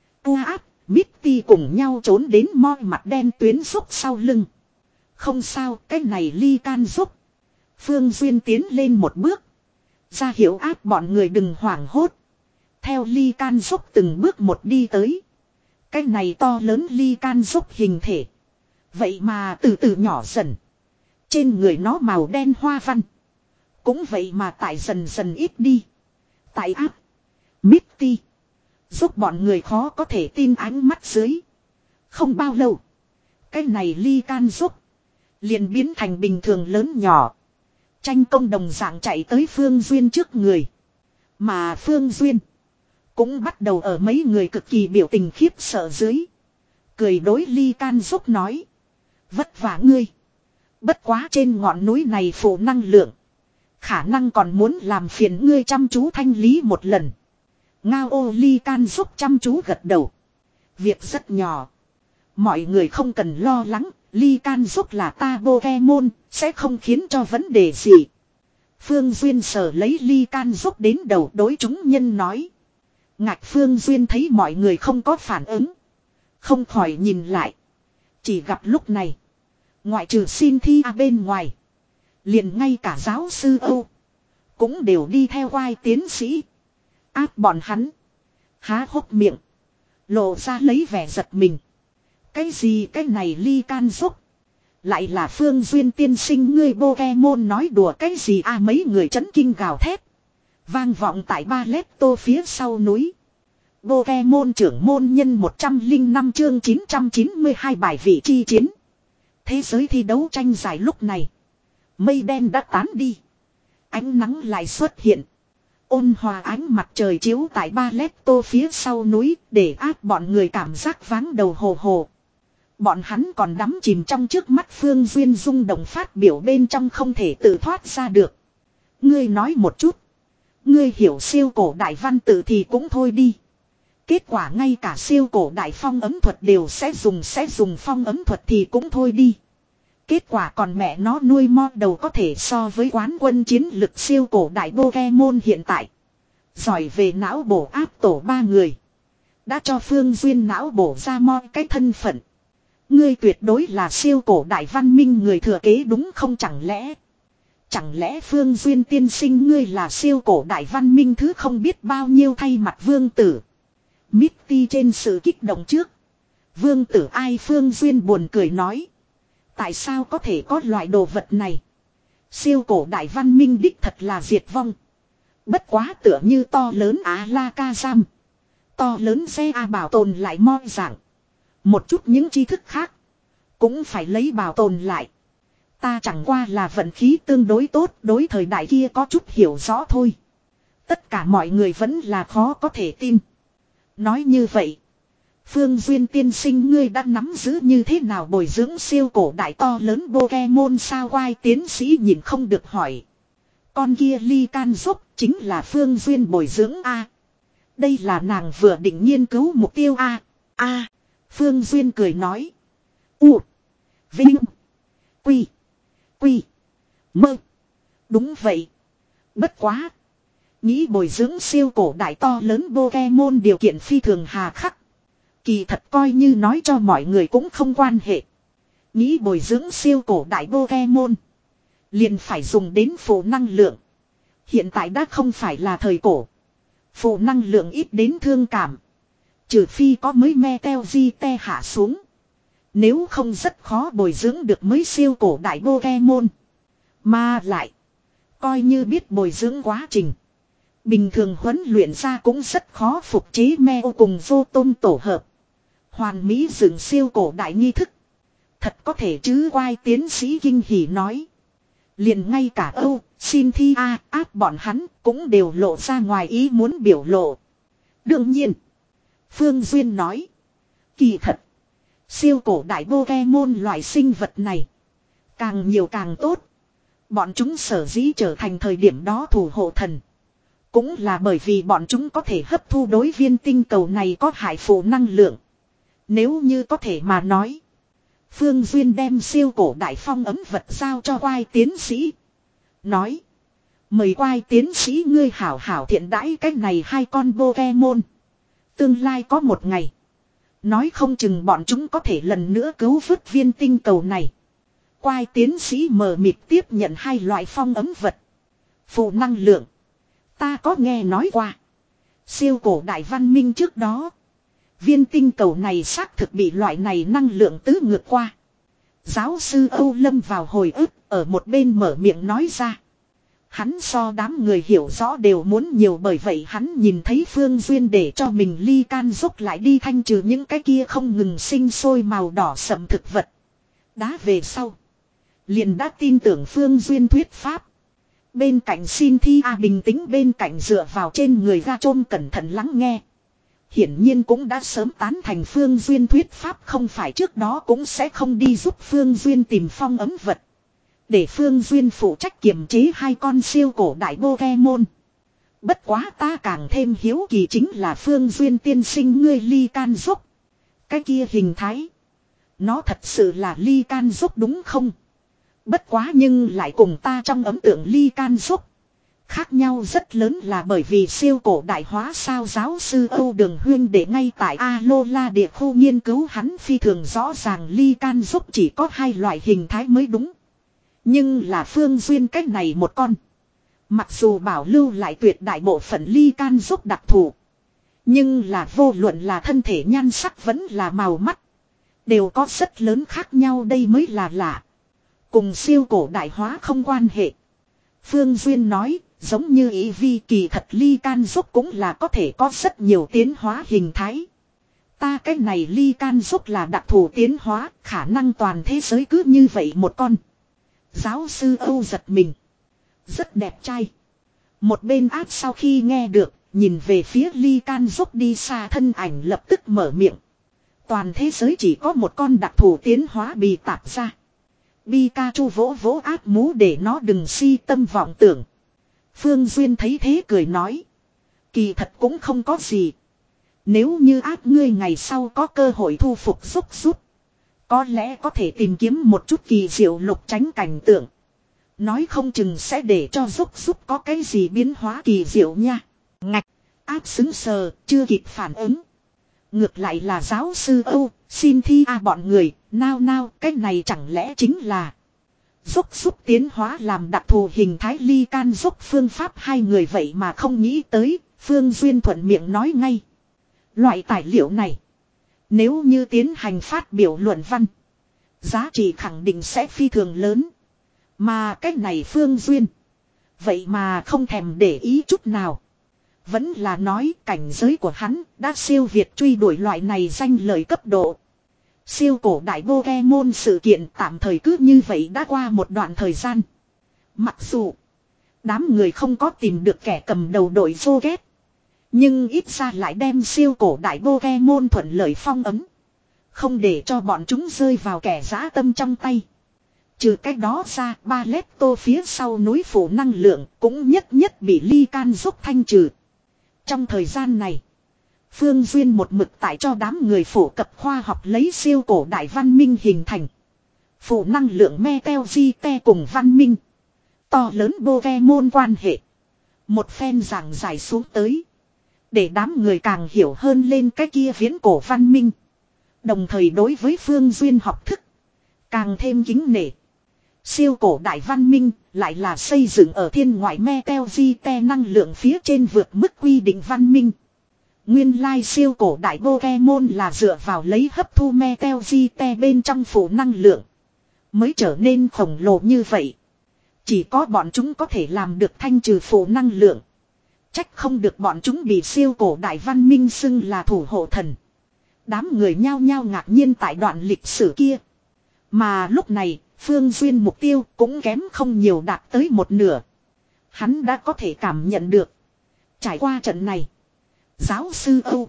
S1: Áp. Mitty cùng nhau trốn đến moi mặt đen tuyến xúc sau lưng. Không sao, cái này ly can giúp. Phương Duyên tiến lên một bước. Ra hiệu áp bọn người đừng hoảng hốt. Theo ly can giúp từng bước một đi tới. Cái này to lớn ly can giúp hình thể. Vậy mà từ từ nhỏ dần. Trên người nó màu đen hoa văn. Cũng vậy mà tại dần dần ít đi. Tại áp. Mitty. Giúp bọn người khó có thể tin ánh mắt dưới. Không bao lâu. Cái này ly can giúp. Liền biến thành bình thường lớn nhỏ. Tranh công đồng dạng chạy tới Phương Duyên trước người. Mà Phương Duyên. Cũng bắt đầu ở mấy người cực kỳ biểu tình khiếp sợ dưới. Cười đối ly can giúp nói. Vất vả ngươi. Bất quá trên ngọn núi này phủ năng lượng. Khả năng còn muốn làm phiền ngươi chăm chú thanh lý một lần. Ngao ô ly can giúp chăm chú gật đầu. Việc rất nhỏ. Mọi người không cần lo lắng. Ly can giúp là ta Pokemon. Sẽ không khiến cho vấn đề gì. Phương Duyên sở lấy ly can giúp đến đầu đối chúng nhân nói. Ngạch Phương Duyên thấy mọi người không có phản ứng. Không khỏi nhìn lại. Chỉ gặp lúc này. Ngoại trừ Cynthia bên ngoài. Liền ngay cả giáo sư Âu. Cũng đều đi theo Quai tiến sĩ. Áp bọn hắn. Há hốc miệng. Lộ ra lấy vẻ giật mình. Cái gì cái này ly can giúp. Lại là Phương Duyên tiên sinh ngươi Pokemon nói đùa cái gì a mấy người chấn kinh gào thét. Vang vọng tại ba lét tô phía sau núi. Pokemon trưởng môn nhân một trăm lẻ năm chương chín trăm chín mươi hai bài vị chi chiến. Thế giới thi đấu tranh giải lúc này. Mây đen đã tán đi. Ánh nắng lại xuất hiện. Ôn hòa ánh mặt trời chiếu tại ba lét tô phía sau núi để áp bọn người cảm giác váng đầu hồ hồ. Bọn hắn còn đắm chìm trong trước mắt Phương Duyên rung động phát biểu bên trong không thể tự thoát ra được. Ngươi nói một chút. Ngươi hiểu siêu cổ đại văn tự thì cũng thôi đi. Kết quả ngay cả siêu cổ đại phong ấm thuật đều sẽ dùng sẽ dùng phong ấm thuật thì cũng thôi đi. Kết quả còn mẹ nó nuôi mo đầu có thể so với quán quân chiến lực siêu cổ đại Pokemon hiện tại. Giỏi về não bổ áp tổ ba người. Đã cho Phương Duyên não bổ ra mo cái thân phận. Ngươi tuyệt đối là siêu cổ đại văn minh người thừa kế đúng không chẳng lẽ. Chẳng lẽ Phương Duyên tiên sinh ngươi là siêu cổ đại văn minh thứ không biết bao nhiêu thay mặt vương tử. Mitty trên sự kích động trước. Vương tử ai Phương Duyên buồn cười nói. Tại sao có thể có loại đồ vật này? Siêu cổ đại văn minh đích thật là diệt vong. Bất quá tựa như to lớn Alakazam. To lớn xe A bảo tồn lại moi dạng. Một chút những tri thức khác. Cũng phải lấy bảo tồn lại. Ta chẳng qua là vận khí tương đối tốt. Đối thời đại kia có chút hiểu rõ thôi. Tất cả mọi người vẫn là khó có thể tin. Nói như vậy. Phương Duyên tiên sinh ngươi đã nắm giữ như thế nào bồi dưỡng siêu cổ đại to lớn Pokemon sao quai tiến sĩ nhìn không được hỏi. Con kia ly can giúp chính là Phương Duyên bồi dưỡng A. Đây là nàng vừa định nghiên cứu mục tiêu A. A. Phương Duyên cười nói. U. Vinh. Quy. Quy. Mơ. Đúng vậy. Bất quá. Nghĩ bồi dưỡng siêu cổ đại to lớn Pokemon điều kiện phi thường hà khắc. Kỳ thật coi như nói cho mọi người cũng không quan hệ. Nghĩ bồi dưỡng siêu cổ đại Pokemon. Liền phải dùng đến phụ năng lượng. Hiện tại đã không phải là thời cổ. Phụ năng lượng ít đến thương cảm. Trừ phi có mới Meteorite hạ xuống. Nếu không rất khó bồi dưỡng được mới siêu cổ đại Pokemon. Mà lại. Coi như biết bồi dưỡng quá trình. Bình thường huấn luyện ra cũng rất khó phục chế Meo cùng vô tôm tổ hợp. Hoàn mỹ dựng siêu cổ đại nghi thức. Thật có thể chứ quai tiến sĩ kinh hỉ nói. Liền ngay cả Âu, Xin Thi A, áp bọn hắn cũng đều lộ ra ngoài ý muốn biểu lộ. Đương nhiên. Phương Duyên nói. Kỳ thật. Siêu cổ đại Pokemon loại sinh vật này. Càng nhiều càng tốt. Bọn chúng sở dĩ trở thành thời điểm đó thủ hộ thần. Cũng là bởi vì bọn chúng có thể hấp thu đối viên tinh cầu này có hại phụ năng lượng. Nếu như có thể mà nói. Phương Duyên đem siêu cổ đại phong ấm vật giao cho quai tiến sĩ. Nói. Mời quai tiến sĩ ngươi hảo hảo thiện đãi cách này hai con Pokemon. Tương lai có một ngày. Nói không chừng bọn chúng có thể lần nữa cứu vớt viên tinh cầu này. Quai tiến sĩ mờ mịt tiếp nhận hai loại phong ấm vật. Phụ năng lượng. Ta có nghe nói qua. Siêu cổ đại văn minh trước đó. Viên tinh cầu này xác thực bị loại này năng lượng tứ ngược qua. Giáo sư Âu lâm vào hồi ức ở một bên mở miệng nói ra. Hắn so đám người hiểu rõ đều muốn nhiều bởi vậy hắn nhìn thấy Phương Duyên để cho mình ly can giúp lại đi thanh trừ những cái kia không ngừng sinh sôi màu đỏ sẫm thực vật. Đá về sau. Liền đã tin tưởng Phương Duyên thuyết pháp. Bên cạnh Xin Thi A bình tĩnh bên cạnh dựa vào trên người ga trôm cẩn thận lắng nghe. Hiển nhiên cũng đã sớm tán thành Phương Duyên thuyết pháp không phải trước đó cũng sẽ không đi giúp Phương Duyên tìm phong ấm vật. Để Phương Duyên phụ trách kiềm chế hai con siêu cổ đại Pokemon. Bất quá ta càng thêm hiếu kỳ chính là Phương Duyên tiên sinh ngươi ly can giúp. Cái kia hình thái. Nó thật sự là ly can giúp đúng không? Bất quá nhưng lại cùng ta trong ấn tượng ly can giúp. Khác nhau rất lớn là bởi vì siêu cổ đại hóa sao giáo sư Âu Đường Huyên để ngay tại Alola địa khu nghiên cứu hắn phi thường rõ ràng ly can giúp chỉ có hai loại hình thái mới đúng. Nhưng là Phương Duyên cách này một con. Mặc dù bảo lưu lại tuyệt đại bộ phận ly can giúp đặc thù. Nhưng là vô luận là thân thể nhan sắc vẫn là màu mắt. Đều có rất lớn khác nhau đây mới là lạ. Cùng siêu cổ đại hóa không quan hệ. Phương Duyên nói, giống như ý vi kỳ thật ly can giúp cũng là có thể có rất nhiều tiến hóa hình thái. Ta cái này ly can giúp là đặc thù tiến hóa, khả năng toàn thế giới cứ như vậy một con. Giáo sư Âu giật mình. Rất đẹp trai. Một bên áp sau khi nghe được, nhìn về phía ly can giúp đi xa thân ảnh lập tức mở miệng. Toàn thế giới chỉ có một con đặc thù tiến hóa bị tạp ra. Pikachu vỗ vỗ áp mũ để nó đừng si tâm vọng tưởng. Phương Duyên thấy thế cười nói. Kỳ thật cũng không có gì. Nếu như áp ngươi ngày sau có cơ hội thu phục giúp giúp. Có lẽ có thể tìm kiếm một chút kỳ diệu lục tránh cảnh tượng. Nói không chừng sẽ để cho giúp giúp có cái gì biến hóa kỳ diệu nha. Ngạch, áp xứng sờ, chưa kịp phản ứng. Ngược lại là giáo sư Âu, xin thi a bọn người, nao nao, cái này chẳng lẽ chính là giúp giúp tiến hóa làm đặc thù hình thái ly can giúp phương pháp hai người vậy mà không nghĩ tới, Phương Duyên thuận miệng nói ngay. Loại tài liệu này, nếu như tiến hành phát biểu luận văn, giá trị khẳng định sẽ phi thường lớn. Mà cái này Phương Duyên, vậy mà không thèm để ý chút nào. Vẫn là nói cảnh giới của hắn đã siêu việt truy đuổi loại này danh lời cấp độ. Siêu cổ đại Pokemon sự kiện tạm thời cứ như vậy đã qua một đoạn thời gian. Mặc dù đám người không có tìm được kẻ cầm đầu đội Zoget, nhưng ít ra lại đem siêu cổ đại Pokemon thuận lợi phong ấm. Không để cho bọn chúng rơi vào kẻ dã tâm trong tay. Trừ cách đó ra, ba lép tô phía sau núi phủ năng lượng cũng nhất nhất bị ly can giúp thanh trừ. Trong thời gian này, Phương Duyên một mực tại cho đám người phổ cập khoa học lấy siêu cổ đại văn minh hình thành. Phủ năng lượng Meteorite cùng văn minh. To lớn Pokemon quan hệ. Một phen giảng giải xuống tới. Để đám người càng hiểu hơn lên cái kia viễn cổ văn minh. Đồng thời đối với Phương Duyên học thức càng thêm kính nể. Siêu cổ đại văn minh lại là xây dựng ở thiên ngoại Meteorite năng lượng phía trên vượt mức quy định văn minh. Nguyên lai siêu cổ đại Pokemon là dựa vào lấy hấp thu Meteorite bên trong phủ năng lượng mới trở nên khổng lồ như vậy. Chỉ có bọn chúng có thể làm được thanh trừ phủ năng lượng. Trách không được bọn chúng bị siêu cổ đại văn minh xưng là thủ hộ thần. Đám người nhao nhao ngạc nhiên tại đoạn lịch sử kia. Mà lúc này, Phương Duyên mục tiêu cũng kém không nhiều đạt tới một nửa. Hắn đã có thể cảm nhận được. Trải qua trận này, giáo sư Âu,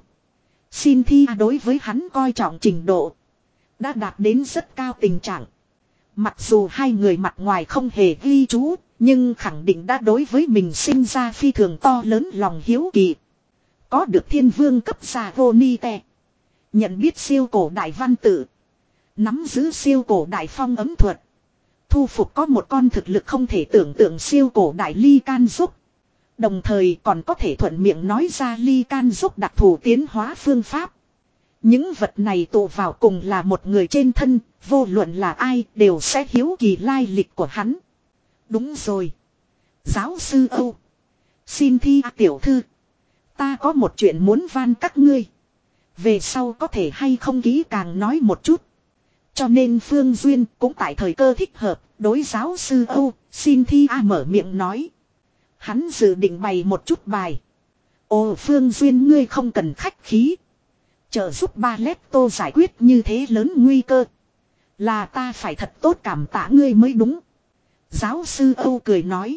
S1: xin thi đối với hắn coi trọng trình độ đã đạt đến rất cao tình trạng. Mặc dù hai người mặt ngoài không hề ghi chú, nhưng khẳng định đã đối với mình sinh ra phi thường to lớn lòng hiếu kỳ. Có được thiên vương cấp Sagonite, nhận biết siêu cổ đại văn tự, nắm giữ siêu cổ đại phong ấm thuật, thu phục có một con thực lực không thể tưởng tượng siêu cổ đại ly can giúp. Đồng thời còn có thể thuận miệng nói ra ly can giúp đặc thù tiến hóa phương pháp. Những vật này tụ vào cùng là một người trên thân, vô luận là ai đều sẽ hiếu kỳ lai lịch của hắn. Đúng rồi. Giáo sư Âu, xin thi tiểu thư, ta có một chuyện muốn van các ngươi. Về sau có thể hay không kỹ càng nói một chút. Cho nên Phương Duyên cũng tại thời cơ thích hợp, đối giáo sư Âu, xin thi a mở miệng nói. Hắn dự định bày một chút bài. Ồ Phương Duyên ngươi không cần khách khí. Trợ giúp ba lép tô giải quyết như thế lớn nguy cơ. Là ta phải thật tốt cảm tạ ngươi mới đúng. Giáo sư Âu cười nói.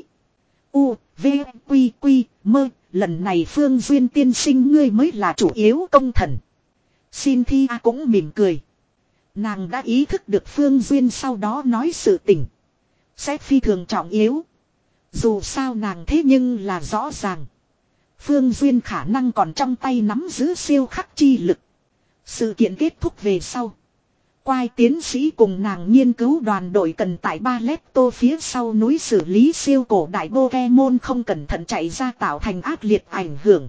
S1: U, V, Quy, Quy, mơ, lần này Phương Duyên tiên sinh ngươi mới là chủ yếu công thần. Xin thi a cũng mỉm cười. Nàng đã ý thức được Phương Duyên sau đó nói sự tình sẽ phi thường trọng yếu. Dù sao nàng thế nhưng là rõ ràng Phương Duyên khả năng còn trong tay nắm giữ siêu khắc chi lực. Sự kiện kết thúc về sau, Quai tiến sĩ cùng nàng nghiên cứu đoàn đội cần tại Ba Lép Tô phía sau núi xử lý siêu cổ đại Pokemon không cẩn thận chạy ra tạo thành ác liệt ảnh hưởng.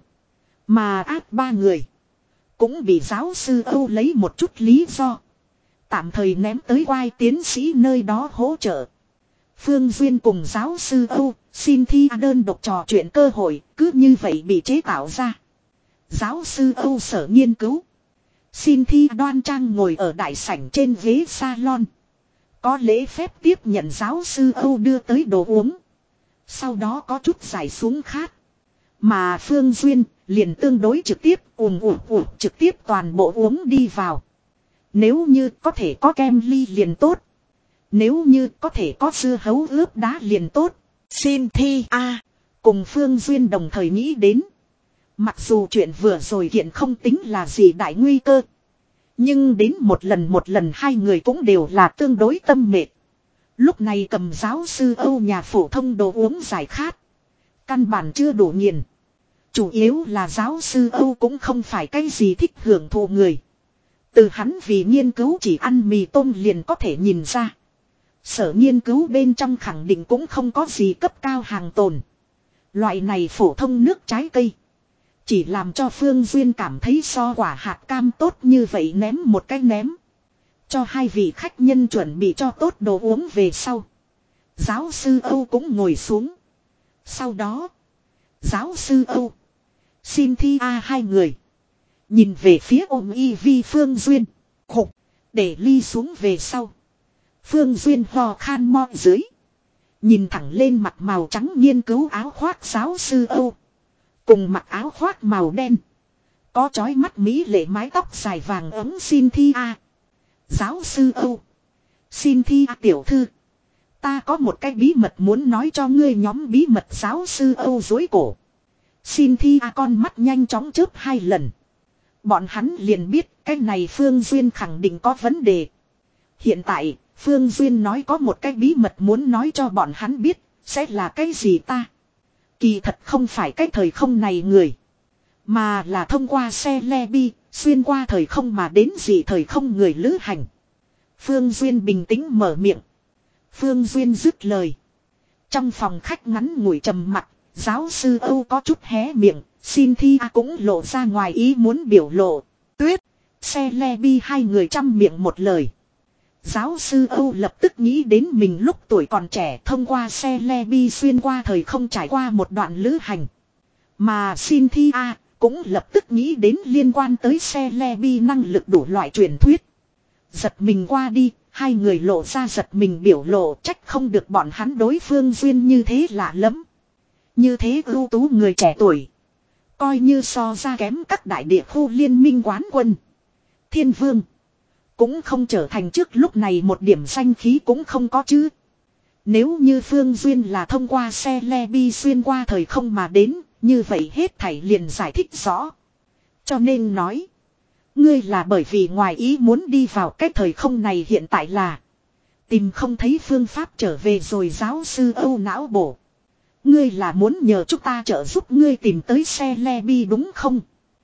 S1: Mà ác ba người cũng bị giáo sư Âu lấy một chút lý do tạm thời ném tới Quai tiến sĩ nơi đó hỗ trợ. Phương Duyên cùng giáo sư Âu xin thi đơn độc trò chuyện cơ hội cứ như vậy bị chế tạo ra. Giáo sư Âu sở nghiên cứu, xin thi đoan trang ngồi ở đại sảnh trên ghế salon. Có lễ phép tiếp nhận giáo sư Âu đưa tới đồ uống. Sau đó có chút giải xuống khát. Mà Phương Duyên liền tương đối trực tiếp ùm ùm ùm trực tiếp toàn bộ uống đi vào. Nếu như có thể có kem ly liền tốt. Nếu như có thể có dưa hấu ướp đá liền tốt. Xin thi a cùng Phương Duyên đồng thời nghĩ đến. Mặc dù chuyện vừa rồi hiện không tính là gì đại nguy cơ. Nhưng đến một lần một lần hai người cũng đều là tương đối tâm mệt. Lúc này cầm giáo sư Âu nhà phổ thông đồ uống giải khát. Căn bản chưa đủ nghiền. Chủ yếu là giáo sư Âu cũng không phải cái gì thích hưởng thụ người. Từ hắn vì nghiên cứu chỉ ăn mì tôm liền có thể nhìn ra. Sở nghiên cứu bên trong khẳng định cũng không có gì cấp cao hàng tồn. Loại này phổ thông nước trái cây. Chỉ làm cho Phương Duyên cảm thấy so quả hạt cam tốt như vậy ném một cái ném. Cho hai vị khách nhân chuẩn bị cho tốt đồ uống về sau. Giáo sư Âu cũng ngồi xuống. Sau đó. Giáo sư Âu. Xin thi a hai người. Nhìn về phía ôm y vi Phương Duyên. Khục. Để ly xuống về sau. Phương Duyên ho khan mo dưới. Nhìn thẳng lên mặt màu trắng nghiên cứu áo khoác giáo sư Âu. Cùng mặc áo khoác màu đen. Có chói mắt mỹ lệ mái tóc dài vàng ấm xin thi a. Giáo sư Âu. Xin thi a tiểu thư. Ta có một cái bí mật muốn nói cho ngươi nhóm bí mật giáo sư Âu dối cổ. Xin thi a con mắt nhanh chóng chớp hai lần. Bọn hắn liền biết cái này Phương Duyên khẳng định có vấn đề. Hiện tại, Phương Duyên nói có một cái bí mật muốn nói cho bọn hắn biết, sẽ là cái gì ta? Kỳ thật không phải cái thời không này người. Mà là thông qua xe le bi, xuyên qua thời không mà đến gì thời không người lữ hành. Phương Duyên bình tĩnh mở miệng. Phương Duyên dứt lời. Trong phòng khách ngắn ngủi trầm mặc, giáo sư Âu có chút hé miệng, xin thi a cũng lộ ra ngoài ý muốn biểu lộ. Tuyết, xe le bi hai người trăm miệng một lời. Giáo sư Âu lập tức nghĩ đến mình lúc tuổi còn trẻ thông qua xe le bi xuyên qua thời không trải qua một đoạn lữ hành. Mà xin thi a cũng lập tức nghĩ đến liên quan tới xe le bi năng lực đủ loại truyền thuyết. Giật mình qua đi, hai người lộ ra giật mình biểu lộ trách không được bọn hắn đối Phương Duyên như thế lạ lắm. Như thế ưu tú người trẻ tuổi. Coi như so ra kém các đại địa khu liên minh quán quân. Thiên vương. Cũng không trở thành trước lúc này một điểm danh khí cũng không có chứ. Nếu như Phương Duyên là thông qua xe le bi xuyên qua thời không mà đến, như vậy hết thảy liền giải thích rõ. Cho nên nói, ngươi là bởi vì ngoài ý muốn đi vào cái thời không này hiện tại là tìm không thấy phương pháp trở về rồi giáo sư Âu não bổ. Ngươi là muốn nhờ chúng ta trợ giúp ngươi tìm tới xe le bi đúng không?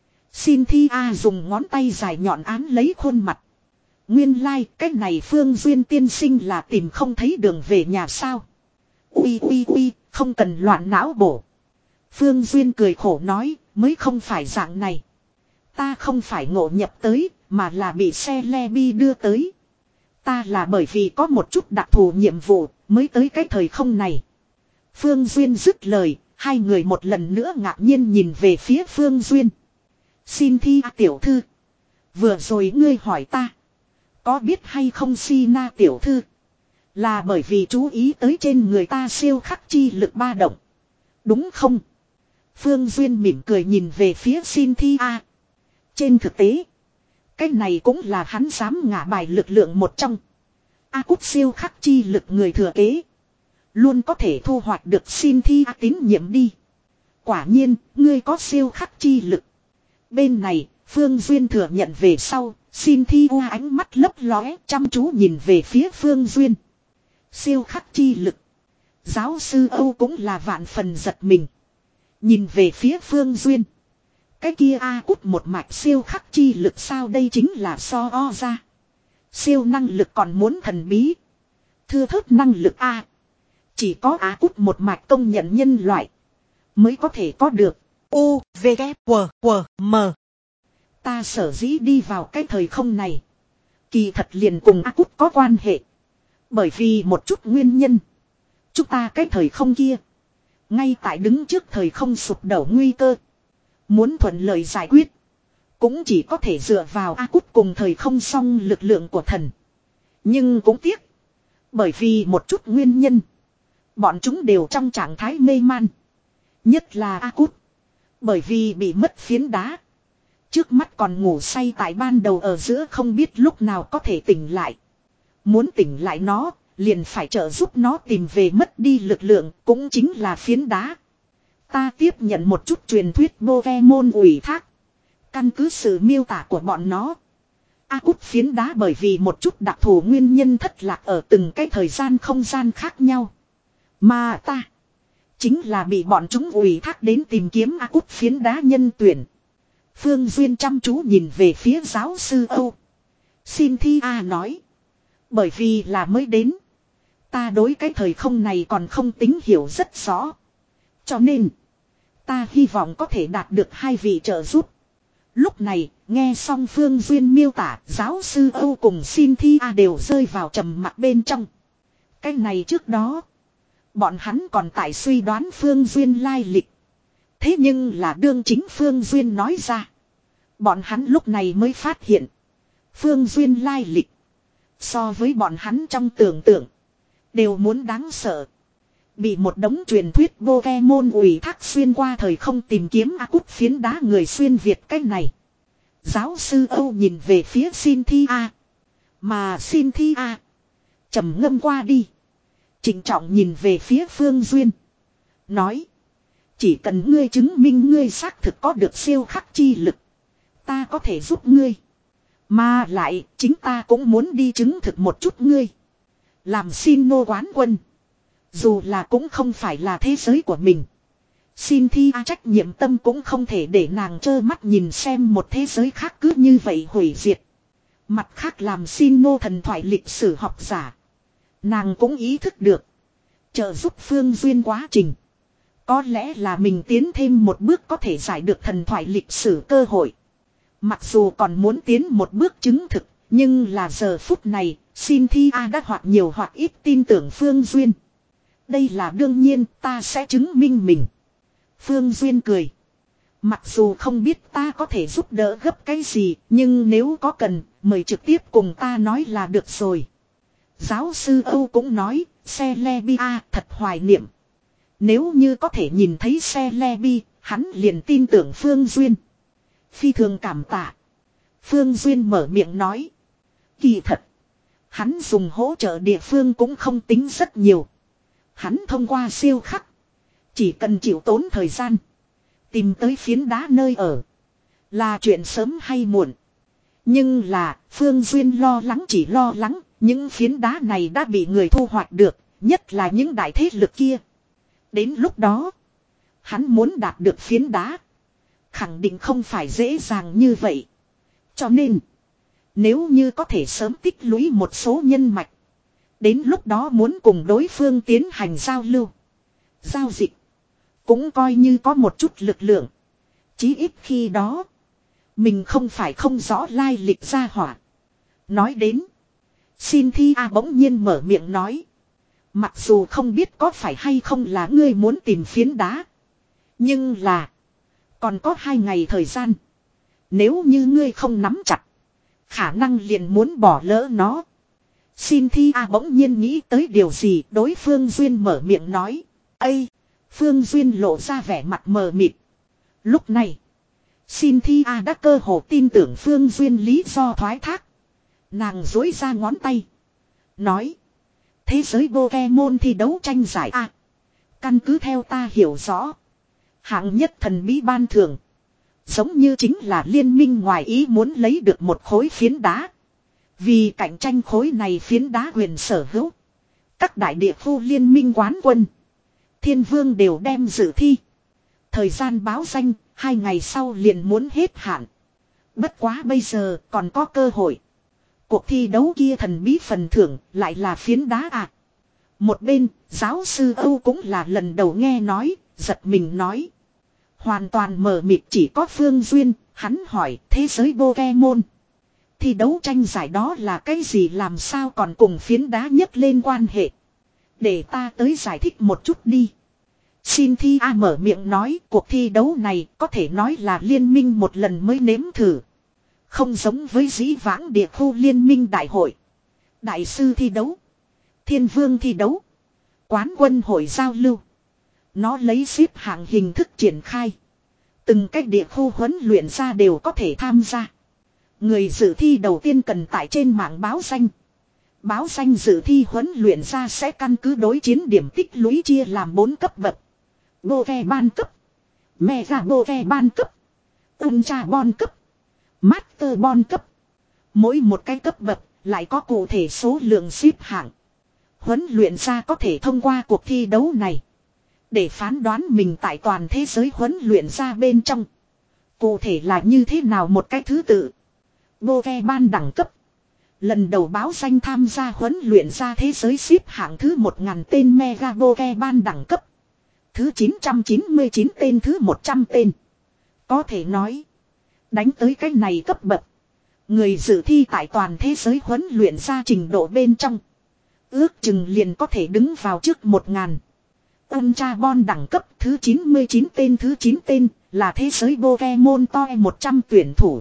S1: Xin thi a dùng ngón tay dài nhọn án lấy khuôn mặt. Nguyên lai like, cái này Phương Duyên tiên sinh là tìm không thấy đường về nhà sao. Ui ui ui, không cần loạn não bổ. Phương Duyên cười khổ nói, mới không phải dạng này. Ta không phải ngộ nhập tới, mà là bị xe le bi đưa tới. Ta là bởi vì có một chút đặc thù nhiệm vụ, mới tới cái thời không này. Phương Duyên dứt lời, hai người một lần nữa ngạc nhiên nhìn về phía Phương Duyên. Xin thi a tiểu thư. Vừa rồi ngươi hỏi ta. Có biết hay không Sina tiểu thư. Là bởi vì chú ý tới trên người ta siêu khắc chi lực ba động. Đúng không? Phương Duyên mỉm cười nhìn về phía Xin thi a. Trên thực tế. Cái này cũng là hắn dám ngả bài lực lượng một trong. A cút siêu khắc chi lực người thừa kế. Luôn có thể thu hoạch được xin thi a tín nhiệm đi. Quả nhiên, ngươi có siêu khắc chi lực. Bên này, Phương Duyên thừa nhận về sau, xin thi a ánh mắt lấp lóe chăm chú nhìn về phía Phương Duyên. Siêu khắc chi lực. Giáo sư Âu cũng là vạn phần giật mình. Nhìn về phía Phương Duyên. Cái kia a cút một mạch siêu khắc chi lực sao đây chính là so o ra. Siêu năng lực còn muốn thần bí. Thưa thớt năng lực a. Chỉ có á cút một mạch công nhận nhân loại. Mới có thể có được. U, V, K, W, W, M. Ta sở dĩ đi vào cái thời không này. Kỳ thật liền cùng á cút có quan hệ. Bởi vì một chút nguyên nhân. Chúng ta cái thời không kia. Ngay tại đứng trước thời không sụp đổ nguy cơ. Muốn thuận lợi giải quyết. Cũng chỉ có thể dựa vào á cút cùng thời không song lực lượng của thần. Nhưng cũng tiếc. Bởi vì một chút nguyên nhân. Bọn chúng đều trong trạng thái mê man. Nhất là A Cút. Bởi vì bị mất phiến đá. Trước mắt còn ngủ say tại ban đầu ở giữa không biết lúc nào có thể tỉnh lại. Muốn tỉnh lại nó, liền phải trợ giúp nó tìm về mất đi lực lượng, cũng chính là phiến đá. Ta tiếp nhận một chút truyền thuyết Pokemon ủy thác. Căn cứ sự miêu tả của bọn nó. A Cút phiến đá bởi vì một chút đặc thù nguyên nhân thất lạc ở từng cái thời gian không gian khác nhau. Mà ta, chính là bị bọn chúng ủy thác đến tìm kiếm A Cút phiến đá nhân tuyển. Phương Duyên chăm chú nhìn về phía giáo sư Âu. Cynthia nói. Bởi vì là mới đến. Ta đối cái thời không này còn không tính hiểu rất rõ. Cho nên, ta hy vọng có thể đạt được hai vị trợ giúp. Lúc này, nghe xong Phương Duyên miêu tả, giáo sư Âu cùng Cynthia đều rơi vào trầm mặc bên trong. Cái này trước đó, bọn hắn còn tại suy đoán Phương Duyên lai lịch. Thế nhưng là đương chính Phương Duyên nói ra. Bọn hắn lúc này mới phát hiện. Phương Duyên lai lịch. So với bọn hắn trong tưởng tượng. Đều muốn đáng sợ. Bị một đống truyền thuyết Pokemon ủy thác xuyên qua thời không tìm kiếm A Cút phiến đá người xuyên Việt cách này. Giáo sư Âu nhìn về phía Cynthia. Mà Cynthia trầm ngâm qua đi. Trịnh trọng nhìn về phía Phương Duyên. Nói. Chỉ cần ngươi chứng minh ngươi xác thực có được siêu khắc chi lực. Ta có thể giúp ngươi. Mà lại chính ta cũng muốn đi chứng thực một chút ngươi. Làm xin nô quán quân. Dù là cũng không phải là thế giới của mình. Cynthia trách nhiệm tâm cũng không thể để nàng trơ mắt nhìn xem một thế giới khác cứ như vậy hủy diệt. Mặt khác làm xin nô thần thoại lịch sử học giả. Nàng cũng ý thức được. Trợ giúp Phương Duyên quá trình. Có lẽ là mình tiến thêm một bước có thể giải được thần thoại lịch sử cơ hội. Mặc dù còn muốn tiến một bước chứng thực. Nhưng là giờ phút này, Cynthia đã hoặc nhiều hoặc ít tin tưởng Phương Duyên. Đây là đương nhiên, ta sẽ chứng minh mình. Phương Duyên cười. Mặc dù không biết ta có thể giúp đỡ gấp cái gì, nhưng nếu có cần, mời trực tiếp cùng ta nói là được rồi. Giáo sư Âu cũng nói, Celebi thật hoài niệm. Nếu như có thể nhìn thấy Celebi, hắn liền tin tưởng Phương Duyên. Phi thường cảm tạ. Phương Duyên mở miệng nói. Kỳ thật. Hắn dùng hỗ trợ địa phương cũng không tính rất nhiều. Hắn thông qua siêu khắc. Chỉ cần chịu tốn thời gian. Tìm tới phiến đá nơi ở. Là chuyện sớm hay muộn. Nhưng là Phương Duyên lo lắng chỉ lo lắng. Những phiến đá này đã bị người thu hoạch được. Nhất là những đại thế lực kia. Đến lúc đó. Hắn muốn đạt được phiến đá. Khẳng định không phải dễ dàng như vậy. Cho nên. Nếu như có thể sớm tích lũy một số nhân mạch. Đến lúc đó muốn cùng đối phương tiến hành giao lưu. Giao dịch. Cũng coi như có một chút lực lượng. Chí ít khi đó. Mình không phải không rõ lai lịch gia hỏa. Nói đến. Cynthia bỗng nhiên mở miệng nói. Mặc dù không biết có phải hay không là ngươi muốn tìm phiến đá. Nhưng là. Còn có hai ngày thời gian. Nếu như ngươi không nắm chặt. Khả năng liền muốn bỏ lỡ nó. Cynthia bỗng nhiên nghĩ tới điều gì đối Phương Duyên mở miệng nói. Ây! Phương Duyên lộ ra vẻ mặt mờ mịt. Lúc này. Cynthia đã cơ hồ tin tưởng Phương Duyên lý do thoái thác. Nàng dối ra ngón tay. Nói. Thế giới Pokemon thi đấu tranh giải A. Căn cứ theo ta hiểu rõ. Hạng nhất thần bí ban thưởng. Giống như chính là liên minh ngoài ý muốn lấy được một khối phiến đá. Vì cạnh tranh khối này phiến đá quyền sở hữu. Các đại địa khu liên minh quán quân. Thiên vương đều đem dự thi. Thời gian báo danh, hai ngày sau liền muốn hết hạn. Bất quá bây giờ còn có cơ hội. Cuộc thi đấu kia thần bí phần thưởng lại là phiến đá à. Một bên, giáo sư Âu cũng là lần đầu nghe nói, giật mình nói. Hoàn toàn mờ mịt chỉ có Phương Duyên, hắn hỏi thế giới Pokemon. Thi đấu tranh giải đó là cái gì làm sao còn cùng phiến đá nhấc lên quan hệ. Để ta tới giải thích một chút đi. Cynthia mở miệng nói cuộc thi đấu này có thể nói là liên minh một lần mới nếm thử. Không giống với dĩ vãng địa khu liên minh đại hội. Đại sư thi đấu. Thiên vương thi đấu. Quán quân hội giao lưu. Nó lấy xếp hạng hình thức triển khai. Từng cách địa khu huấn luyện ra đều có thể tham gia. Người dự thi đầu tiên cần tải trên mạng báo danh. Báo danh dự thi huấn luyện ra sẽ căn cứ đối chiến điểm tích lũy chia làm bốn cấp bậc. Bô ve ban cấp. Mega bô ve ban cấp. Ultra bon cấp. Master bon cấp. Mỗi một cái cấp bậc lại có cụ thể số lượng xếp hạng. Huấn luyện ra có thể thông qua cuộc thi đấu này. Để phán đoán mình tại toàn thế giới huấn luyện ra bên trong. Cụ thể là như thế nào một cái thứ tự. Bô ve ban đẳng cấp. Lần đầu báo danh tham gia huấn luyện ra thế giới xếp hạng thứ một nghìn tên Mega bô ve ban đẳng cấp. Thứ chín trăm chín mươi chín tên thứ một trăm tên. Có thể nói. Đánh tới cái này cấp bậc. Người dự thi tại toàn thế giới huấn luyện ra trình độ bên trong. Ước chừng liền có thể đứng vào trước một ngàn. Ultra bon đẳng cấp thứ chín mươi chín tên thứ chín tên là thế giới Pokemon toi một trăm tuyển thủ.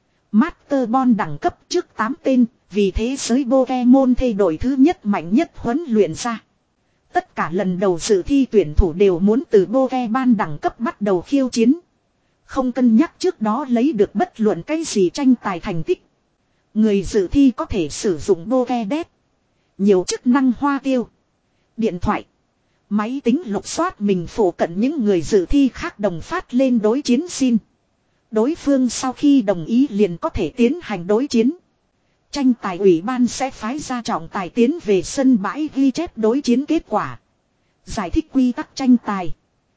S1: Master bon đẳng cấp trước tám tên vì thế giới Pokemon thay đổi thứ nhất mạnh nhất huấn luyện ra. Tất cả lần đầu dự thi tuyển thủ đều muốn từ Pokemon đẳng cấp bắt đầu khiêu chiến. Không cân nhắc trước đó lấy được bất luận cái gì tranh tài thành tích. Người dự thi có thể sử dụng Pokédex. Nhiều chức năng hoa tiêu. Điện thoại. Máy tính lục soát mình phổ cận những người dự thi khác đồng phát lên đối chiến xin. Đối phương sau khi đồng ý liền có thể tiến hành đối chiến. Tranh tài ủy ban sẽ phái ra trọng tài tiến về sân bãi ghi chép đối chiến kết quả. Giải thích quy tắc tranh tài.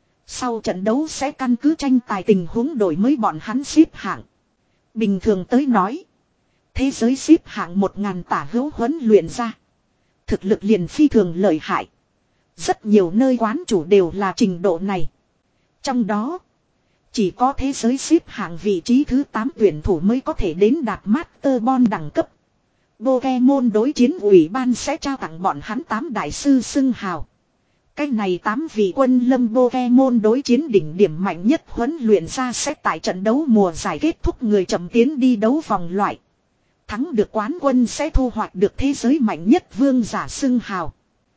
S1: Sau trận đấu sẽ căn cứ tranh tài tình huống đổi mới bọn hắn xếp hạng. Bình thường tới nói. Thế giới xếp hạng một ngàn tả hữu huấn luyện ra. Thực lực liền phi thường lợi hại. Rất nhiều nơi quán chủ đều là trình độ này. Trong đó. Chỉ có thế giới xếp hạng vị trí thứ tám tuyển thủ mới có thể đến đạt Master Bon đẳng cấp. Pokemon đối chiến ủy ban sẽ trao tặng bọn hắn tám đại sư xưng hào. Cái này tám vị quân lâm Pokemon đối chiến đỉnh điểm mạnh nhất huấn luyện ra sẽ tại trận đấu mùa giải kết thúc người chậm tiến đi đấu vòng loại. Thắng được quán quân sẽ thu hoạch được thế giới mạnh nhất vương giả xưng hào.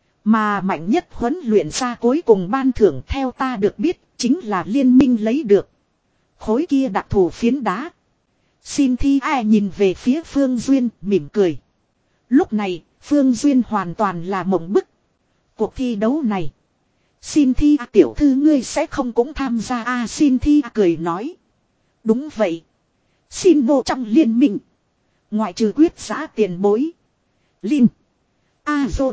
S1: Mà mạnh nhất huấn luyện ra cuối cùng ban thưởng theo ta được biết chính là liên minh lấy được. Khối kia đặc thù phiến đá. Xin thi ai nhìn về phía Phương Duyên mỉm cười. Lúc này Phương Duyên hoàn toàn là mộng bức. Cuộc thi đấu này. Xin thi à, tiểu thư ngươi sẽ không cũng tham gia à, xin thi à, cười nói. Đúng vậy. Xin vô trong liên minh. Ngoại trừ quyết giã tiền bối. Linh. Azon.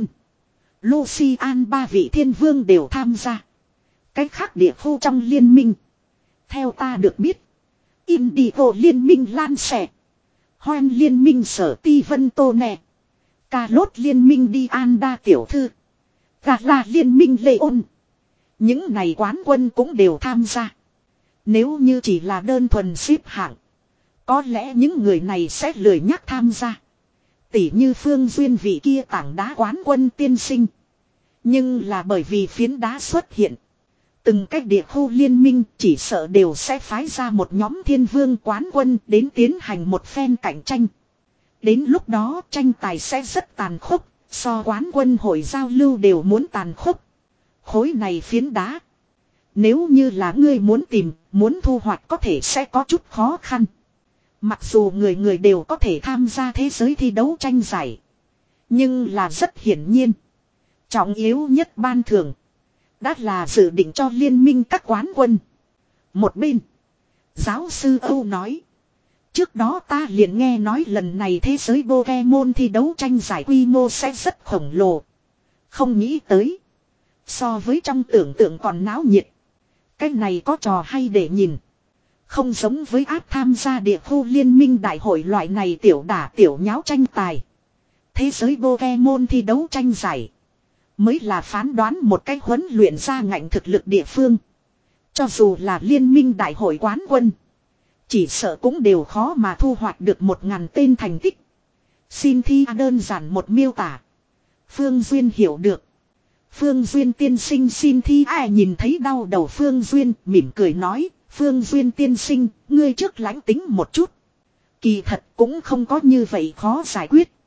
S1: Lucian ba vị thiên vương đều tham gia. Cách khác địa khu trong liên minh. Theo ta được biết. Indigo liên minh lan xẻ. Hoan liên minh sở ti vân tô nè. Cà lốt liên minh đi an đa tiểu thư. Gà là liên minh lê ôn. Những này quán quân cũng đều tham gia. Nếu như chỉ là đơn thuần xếp hạng. Có lẽ những người này sẽ lười nhắc tham gia. Tỉ như Phương Duyên vị kia tảng đá quán quân tiên sinh. Nhưng là bởi vì phiến đá xuất hiện. Từng cách địa khu liên minh chỉ sợ đều sẽ phái ra một nhóm thiên vương quán quân đến tiến hành một phen cạnh tranh. Đến lúc đó tranh tài sẽ rất tàn khốc, so quán quân hội giao lưu đều muốn tàn khốc. Khối này phiến đá. Nếu như là ngươi muốn tìm, muốn thu hoạch có thể sẽ có chút khó khăn. Mặc dù người người đều có thể tham gia thế giới thi đấu tranh giải. Nhưng là rất hiển nhiên. Trọng yếu nhất ban thưởng. Đã là dự định cho liên minh các quán quân. Một bên. Giáo sư Âu nói. Trước đó ta liền nghe nói lần này thế giới Pokemon thi đấu tranh giải quy mô sẽ rất khổng lồ. Không nghĩ tới. So với trong tưởng tượng còn náo nhiệt. Cái này có trò hay để nhìn. Không giống với áp tham gia địa khu liên minh đại hội loại này tiểu đả tiểu nháo tranh tài. Thế giới Pokemon thi đấu tranh giải. Mới là phán đoán một cách huấn luyện ra ngạnh thực lực địa phương. Cho dù là liên minh đại hội quán quân. Chỉ sợ cũng đều khó mà thu hoạch được một ngàn tên thành tích. Xin thi đơn giản một miêu tả. Phương Duyên hiểu được. Phương Duyên tiên sinh xin thi ai nhìn thấy đau đầu Phương Duyên mỉm cười nói. Phương Duyên tiên sinh, ngươi trước lãnh tính một chút. Kỳ thật cũng không có như vậy khó giải quyết.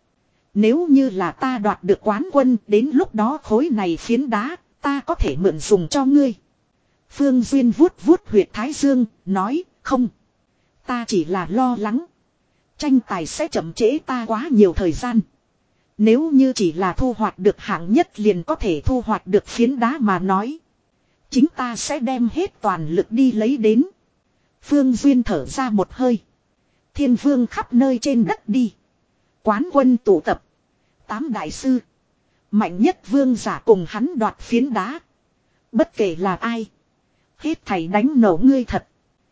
S1: Nếu như là ta đoạt được quán quân, đến lúc đó khối này phiến đá, ta có thể mượn dùng cho ngươi. Phương Duyên vuốt vuốt huyệt thái dương, nói, không. Ta chỉ là lo lắng. Tranh tài sẽ chậm trễ ta quá nhiều thời gian. Nếu như chỉ là thu hoạch được hạng nhất liền có thể thu hoạch được phiến đá mà nói. Chính ta sẽ đem hết toàn lực đi lấy đến. Phương Duyên thở ra một hơi. Thiên vương khắp nơi trên đất đi. Quán quân tụ tập. Tám đại sư. Mạnh nhất vương giả cùng hắn đoạt phiến đá. Bất kể là ai. Hết thầy đánh nổ ngươi thật.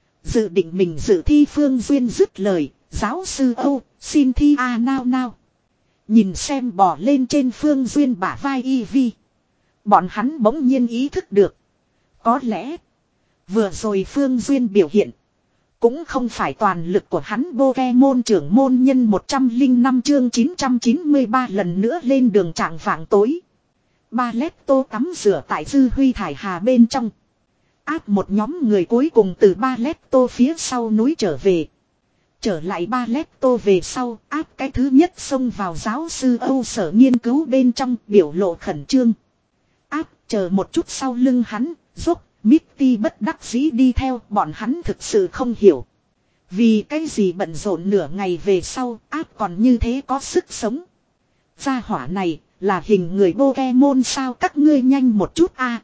S1: Dự định mình dự thi Phương Duyên dứt lời. Giáo sư Âu, xin thi a nao nao. Nhìn xem bỏ lên trên Phương Duyên bả vai y vi. Bọn hắn bỗng nhiên ý thức được. Có lẽ. Vừa rồi Phương Duyên biểu hiện. Cũng không phải toàn lực của hắn. Pokemon trưởng môn nhân một trăm lẻ năm chương chín trăm chín mươi ba lần nữa lên đường trạng vạng tối. Ba lét tô tắm rửa tại Dư Huy Thải Hà bên trong. Áp một nhóm người cuối cùng từ Ba lét tô phía sau núi trở về. Trở lại Ba lét tô về sau, áp cái thứ nhất xông vào giáo sư Âu sở nghiên cứu bên trong, biểu lộ khẩn trương. Áp chờ một chút sau lưng hắn, giúp Mitty bất đắc dĩ đi theo, bọn hắn thực sự không hiểu. Vì cái gì bận rộn nửa ngày về sau, áp còn như thế có sức sống. Gia hỏa này, là hình người Pokemon sao, các ngươi nhanh một chút a.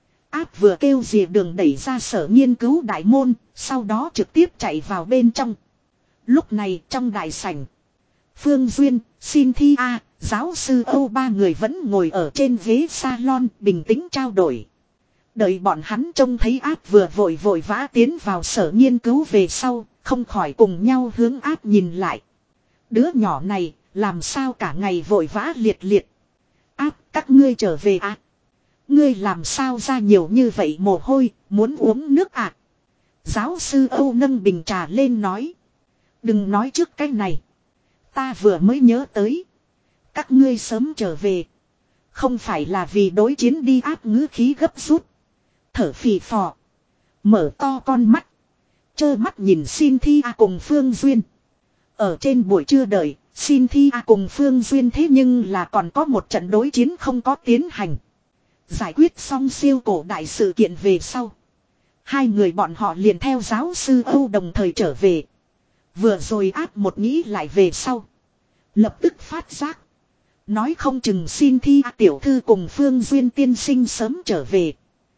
S1: Áp vừa kêu dìa đường đẩy ra sở nghiên cứu đại môn, sau đó trực tiếp chạy vào bên trong. Lúc này trong đại sảnh, Phương Duyên, xin thi a, giáo sư Âu ba người vẫn ngồi ở trên ghế salon bình tĩnh trao đổi. Đợi bọn hắn trông thấy áp vừa vội vội vã tiến vào sở nghiên cứu về sau, không khỏi cùng nhau hướng áp nhìn lại. Đứa nhỏ này, làm sao cả ngày vội vã liệt liệt. Áp, các ngươi trở về à? Ngươi làm sao ra nhiều như vậy mồ hôi, muốn uống nước à? Giáo sư Âu nâng bình trà lên nói. Đừng nói trước cái này. Ta vừa mới nhớ tới. Các ngươi sớm trở về. Không phải là vì đối chiến đi, áp ngữ khí gấp rút. Thở phì phò. Mở to con mắt. Trơ mắt nhìn Cynthia cùng Phương Duyên. Ở trên buổi trưa đợi, Cynthia cùng Phương Duyên thế nhưng là còn có một trận đối chiến không có tiến hành. Giải quyết xong siêu cổ đại sự kiện về sau. Hai người bọn họ liền theo giáo sư Âu đồng thời trở về. Vừa rồi áp một nghĩ lại về sau. Lập tức phát giác. Nói không chừng Cynthia tiểu thư cùng Phương Duyên tiên sinh sớm trở về.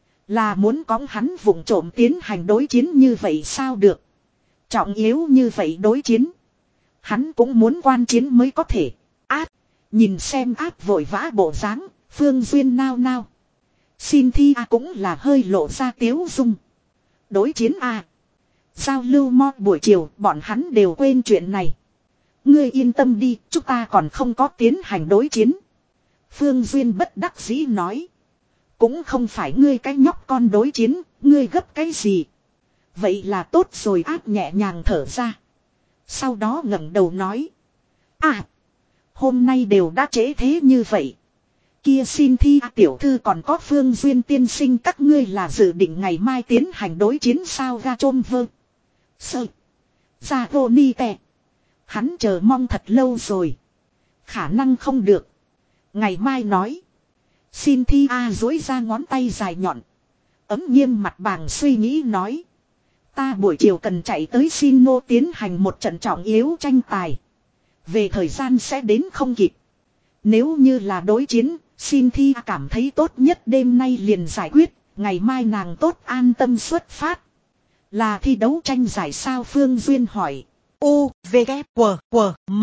S1: Là muốn cõng hắn vụng trộm tiến hành đối chiến như vậy sao được. Trọng yếu như vậy đối chiến. Hắn cũng muốn quan chiến mới có thể. Áp. Nhìn xem áp vội vã bộ dáng. Phương Duyên nao nao. Cynthia cũng là hơi lộ ra tiếu dung. Đối chiến à. Giao lưu mo buổi chiều bọn hắn đều quên chuyện này. Ngươi yên tâm đi, chúng ta còn không có tiến hành đối chiến. Phương Duyên bất đắc dĩ nói. Cũng không phải ngươi cái nhóc con đối chiến, ngươi gấp cái gì. Vậy là tốt rồi, áp nhẹ nhàng thở ra. Sau đó ngẩng đầu nói. À, hôm nay đều đã trễ thế như vậy. Kia xin thi tiểu thư còn có Phương Duyên tiên sinh, các ngươi là dự định ngày mai tiến hành đối chiến sao, ga trôm vơ. Sợ. Ra vô ni tè. Hắn chờ mong thật lâu rồi. Khả năng không được. Ngày mai nói. Xin thi a dối ra ngón tay dài nhọn. Ấm nghiêm mặt bàng suy nghĩ nói. Ta buổi chiều cần chạy tới xin nô tiến hành một trận trọng yếu tranh tài. Về thời gian sẽ đến không kịp. Nếu như là đối chiến, xin thi cảm thấy tốt nhất đêm nay liền giải quyết. Ngày mai nàng tốt an tâm xuất phát. Là thi đấu tranh giải sao, Phương Duyên hỏi. U, V, K, W, W, M.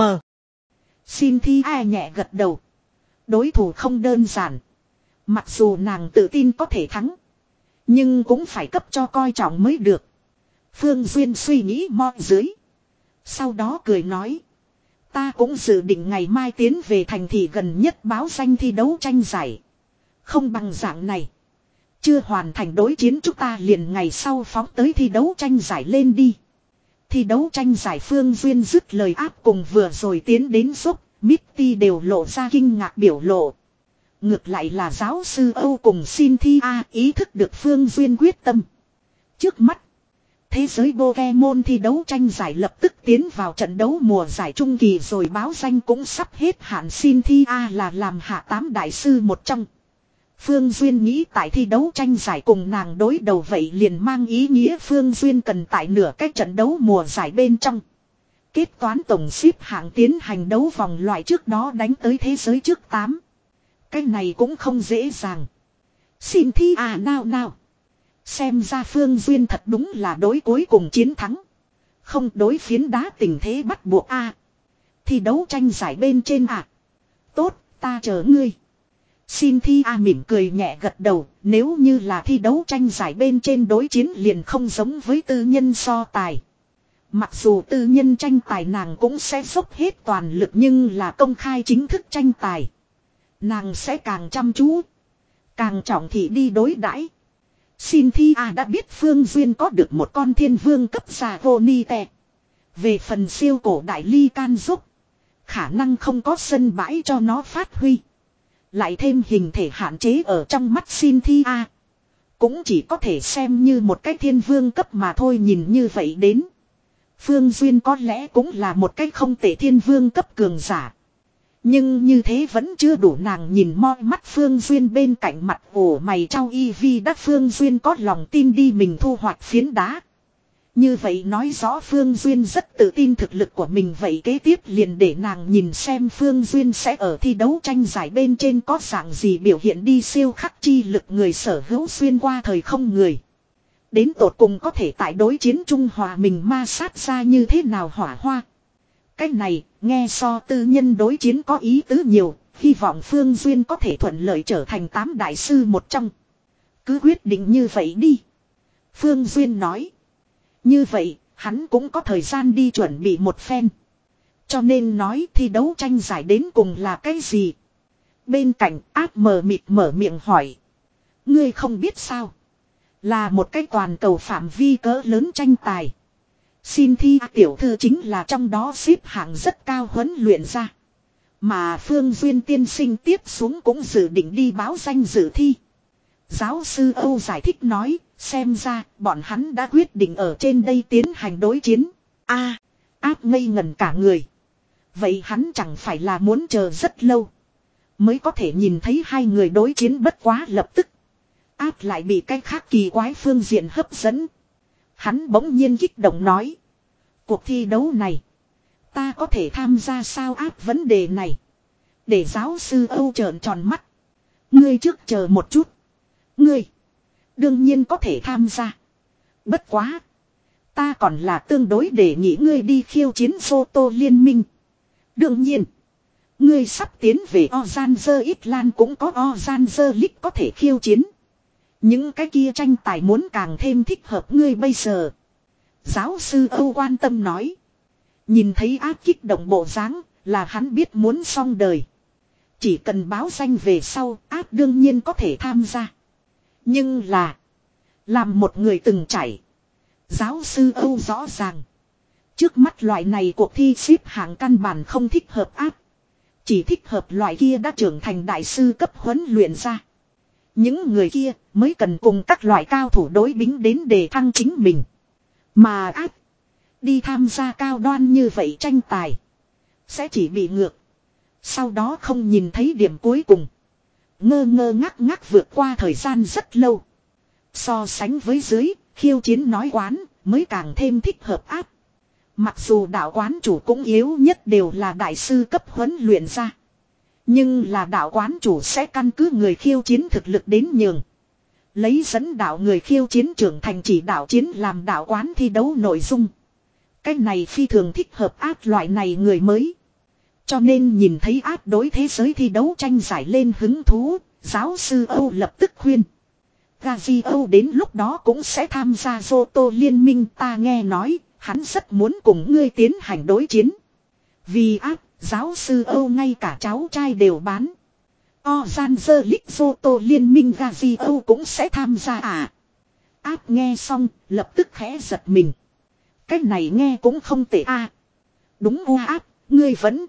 S1: Xin thi a nhẹ gật đầu. Đối thủ không đơn giản. Mặc dù nàng tự tin có thể thắng. Nhưng cũng phải cấp cho coi trọng mới được. Phương Duyên suy nghĩ mo dưới. Sau đó cười nói. Ta cũng dự định ngày mai tiến về thành thị gần nhất báo danh thi đấu tranh giải. Không bằng dạng này. Chưa hoàn thành đối chiến chúng ta liền ngày sau phóng tới thi đấu tranh giải lên đi. Thi đấu tranh giải, Phương Duyên dứt lời áp cùng vừa rồi tiến đến giúp, Mitty đều lộ ra kinh ngạc biểu lộ. Ngược lại là giáo sư Âu cùng Cynthia ý thức được Phương Duyên quyết tâm. Trước mắt, Thế giới Pokemon thi đấu tranh giải lập tức tiến vào trận đấu mùa giải trung kỳ rồi báo danh cũng sắp hết hạn. Cynthia là làm hạ tám đại sư một trong. Phương Duyên nghĩ tại thi đấu tranh giải cùng nàng đối đầu vậy liền mang ý nghĩa Phương Duyên cần tại nửa cái trận đấu mùa giải bên trong. Kết toán tổng xếp hạng tiến hành đấu vòng loại trước đó đánh tới thế giới trước tám. Cái này cũng không dễ dàng. Cynthia nào nào. Xem ra Phương Duyên thật đúng là đối cuối cùng chiến thắng. Không đối phiến đá tình thế bắt buộc a. À. Thi đấu tranh giải bên trên à. Tốt, ta chờ ngươi. Cynthia mỉm cười nhẹ gật đầu. Nếu như là thi đấu tranh giải bên trên đối chiến liền không giống với tư nhân so tài. Mặc dù tư nhân tranh tài nàng cũng sẽ dốc hết toàn lực nhưng là công khai chính thức tranh tài. Nàng sẽ càng chăm chú. Càng trọng thị đi đối đãi. Cynthia đã biết Phương Duyên có được một con thiên vương cấp già Vonite. Về phần siêu cổ đại ly can giúp. Khả năng không có sân bãi cho nó phát huy. Lại thêm hình thể hạn chế ở trong mắt Cynthia. Cũng chỉ có thể xem như một cái thiên vương cấp mà thôi. Nhìn như vậy đến. Phương Duyên có lẽ cũng là một cái không tệ thiên vương cấp cường giả. Nhưng như thế vẫn chưa đủ. Nàng nhìn moi mắt Phương Duyên bên cạnh mặt ổ mày trao y vi đắc Phương Duyên có lòng tin đi mình thu hoạch phiến đá. Như vậy nói rõ Phương Duyên rất tự tin thực lực của mình. Vậy kế tiếp liền để nàng nhìn xem Phương Duyên sẽ ở thi đấu tranh giải bên trên có dạng gì biểu hiện đi. Siêu khắc chi lực người sở hữu xuyên qua thời không người. Đến tột cùng có thể tại đối chiến trung hòa mình ma sát ra như thế nào hỏa hoa. Cái này nghe so tư nhân đối chiến có ý tứ nhiều. Hy vọng Phương Duyên có thể thuận lợi trở thành tám đại sư một trong. Cứ quyết định như vậy đi. Phương Duyên nói. Như vậy hắn cũng có thời gian đi chuẩn bị một phen. Cho nên nói thi đấu tranh giải đến cùng là cái gì. Bên cạnh ác mờ mịt mở miệng hỏi. Ngươi không biết sao. Là một cái toàn cầu phạm vi cỡ lớn tranh tài. Cynthia tiểu thư chính là trong đó xếp hạng rất cao huấn luyện ra. Mà Phương Duyên tiên sinh tiếp xuống cũng dự định đi báo danh dự thi. Giáo sư Âu giải thích nói, xem ra bọn hắn đã quyết định ở trên đây tiến hành đối chiến. A, à, áp ngây ngẩn cả người. Vậy hắn chẳng phải là muốn chờ rất lâu. Mới có thể nhìn thấy hai người đối chiến bất quá lập tức. Áp lại bị cái khác kỳ quái phương diện hấp dẫn. Hắn bỗng nhiên kích động nói. Cuộc thi đấu này. Ta có thể tham gia sao áp vấn đề này. Để giáo sư Âu trợn tròn mắt. Ngươi trước chờ một chút. Ngươi. Đương nhiên có thể tham gia. Bất quá. Ta còn là tương đối để nghĩ ngươi đi khiêu chiến Photo liên minh. Đương nhiên. Ngươi sắp tiến về Ozanzer Itlan cũng có Ozanzer League có thể khiêu chiến. Những cái kia tranh tài muốn càng thêm thích hợp ngươi bây giờ. Giáo sư Âu quan tâm nói. Nhìn thấy áp kích động bộ dáng là hắn biết muốn xong đời. Chỉ cần báo danh về sau áp đương nhiên có thể tham gia. Nhưng là. Làm một người từng chảy. Giáo sư Âu rõ ràng. Trước mắt loại này cuộc thi xếp hạng căn bản không thích hợp áp. Chỉ thích hợp loại kia đã trưởng thành đại sư cấp huấn luyện ra. Những người kia mới cần cùng các loại cao thủ đối bính đến để thăng chính mình. Mà áp. Đi tham gia cao đoan như vậy tranh tài. Sẽ chỉ bị ngược. Sau đó không nhìn thấy điểm cuối cùng. Ngơ ngơ ngác ngác vượt qua thời gian rất lâu. So sánh với dưới, khiêu chiến nói quán mới càng thêm thích hợp áp. Mặc dù đạo quán chủ cũng yếu nhất đều là đại sư cấp huấn luyện ra. Nhưng là đạo quán chủ sẽ căn cứ người khiêu chiến thực lực đến nhường. Lấy dẫn đạo người khiêu chiến trưởng thành chỉ đạo chiến làm đạo quán thi đấu nội dung. Cái này phi thường thích hợp áp loại này người mới. Cho nên nhìn thấy áp đối thế giới thi đấu tranh giải lên hứng thú, giáo sư Âu lập tức khuyên. Gazi Âu đến lúc đó cũng sẽ tham gia Zoto liên minh, ta nghe nói, hắn rất muốn cùng ngươi tiến hành đối chiến. Vì áp, giáo sư Âu ngay cả cháu trai đều bán. Ozanzer League Zoto liên minh Gazi Âu cũng sẽ tham gia à. Áp nghe xong, lập tức khẽ giật mình. Cái này nghe cũng không tệ a. À. Đúng ô áp, ngươi vẫn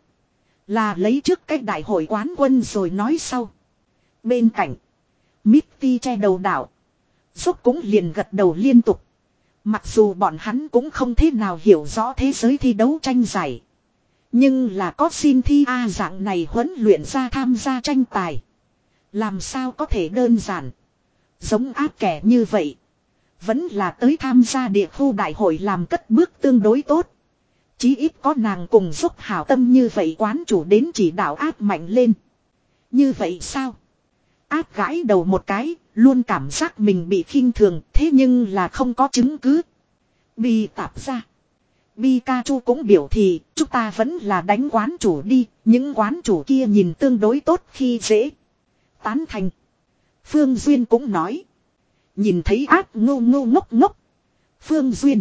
S1: là lấy trước cái đại hội quán quân rồi nói sau. Bên cạnh Mitty che đầu đảo. Dốc cũng liền gật đầu liên tục. Mặc dù bọn hắn cũng không thế nào hiểu rõ thế giới thi đấu tranh giải. Nhưng là có xin thi A dạng này huấn luyện ra tham gia tranh tài. Làm sao có thể đơn giản. Giống áp kẻ như vậy. Vẫn là tới tham gia địa khu đại hội làm cất bước tương đối tốt. Chí ít có nàng cùng giúp hảo tâm như vậy quán chủ đến chỉ đạo áp mạnh lên. Như vậy sao? Áp gãi đầu một cái, luôn cảm giác mình bị khinh thường, thế nhưng là không có chứng cứ. Bi tạp ra. Pikachu cũng biểu thị, chúng ta vẫn là đánh quán chủ đi, những quán chủ kia nhìn tương đối tốt khi dễ. Tán thành. Phương Duyên cũng nói. Nhìn thấy áp ngô ngô ngốc ngốc. Phương Duyên.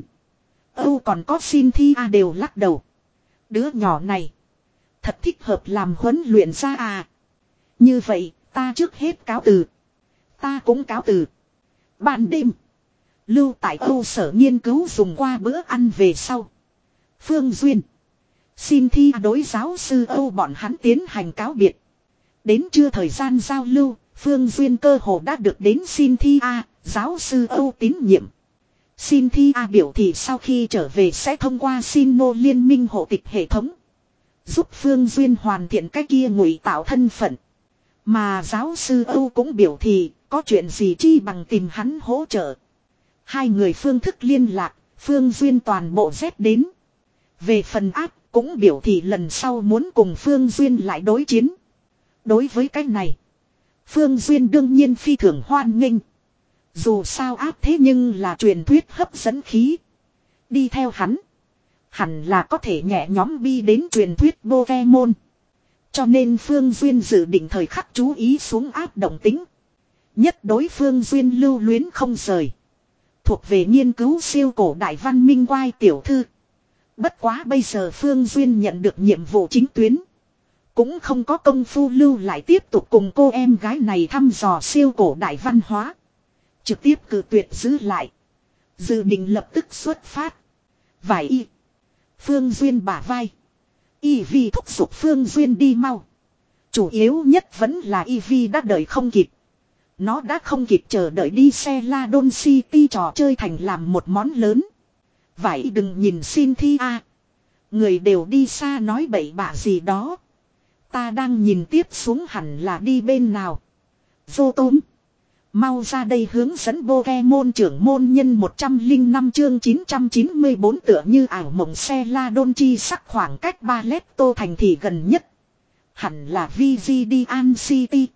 S1: Âu còn có xin thi A đều lắc đầu. Đứa nhỏ này. Thật thích hợp làm huấn luyện ra à. Như vậy, ta trước hết cáo từ. Ta cũng cáo từ. Ban đêm. Lưu tại Âu sở nghiên cứu dùng qua bữa ăn về sau. Phương Duyên. Xin thi đối giáo sư Âu bọn hắn tiến hành cáo biệt. Đến trưa thời gian giao lưu, Phương Duyên cơ hồ đã được đến xin thi A, giáo sư Âu tín nhiệm. Xin thi A biểu thị sau khi trở về sẽ thông qua xin nô liên minh hộ tịch hệ thống. Giúp Phương Duyên hoàn thiện cái kia ngụy tạo thân phận. Mà giáo sư Âu cũng biểu thị có chuyện gì chi bằng tìm hắn hỗ trợ. Hai người phương thức liên lạc, Phương Duyên toàn bộ dép đến. Về phần áp cũng biểu thị lần sau muốn cùng Phương Duyên lại đối chiến. Đối với cái này, Phương Duyên đương nhiên phi thường hoan nghênh. Dù sao áp thế nhưng là truyền thuyết hấp dẫn khí. Đi theo hắn, hẳn là có thể nhẹ nhóm bi đến truyền thuyết Pokemon. Cho nên Phương Duyên dự định thời khắc chú ý xuống áp động tính. Nhất đối Phương Duyên lưu luyến không rời. Thuộc về nghiên cứu siêu cổ đại văn minh quai tiểu thư. Bất quá bây giờ Phương Duyên nhận được nhiệm vụ chính tuyến. Cũng không có công phu lưu lại tiếp tục cùng cô em gái này thăm dò siêu cổ đại văn hóa. Trực tiếp cử tuyệt giữ lại. Dự định lập tức xuất phát. Vài y. Phương Duyên bả vai. Y Vi thúc giục Phương Duyên đi mau. Chủ yếu nhất vẫn là Y Vi đã đợi không kịp. Nó đã không kịp chờ đợi đi xe La Đôn City trò chơi thành làm một món lớn. Vậy đừng nhìn xin thi a. Người đều đi xa nói bậy bạ gì đó. Ta đang nhìn tiếp xuống hẳn là đi bên nào. Vô tốm. Mau ra đây hướng dẫn Pokemon trưởng môn nhân một trăm lẻ năm chương chín trăm chín mươi tư tựa như ảo mộng xe La Đôn chi sắc khoảng cách ba lét tô thành thị gần nhất. Hẳn là Viridian City.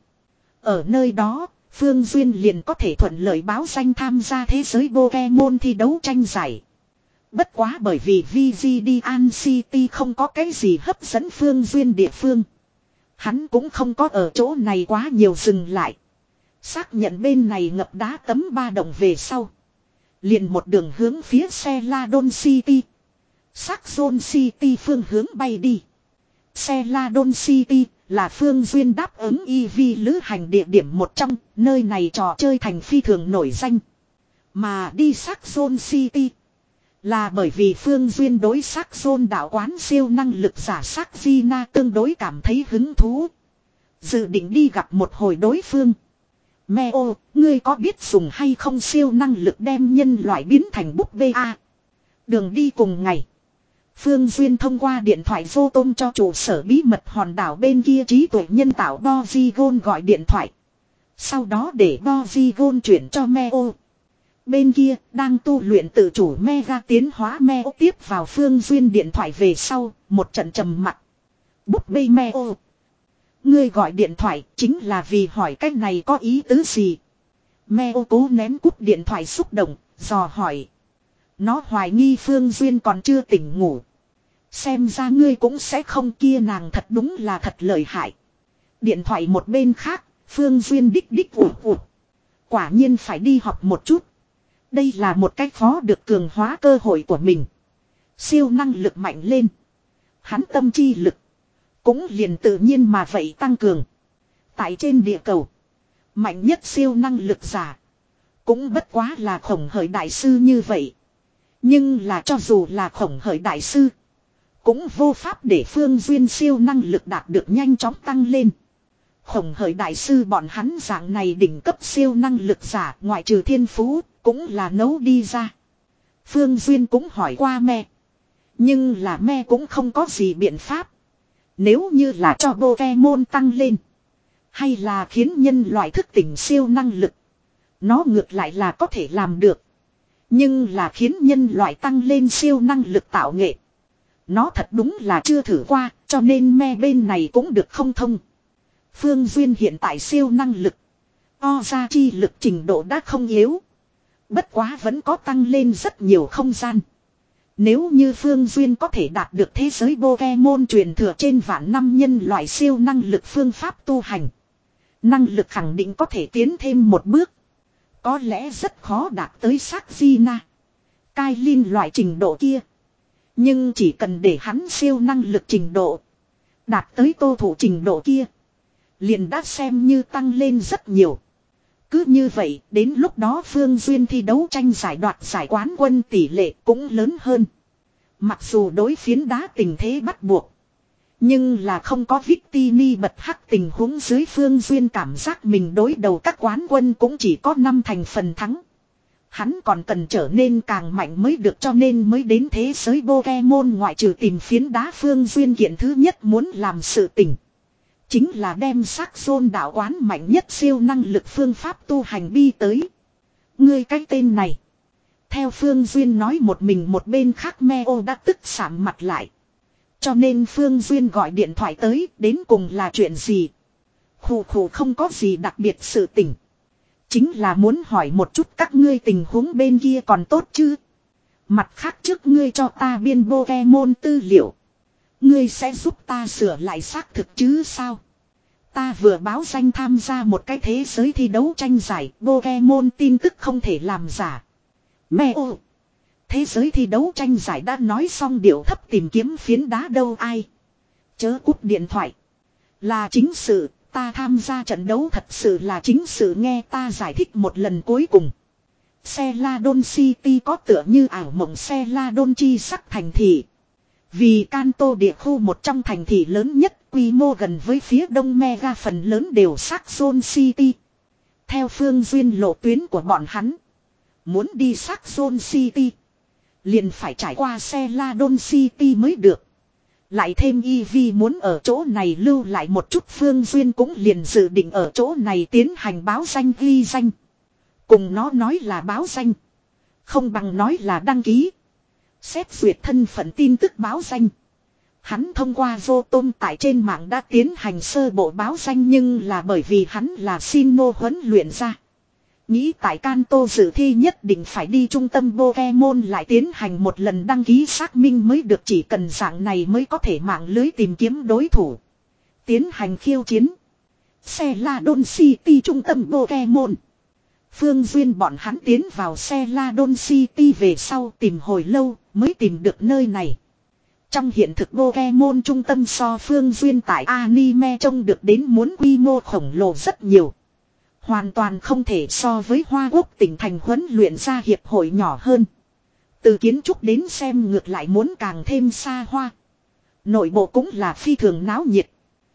S1: Ở nơi đó, Phương Duyên liền có thể thuận lợi báo danh tham gia thế giới Pokemon thi đấu tranh giải. Bất quá bởi vì Viridian City không có cái gì hấp dẫn Phương Duyên địa phương. Hắn cũng không có ở chỗ này quá nhiều dừng lại. Xác nhận bên này ngập đá tấm ba đồng về sau. Liền một đường hướng phía xe La Đôn City. Saxon City phương hướng bay đi. Xe La Đôn City là Phương Duyên đáp ứng e vê lữ hành địa điểm một trong, nơi này trò chơi thành phi thường nổi danh. Mà đi Saxon City là bởi vì Phương Duyên đối Saxon đạo quán siêu năng lực giả Saxina tương đối cảm thấy hứng thú. Dự định đi gặp một hồi đối phương. Meo, ngươi có biết dùng hay không siêu năng lực đem nhân loại biến thành búp bê a? Đường đi cùng ngày. Phương Duyên thông qua điện thoại vô tôm cho trụ sở bí mật hòn đảo bên kia trí tuệ nhân tạo Bozigon gọi điện thoại. Sau đó để Bozigon chuyển cho Meo. Bên kia đang tu luyện tự chủ Mega tiến hóa Meo tiếp vào Phương Duyên điện thoại về sau, một trận trầm mặc. Búp bê Meo. Ngươi gọi điện thoại chính là vì hỏi cách này có ý tứ gì? Meo cố nén cúp điện thoại xúc động, dò hỏi. Nó hoài nghi Phương Duyên còn chưa tỉnh ngủ. Xem ra ngươi cũng sẽ không, kia nàng thật đúng là thật lợi hại. Điện thoại một bên khác, Phương Duyên đích đích ủ ủ. Quả nhiên phải đi học một chút. Đây là một cách khó được cường hóa cơ hội của mình. Siêu năng lực mạnh lên. Hắn tâm chi lực cũng liền tự nhiên mà vậy tăng cường. Tại trên địa cầu, mạnh nhất siêu năng lực giả cũng bất quá là Khổng Hởi đại sư như vậy. Nhưng là cho dù là Khổng Hởi đại sư, cũng vô pháp để Phương Duyên siêu năng lực đạt được nhanh chóng tăng lên. Khổng Hởi đại sư bọn hắn dạng này đỉnh cấp siêu năng lực giả, ngoại trừ thiên phú, cũng là nấu đi ra. Phương Duyên cũng hỏi qua mẹ. Nhưng là mẹ cũng không có gì biện pháp. Nếu như là cho Pokemon tăng lên. Hay là khiến nhân loại thức tỉnh siêu năng lực. Nó ngược lại là có thể làm được. Nhưng là khiến nhân loại tăng lên siêu năng lực tạo nghệ. Nó thật đúng là chưa thử qua, cho nên me bên này cũng được không thông. Phương Duyên hiện tại siêu năng lực. O ra chi lực trình độ đã không yếu. Bất quá vẫn có tăng lên rất nhiều không gian. Nếu như Phương Duyên có thể đạt được thế giới Pokemon truyền thừa trên vạn năm nhân loại siêu năng lực phương pháp tu hành. Năng lực khẳng định có thể tiến thêm một bước. Có lẽ rất khó đạt tới sắc Gina, Kailin loại trình độ kia. Nhưng chỉ cần để hắn siêu năng lực trình độ đạt tới tô thủ trình độ kia, liền đã xem như tăng lên rất nhiều. Cứ như vậy, đến lúc đó Phương Duyên thi đấu tranh giải đoạt giải quán quân tỷ lệ cũng lớn hơn. Mặc dù đối phiến đá tình thế bắt buộc, nhưng là không có Victini bật hắc tình huống dưới, Phương Duyên cảm giác mình đối đầu các quán quân cũng chỉ có năm thành phần thắng. Hắn còn cần trở nên càng mạnh mới được, cho nên mới đến thế giới Pokemon. Ngoại trừ tìm phiến đá, Phương Duyên kiện thứ nhất muốn làm sự tình chính là đem Saxon đạo quán mạnh nhất siêu năng lực phương pháp tu hành bi tới. Ngươi cái tên này. Theo Phương Duyên nói một mình, một bên khác Meo đã tức sạm mặt lại. Cho nên Phương Duyên gọi điện thoại tới, đến cùng là chuyện gì? Khủ khủ không có gì đặc biệt sự tình. Chính là muốn hỏi một chút các ngươi tình huống bên kia còn tốt chứ? Mặt khác trước ngươi cho ta biên Pokemon tư liệu. Ngươi sẽ giúp ta sửa lại xác thực chứ sao? Ta vừa báo danh tham gia một cái thế giới thi đấu tranh giải, Pokemon tin tức không thể làm giả. Mẹ ô! Thế giới thi đấu tranh giải đã nói xong, điệu thấp tìm kiếm phiến đá đâu ai? Chớ cúp điện thoại. Là chính sự, ta tham gia trận đấu thật sự là chính sự, nghe ta giải thích một lần cuối cùng. Celadon City có tựa như ảo mộng Celadon chi sắc thành thị. Vì Kanto địa khu một trong thành thị lớn nhất, quy mô gần với phía đông Mega phần lớn đều Saxon City. Theo Phương Duyên lộ tuyến của bọn hắn, muốn đi Saxon City liền phải trải qua Celadon City mới được. Lại thêm Eevee muốn ở chỗ này lưu lại một chút, Phương Duyên cũng liền dự định ở chỗ này tiến hành báo danh ghi danh. Cùng nó nói là báo danh, không bằng nói là đăng ký. Xét duyệt thân phận tin tức báo danh. Hắn thông qua vô tôm tại trên mạng đã tiến hành sơ bộ báo danh, nhưng là bởi vì hắn là Sinnoh huấn luyện ra. Nghĩ tại Kanto dự thi nhất định phải đi trung tâm Pokemon lại tiến hành một lần đăng ký xác minh mới được, chỉ cần dạng này mới có thể mạng lưới tìm kiếm đối thủ. Tiến hành khiêu chiến. Celadon City trung tâm Pokemon. Phương Duyên bọn hắn tiến vào Celadon City về sau tìm hồi lâu mới tìm được nơi này. Trong hiện thực Pokemon trung tâm so Phương Duyên tại anime trông được đến muốn quy mô khổng lồ rất nhiều. Hoàn toàn không thể so với Hoa Quốc tỉnh thành huấn luyện ra hiệp hội nhỏ hơn. Từ kiến trúc đến xem ngược lại muốn càng thêm xa hoa. Nội bộ cũng là phi thường náo nhiệt.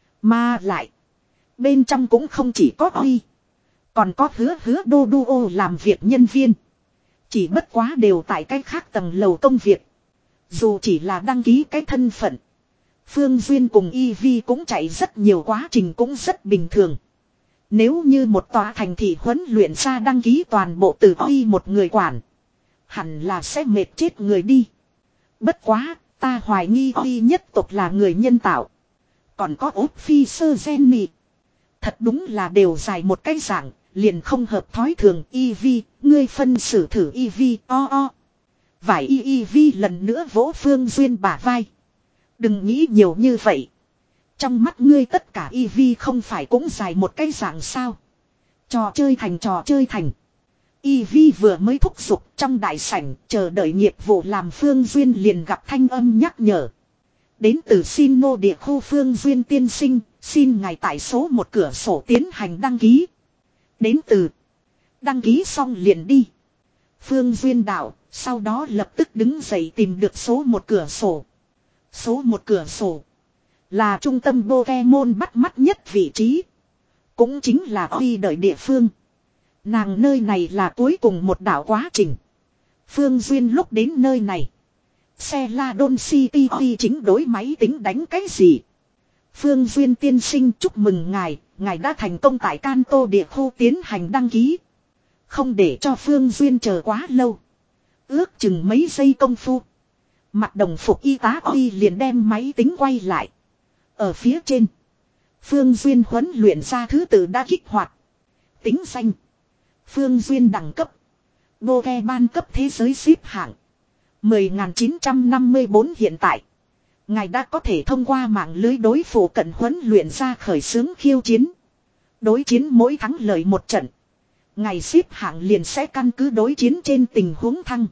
S1: Mà lại, bên trong cũng không chỉ có Huy, còn có hứa hứa đô đô ô làm việc nhân viên. Chỉ bất quá đều tại cái khác tầng lầu công việc. Dù chỉ là đăng ký cái thân phận, Phương Duyên cùng Eevee cũng chạy rất nhiều, quá trình cũng rất bình thường. Nếu như một tòa thành thị huấn luyện ra đăng ký toàn bộ từ Huy một người quản, hẳn là sẽ mệt chết người đi. Bất quá, ta hoài nghi Huy nhất tộc là người nhân tạo. Còn có ốp phi sơ Jenny. Thật đúng là đều dài một cái dạng, liền không hợp thói thường. Eevee, ngươi phân xử thử Eevee, o o. Vài Eevee lần nữa vỗ Phương Duyên bả vai. Đừng nghĩ nhiều như vậy. Trong mắt ngươi tất cả Eevee không phải cũng dài một cái dạng sao? Trò chơi thành trò chơi thành. Eevee vừa mới thúc giục trong đại sảnh chờ đợi nghiệp vụ làm, Phương Duyên liền gặp thanh âm nhắc nhở. Đến từ Sinnoh địa khu Phương Duyên tiên sinh, xin ngài tại số một cửa sổ tiến hành đăng ký. Đến từ. Đăng ký xong liền đi. Phương Duyên đạo, sau đó lập tức đứng dậy tìm được số một cửa sổ. Số một cửa sổ là trung tâm Pokemon bắt mắt nhất vị trí. Cũng chính là Huy đợi địa phương. Nàng nơi này là cuối cùng một đảo quá trình. Phương Duyên lúc đến nơi này. Xe La Đôn City chính đối máy tính đánh cái gì? Phương Duyên tiên sinh chúc mừng ngài, ngài đã thành công tại Kanto địa khu tiến hành đăng ký. Không để cho Phương Duyên chờ quá lâu. Ước chừng mấy giây công phu. Mặc đồng phục y tá Huy liền đem máy tính quay lại. Ở phía trên. Phương Duyên huấn luyện ra thứ tự đã kích hoạt. Tính danh. Phương Duyên đẳng cấp. Bô ke ban cấp thế giới xếp hạng. mười nghìn chín trăm năm mươi bốn hiện tại. Ngài đã có thể thông qua mạng lưới đối phủ cận huấn luyện ra khởi xướng khiêu chiến. Đối chiến mỗi thắng lợi một trận. Ngài xếp hạng liền sẽ căn cứ đối chiến trên tình huống thăng.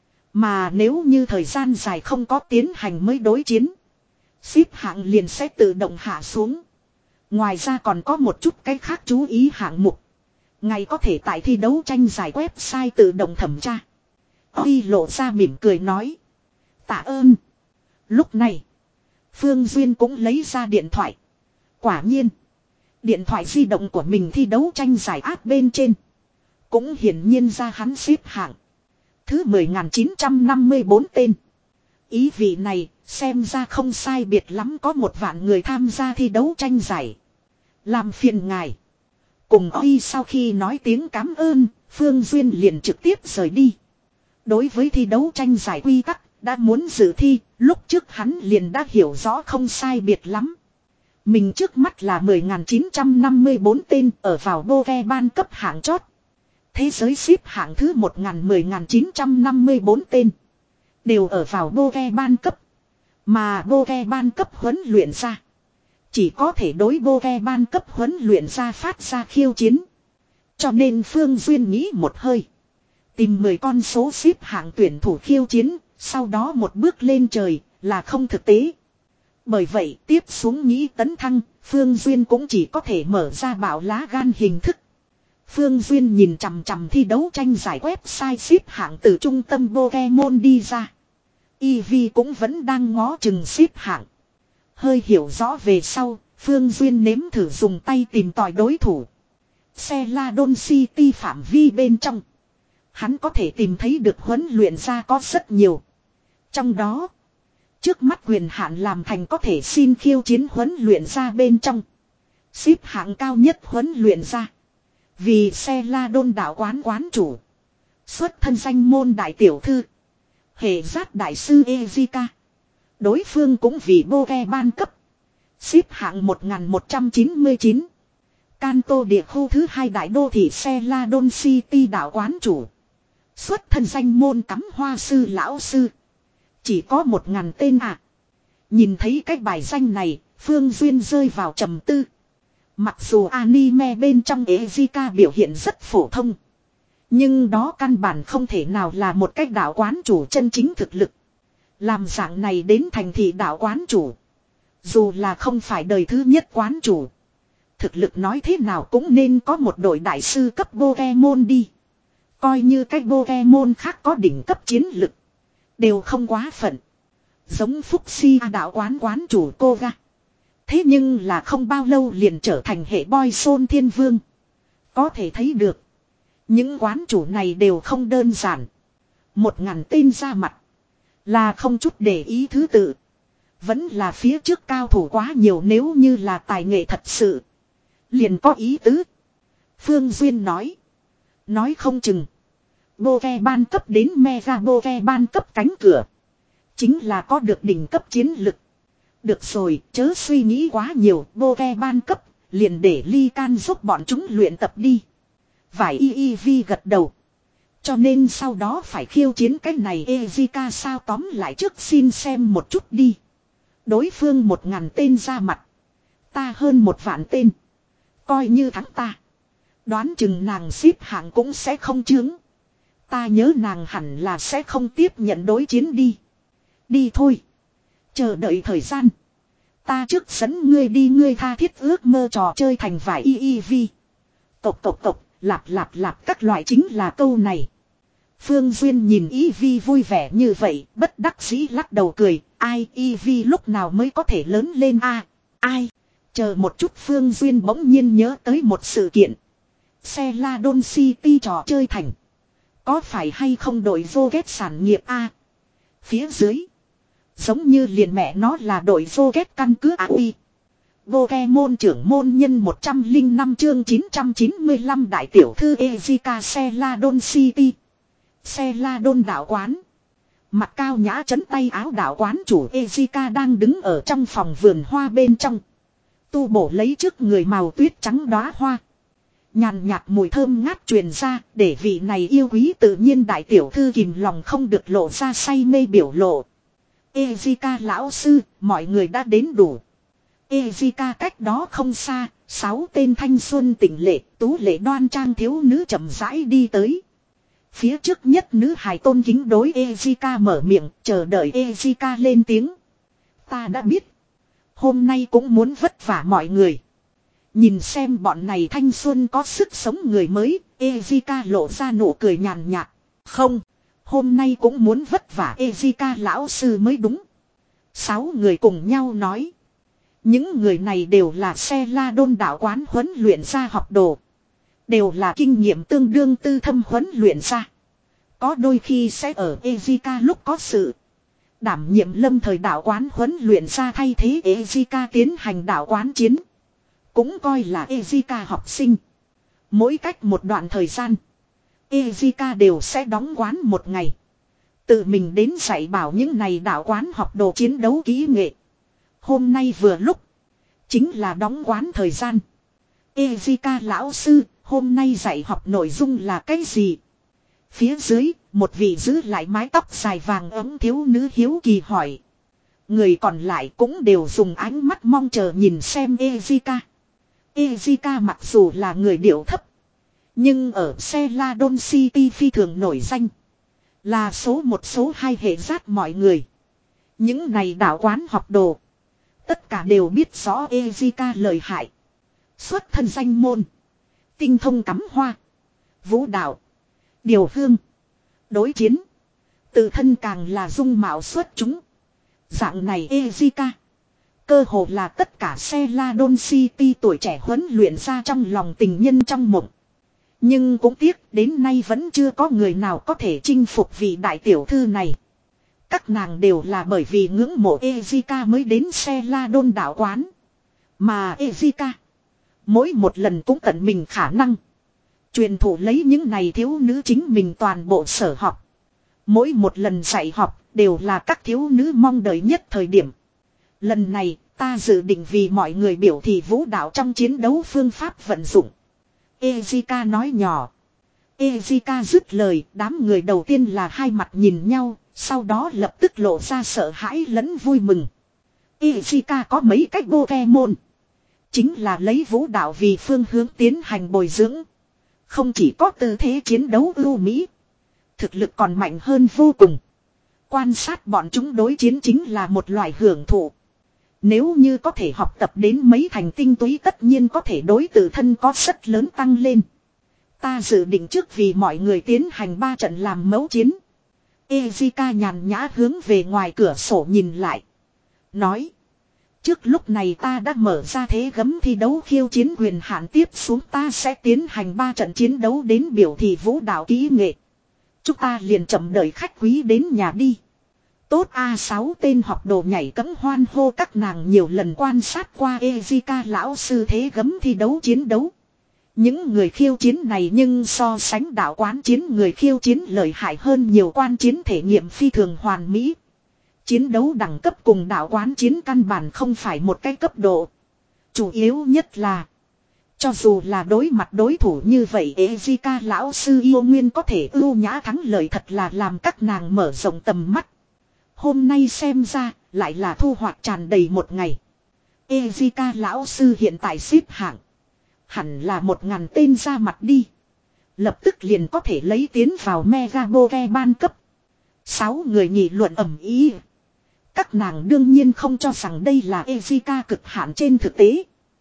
S1: Mà nếu như thời gian dài không có tiến hành mới đối chiến. Xếp hạng liền sẽ tự động hạ xuống. Ngoài ra còn có một chút cái khác chú ý hạng mục. Ngài có thể tại thi đấu tranh giải website tự động thẩm tra. Huy lộ ra mỉm cười nói. Tạ ơn. Lúc này. Phương Duyên cũng lấy ra điện thoại. Quả nhiên. Điện thoại di động của mình thi đấu tranh giải áp bên trên. Cũng hiển nhiên ra hắn xếp hạng. Thứ mười nghìn chín trăm năm mươi bốn tên. Ý vị này xem ra không sai biệt lắm có một vạn người tham gia thi đấu tranh giải. Làm phiền ngài. Cùng Huy sau khi nói tiếng cảm ơn, Phương Duyên liền trực tiếp rời đi. Đối với thi đấu tranh giải quy tắc, đã muốn dự thi, lúc trước hắn liền đã hiểu rõ không sai biệt lắm. Mình trước mắt là mười nghìn chín trăm năm mươi bốn tên ở vào bô ke ban cấp hạng chót. Thế giới xếp hạng thứ một nghìn mười nghìn chín trăm năm mươi bốn tên. Đều ở vào bô ke ban cấp. Mà bô ke ban cấp huấn luyện ra. Chỉ có thể đối bô ke ban cấp huấn luyện ra phát ra khiêu chiến. Cho nên Phương Duyên nghĩ một hơi. Tìm mười con số xếp hạng tuyển thủ khiêu chiến. Sau đó một bước lên trời là không thực tế. Bởi vậy tiếp xuống nghĩ tấn thăng. Phương Duyên cũng chỉ có thể mở ra bảo lá gan hình thức. Phương Duyên nhìn chằm chằm thi đấu tranh giải website xếp hạng từ trung tâm Pokemon đi ra. Eevee cũng vẫn đang ngó chừng xếp hạng. Hơi hiểu rõ về sau, Phương Duyên nếm thử dùng tay tìm tòi đối thủ. Xe La Đôn City phạm vi bên trong. Hắn có thể tìm thấy được huấn luyện ra có rất nhiều. Trong đó, trước mắt quyền hạn làm thành có thể xin khiêu chiến huấn luyện ra bên trong. Xếp hạng cao nhất huấn luyện ra. Vì xe La Đôn đạo quán quán chủ. Xuất thân danh môn đại tiểu thư. Hệ giác đại sư Ezika. Đối phương cũng vì bô ke ban cấp. Xếp hạng một nghìn một trăm chín mươi chín. Kanto địa khu thứ hai đại đô thị xe La Đôn City đạo quán chủ. Xuất thân danh môn cắm hoa sư lão sư. Chỉ có một ngàn tên à. Nhìn thấy cái bài danh này, Phương Duyên rơi vào trầm tư. Mặc dù anime bên trong Ezika biểu hiện rất phổ thông. Nhưng đó căn bản không thể nào là một cách đạo quán chủ chân chính thực lực. Làm dạng này đến thành thị đạo quán chủ. Dù là không phải đời thứ nhất quán chủ. Thực lực nói thế nào cũng nên có một đội đại sư cấp Pokemon đi. Coi như cách Pokemon khác có đỉnh cấp chiến lực. Đều không quá phận. Giống Phúc Si đạo quán quán chủ Koga. Thế nhưng là không bao lâu liền trở thành hệ boy Son Thiên Vương. Có thể thấy được. Những quán chủ này đều không đơn giản. Một ngàn tên ra mặt. Là không chút để ý thứ tự. Vẫn là phía trước cao thủ quá nhiều nếu như là tài nghệ thật sự. Liền có ý tứ. Phương Duyên nói. Nói không chừng. Boke ban cấp đến Mega Boke ban cấp cánh cửa. Chính là có được đỉnh cấp chiến lực. Được rồi, chớ suy nghĩ quá nhiều, Boke ban cấp, liền để Ly Can giúp bọn chúng luyện tập đi. Vải y y vi gật đầu. Cho nên sau đó phải khiêu chiến cái này Ezika sao tóm lại trước xin xem một chút đi. Đối phương một ngàn tên ra mặt. Ta hơn một vạn tên. Coi như thắng ta. Đoán chừng nàng xếp hạng cũng sẽ không chướng. Ta nhớ nàng hẳn là sẽ không tiếp nhận đối chiến đi. Đi thôi. Chờ đợi thời gian. Ta trước dẫn ngươi đi ngươi tha thiết ước mơ trò chơi thành vải y y vi. Tộc tộc tộc, lạp lạp lạp các loại chính là câu này. Phương Duyên nhìn y vi vui vẻ như vậy, bất đắc dĩ lắc đầu cười. Ai y vi lúc nào mới có thể lớn lên a? Ai? Chờ một chút Phương Duyên bỗng nhiên nhớ tới một sự kiện. Xe La Đôn City trò chơi thành. Có phải hay không đội vô ghét sản nghiệp a? Phía dưới. Giống như liền mẹ nó là đội vô ghét căn cứ a uy. Pokemon trưởng môn nhân một trăm lẻ năm chương chín trăm chín mươi lăm đại tiểu thư Ezika Celadon City. Celadon đạo quán. Mặt cao nhã chấn tay áo đạo quán chủ Ezika đang đứng ở trong phòng vườn hoa bên trong. Tu bổ lấy trước người màu tuyết trắng đóa hoa. Nhàn nhạt mùi thơm ngát truyền ra, để vị này yêu quý tự nhiên đại tiểu thư kìm lòng không được lộ ra say mê biểu lộ. Ezika lão sư, mọi người đã đến đủ. Ezika cách đó không xa, sáu tên thanh xuân tỉnh lệ, tú lệ đoan trang thiếu nữ chậm rãi đi tới. Phía trước nhất nữ hài tôn kính đối Ezika mở miệng, chờ đợi Ezika lên tiếng. Ta đã biết. Hôm nay cũng muốn vất vả mọi người. Nhìn xem bọn này thanh xuân có sức sống người mới, Ezika lộ ra nụ cười nhàn nhạt. Không, hôm nay cũng muốn vất vả Ezika lão sư mới đúng. Sáu người cùng nhau nói. Những người này đều là Celadon đạo quán huấn luyện ra học đồ. Đều là kinh nghiệm tương đương tư thâm huấn luyện ra. Có đôi khi sẽ ở Ezika lúc có sự. Đảm nhiệm lâm thời đạo quán huấn luyện ra thay thế Ezika tiến hành đạo quán chiến. Cũng coi là Ezika học sinh. Mỗi cách một đoạn thời gian. Ezika đều sẽ đóng quán một ngày. Tự mình đến dạy bảo những này đạo quán học đồ chiến đấu kỹ nghệ. Hôm nay vừa lúc. Chính là đóng quán thời gian. Ezika lão sư, hôm nay dạy học nội dung là cái gì? Phía dưới, một vị giữ lại mái tóc dài vàng ấm thiếu nữ hiếu kỳ hỏi. Người còn lại cũng đều dùng ánh mắt mong chờ nhìn xem Ezika. Ezika mặc dù là người điệu thấp. Nhưng ở Celadon City phi thường nổi danh. Là số một số hai hệ rát mọi người. Những này đạo quán học đồ. Tất cả đều biết rõ Ezika lợi hại. Xuất thân danh môn. Tinh thông cắm hoa. Vũ đạo. Điều hương. Đối chiến. Tự thân càng là dung mạo xuất chúng. Dạng này Ezika. Cơ hồ là tất cả Celadon City tuổi trẻ huấn luyện ra trong lòng tình nhân trong mộng. Nhưng cũng tiếc đến nay vẫn chưa có người nào có thể chinh phục vị đại tiểu thư này. Các nàng đều là bởi vì ngưỡng mộ Ezika mới đến Celadon đạo quán. Mà Ezika. Mỗi một lần cũng tận mình khả năng. Truyền thụ lấy những này thiếu nữ chính mình toàn bộ sở học. Mỗi một lần dạy học đều là các thiếu nữ mong đợi nhất thời điểm. Lần này ta dự định vì mọi người biểu thị vũ đạo trong chiến đấu phương pháp vận dụng. Ezika nói nhỏ. Ezika dứt lời, đám người đầu tiên là hai mặt nhìn nhau, sau đó lập tức lộ ra sợ hãi lẫn vui mừng. Ezika có mấy cách Pokemon. Chính là lấy vũ đạo vì phương hướng tiến hành bồi dưỡng. Không chỉ có tư thế chiến đấu ưu mỹ. Thực lực còn mạnh hơn vô cùng. Quan sát bọn chúng đối chiến chính là một loại hưởng thụ. Nếu như có thể học tập đến mấy thành tinh túy tất nhiên có thể đối tự thân có rất lớn tăng lên. Ta dự định trước vì mọi người tiến hành ba trận làm mẫu chiến. Ezika nhàn nhã hướng về ngoài cửa sổ nhìn lại. Nói. Trước lúc này ta đã mở ra thế gấm thi đấu khiêu chiến quyền hạn tiếp xuống ta sẽ tiến hành ba trận chiến đấu đến biểu thị vũ đạo kỹ nghệ. Chúng ta liền chậm đợi khách quý đến nhà đi. Tốt a sáu tên học đồ nhảy cẫng hoan hô các nàng nhiều lần quan sát qua Ezika lão sư thế gấm thi đấu chiến đấu. Những người khiêu chiến này nhưng so sánh đạo quán chiến người khiêu chiến lợi hại hơn nhiều quan chiến thể nghiệm phi thường hoàn mỹ. Chiến đấu đẳng cấp cùng đạo quán chiến căn bản không phải một cái cấp độ. Chủ yếu nhất là cho dù là đối mặt đối thủ như vậy Ezika lão sư yêu nguyên có thể ưu nhã thắng lợi thật là làm các nàng mở rộng tầm mắt. Hôm nay xem ra lại là thu hoạch tràn đầy một ngày. Ezika lão sư hiện tại xếp hạng. Hẳn là một ngàn tên ra mặt đi. Lập tức liền có thể lấy tiến vào Mega Pokemon cấp. Sáu người nghị luận ầm ĩ. Các nàng đương nhiên không cho rằng đây là Ezika cực hạn trên thực tế.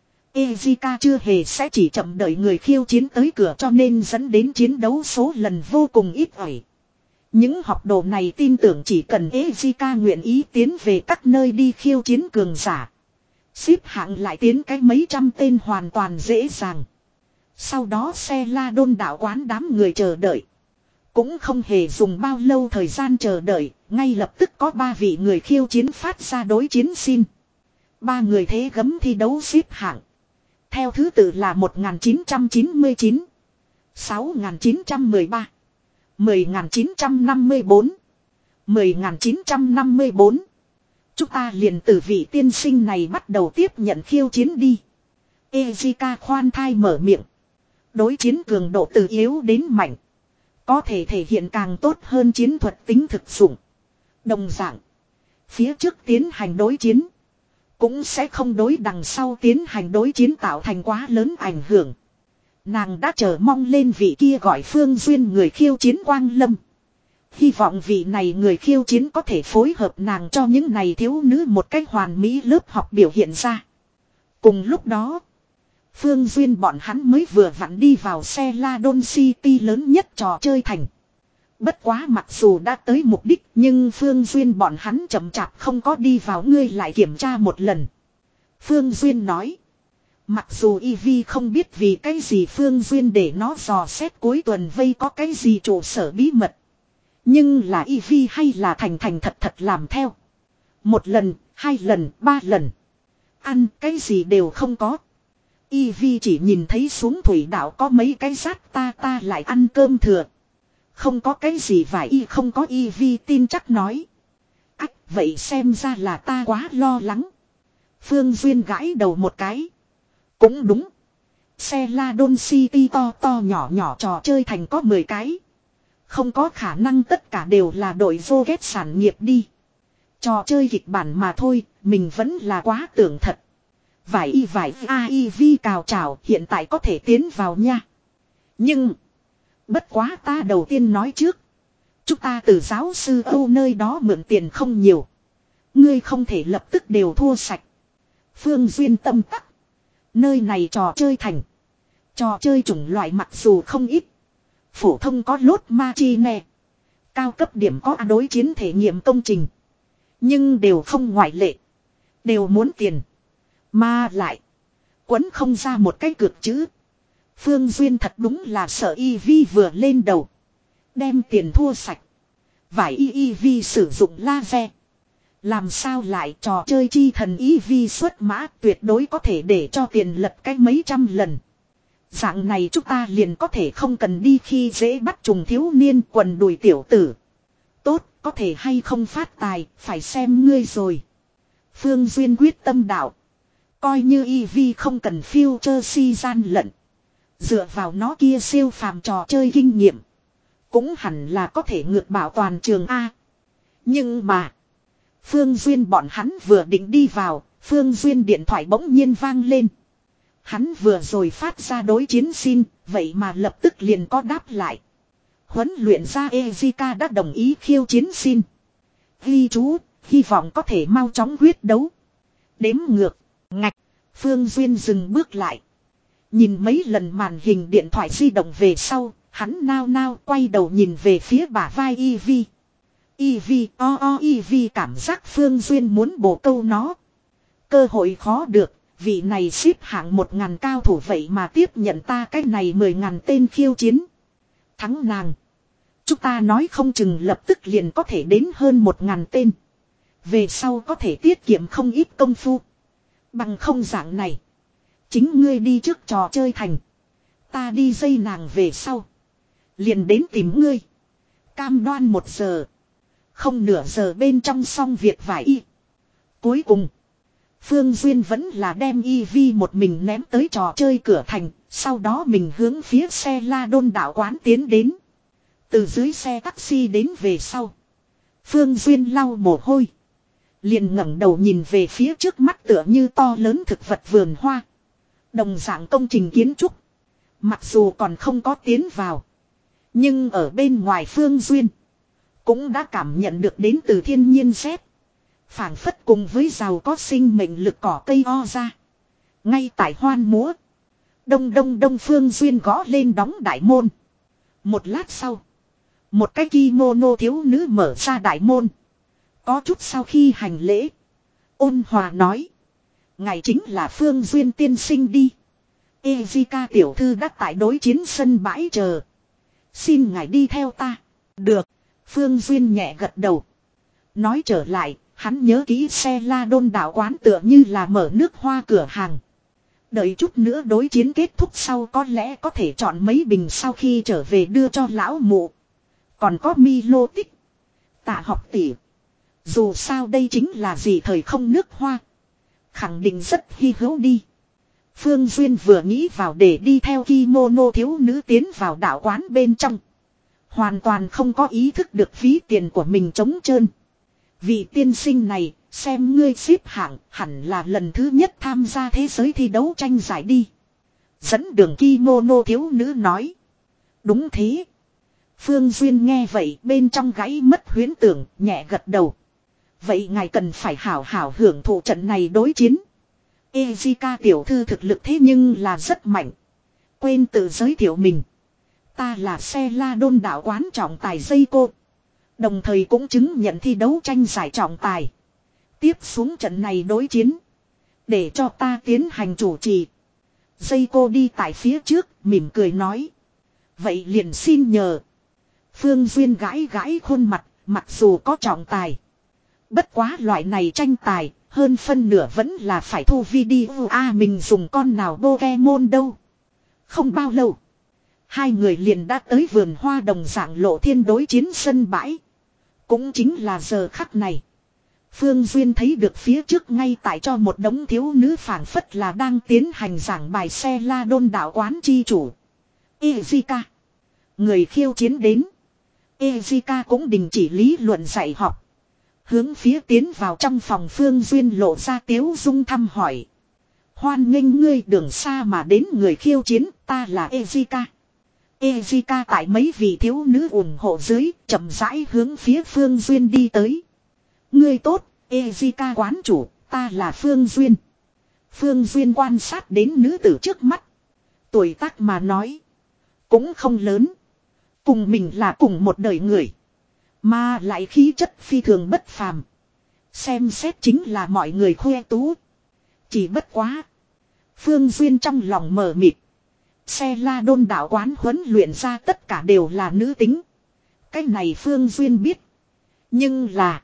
S1: Ezika chưa hề sẽ chỉ chậm đợi người khiêu chiến tới cửa cho nên dẫn đến chiến đấu số lần vô cùng ít ỏi. Những học đồ này tin tưởng chỉ cần Ezika nguyện ý tiến về các nơi đi khiêu chiến cường giả. Xếp hạng lại tiến cái mấy trăm tên hoàn toàn dễ dàng. Sau đó Celadon đạo quán đám người chờ đợi. Cũng không hề dùng bao lâu thời gian chờ đợi, ngay lập tức có ba vị người khiêu chiến phát ra đối chiến xin. Ba người thế gấm thi đấu xếp hạng. Theo thứ tự là một nghìn chín trăm chín mươi chín, sáu nghìn chín trăm mười ba, mười nghìn chín trăm năm mươi bốn, mười nghìn chín trăm năm mươi bốn. Chúng ta liền từ vị tiên sinh này bắt đầu tiếp nhận khiêu chiến đi. Ezika khoan thai mở miệng. Đối chiến cường độ từ yếu đến mạnh. Có thể thể hiện càng tốt hơn chiến thuật tính thực dụng. Đồng dạng. Phía trước tiến hành đối chiến. Cũng sẽ không đối đằng sau tiến hành đối chiến tạo thành quá lớn ảnh hưởng. Nàng đã chờ mong lên vị kia gọi Phương Duyên người khiêu chiến Quang Lâm. Hy vọng vị này người khiêu chiến có thể phối hợp nàng cho những này thiếu nữ một cách hoàn mỹ lớp học biểu hiện ra. Cùng lúc đó, Phương Duyên bọn hắn mới vừa vặn đi vào xe La Don City lớn nhất trò chơi thành. Bất quá mặc dù đã tới mục đích nhưng Phương Duyên bọn hắn chậm chạp không có đi vào, ngươi lại kiểm tra một lần. Phương Duyên nói. Mặc dù Eevee không biết vì cái gì Phương Duyên để nó dò xét cuối tuần vây có cái gì trụ sở bí mật. Nhưng là Eevee hay là thành thành thật thật làm theo. Một lần, hai lần, ba lần. Ăn cái gì đều không có. Eevee chỉ nhìn thấy xuống thủy đảo có mấy cái rát ta ta lại ăn cơm thừa. Không có cái gì vải y không có Eevee tin chắc nói. Ách vậy xem ra là ta quá lo lắng. Phương Duyên gãi đầu một cái. Cũng đúng. Xe La Don City to to nhỏ nhỏ trò chơi thành có mười cái. Không có khả năng tất cả đều là đội vô ghét sản nghiệp đi. Trò chơi kịch bản mà thôi, mình vẫn là quá tưởng thật. Vải y vải a i vi cào trào hiện tại có thể tiến vào nha. Nhưng, bất quá ta đầu tiên nói trước. Chúng ta từ giáo sư Âu nơi đó mượn tiền không nhiều. Ngươi không thể lập tức đều thua sạch. Phương Duyên tâm tắc. Nơi này trò chơi thành. Trò chơi chủng loại mặc dù không ít. Phổ thông có lốt ma chi nè. Cao cấp điểm có đối chiến thể nghiệm công trình. Nhưng đều không ngoại lệ. Đều muốn tiền. Mà lại. Quấn không ra một cái cược chữ. Phương Duyên thật đúng là sợ Eevee vừa lên đầu. Đem tiền thua sạch. Vải Eevee sử dụng laser. Làm sao lại trò chơi chi thần Eevee xuất mã tuyệt đối có thể để cho tiền lật cái mấy trăm lần. Dạng này chúng ta liền có thể không cần đi khi dễ bắt trùng thiếu niên quần đùi tiểu tử. Tốt, có thể hay không phát tài, phải xem ngươi rồi. Phương Duyên quyết tâm đạo. Coi như Eevee không cần future si gian lận. Dựa vào nó kia siêu phàm trò chơi kinh nghiệm. Cũng hẳn là có thể ngược bảo toàn trường A. Nhưng mà. Phương Duyên bọn hắn vừa định đi vào. Phương Duyên điện thoại bỗng nhiên vang lên. Hắn vừa rồi phát ra đối chiến xin. Vậy mà lập tức liền có đáp lại. Huấn luyện ra Ezika đã đồng ý khiêu chiến xin. Ghi chú. Hy vọng có thể mau chóng quyết đấu. Đếm ngược. Ngạch. Phương Duyên dừng bước lại. Nhìn mấy lần màn hình điện thoại di động về sau. Hắn nao nao quay đầu nhìn về phía bả vai Eevee. Eevee o o Eevee cảm giác Phương Duyên muốn bổ câu nó. Cơ hội khó được. Vị này xếp hạng một ngàn cao thủ vậy mà tiếp nhận ta cái này mười ngàn tên khiêu chiến. Thắng nàng. Chúng ta nói không chừng lập tức liền có thể đến hơn một ngàn tên. Về sau có thể tiết kiệm không ít công phu. Bằng không dạng này. Chính ngươi đi trước trò chơi thành. Ta đi dây nàng về sau. Liền đến tìm ngươi. Cam đoan một giờ. Không nửa giờ bên trong xong việc vải y. Cuối cùng. Phương Duyên vẫn là đem Eevee một mình ném tới trò chơi cửa thành. Sau đó mình hướng phía xe La Đôn đảo quán tiến đến. Từ dưới xe taxi đến về sau. Phương Duyên lau mồ hôi. Liền ngẩng đầu nhìn về phía trước mắt tựa như to lớn thực vật vườn hoa. Đồng dạng công trình kiến trúc. Mặc dù còn không có tiến vào. Nhưng ở bên ngoài Phương Duyên. Cũng đã cảm nhận được đến từ thiên nhiên rét. Phảng phất cùng với giàu có sinh mệnh lực cỏ cây o ra. Ngay tại hoan múa. Đông đông đông Phương Duyên gõ lên đóng đại môn. Một lát sau. Một cái kimono thiếu nữ mở ra đại môn. Có chút sau khi hành lễ. Ôn hòa nói. Ngài chính là Phương Duyên tiên sinh đi. Ezika tiểu thư đã tại đối chiến sân bãi chờ. Xin ngài đi theo ta. Được. Phương Duyên nhẹ gật đầu. Nói trở lại, hắn nhớ kỹ xe la đôn đạo quán tựa như là mở nước hoa cửa hàng. Đợi chút nữa đối chiến kết thúc sau có lẽ có thể chọn mấy bình sau khi trở về đưa cho lão mụ. Còn có Milo tích. Tạ học tỷ. Dù sao đây chính là gì thời không nước hoa. Khẳng định rất hy hữu đi. Phương Duyên vừa nghĩ vào để đi theo kimono thiếu nữ tiến vào đạo quán bên trong. Hoàn toàn không có ý thức được phí tiền của mình trống trơn. Vị tiên sinh này, xem ngươi xếp hạng, hẳn là lần thứ nhất tham gia thế giới thi đấu tranh giải đi. Dẫn đường kimono thiếu nữ nói. Đúng thế. Phương Duyên nghe vậy bên trong gãy mất huyễn tưởng, nhẹ gật đầu. Vậy ngài cần phải hảo hảo hưởng thụ trận này đối chiến. Ezika tiểu thư thực lực thế nhưng là rất mạnh. Quên tự giới thiệu mình. Ta là xe la đôn đạo quán trọng tài dây cô. Đồng thời cũng chứng nhận thi đấu tranh giải trọng tài. Tiếp xuống trận này đối chiến. Để cho ta tiến hành chủ trì. Dây cô đi tại phía trước, mỉm cười nói. Vậy liền xin nhờ. Phương Duyên gãi gãi khuôn mặt, mặc dù có trọng tài. Bất quá loại này tranh tài, hơn phân nửa vẫn là phải thu video. À mình dùng con nào Pokemon đâu. Không bao lâu. Hai người liền đã tới vườn hoa đồng dạng lộ thiên đối chiến sân bãi. Cũng chính là giờ khắc này. Phương Duyên thấy được phía trước ngay tại cho một đống thiếu nữ phảng phất là đang tiến hành giảng bài xe la đôn đạo quán chi chủ. Ezika. Người khiêu chiến đến. Ezika cũng đình chỉ lý luận dạy học. Hướng phía tiến vào trong phòng Phương Duyên lộ ra tiếu dung thăm hỏi. Hoan nghênh ngươi đường xa mà đến người khiêu chiến, ta là Ezika. Ezika tại mấy vị thiếu nữ ủng hộ dưới, chậm rãi hướng phía Phương Duyên đi tới. Ngươi tốt, Ezika quán chủ, ta là Phương Duyên. Phương Duyên quan sát đến nữ tử trước mắt. Tuổi tác mà nói. Cũng không lớn. Cùng mình là cùng một đời người. Mà lại khí chất phi thường bất phàm. Xem xét chính là mọi người khoe tú. Chỉ bất quá. Phương Duyên trong lòng mờ mịt. Xe la đôn đạo quán huấn luyện ra tất cả đều là nữ tính. Cái này Phương Duyên biết. Nhưng là.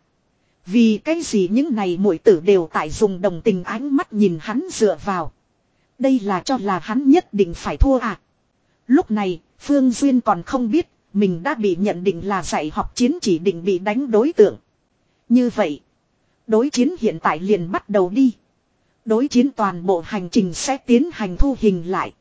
S1: Vì cái gì những này muội tử đều tại dùng đồng tình ánh mắt nhìn hắn dựa vào. Đây là cho là hắn nhất định phải thua à. Lúc này Phương Duyên còn không biết. Mình đã bị nhận định là dạy học chiến chỉ định bị đánh đối tượng. Như vậy. Đối chiến hiện tại liền bắt đầu đi. Đối chiến toàn bộ hành trình sẽ tiến hành thu hình lại.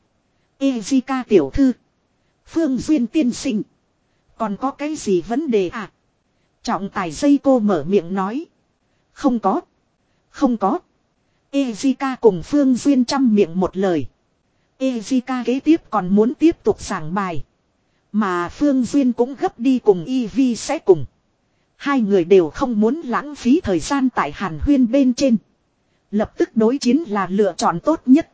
S1: Ezika tiểu thư. Phương Duyên tiên sinh. Còn có cái gì vấn đề à? Trọng tài dây cô mở miệng nói. Không có. Không có. Ezika cùng Phương Duyên chăm miệng một lời. Ezika kế tiếp còn muốn tiếp tục giảng bài. Mà Phương Duyên cũng gấp đi cùng Eevee sẽ cùng. Hai người đều không muốn lãng phí thời gian tại Hàn Huyên bên trên. Lập tức đối chiến là lựa chọn tốt nhất.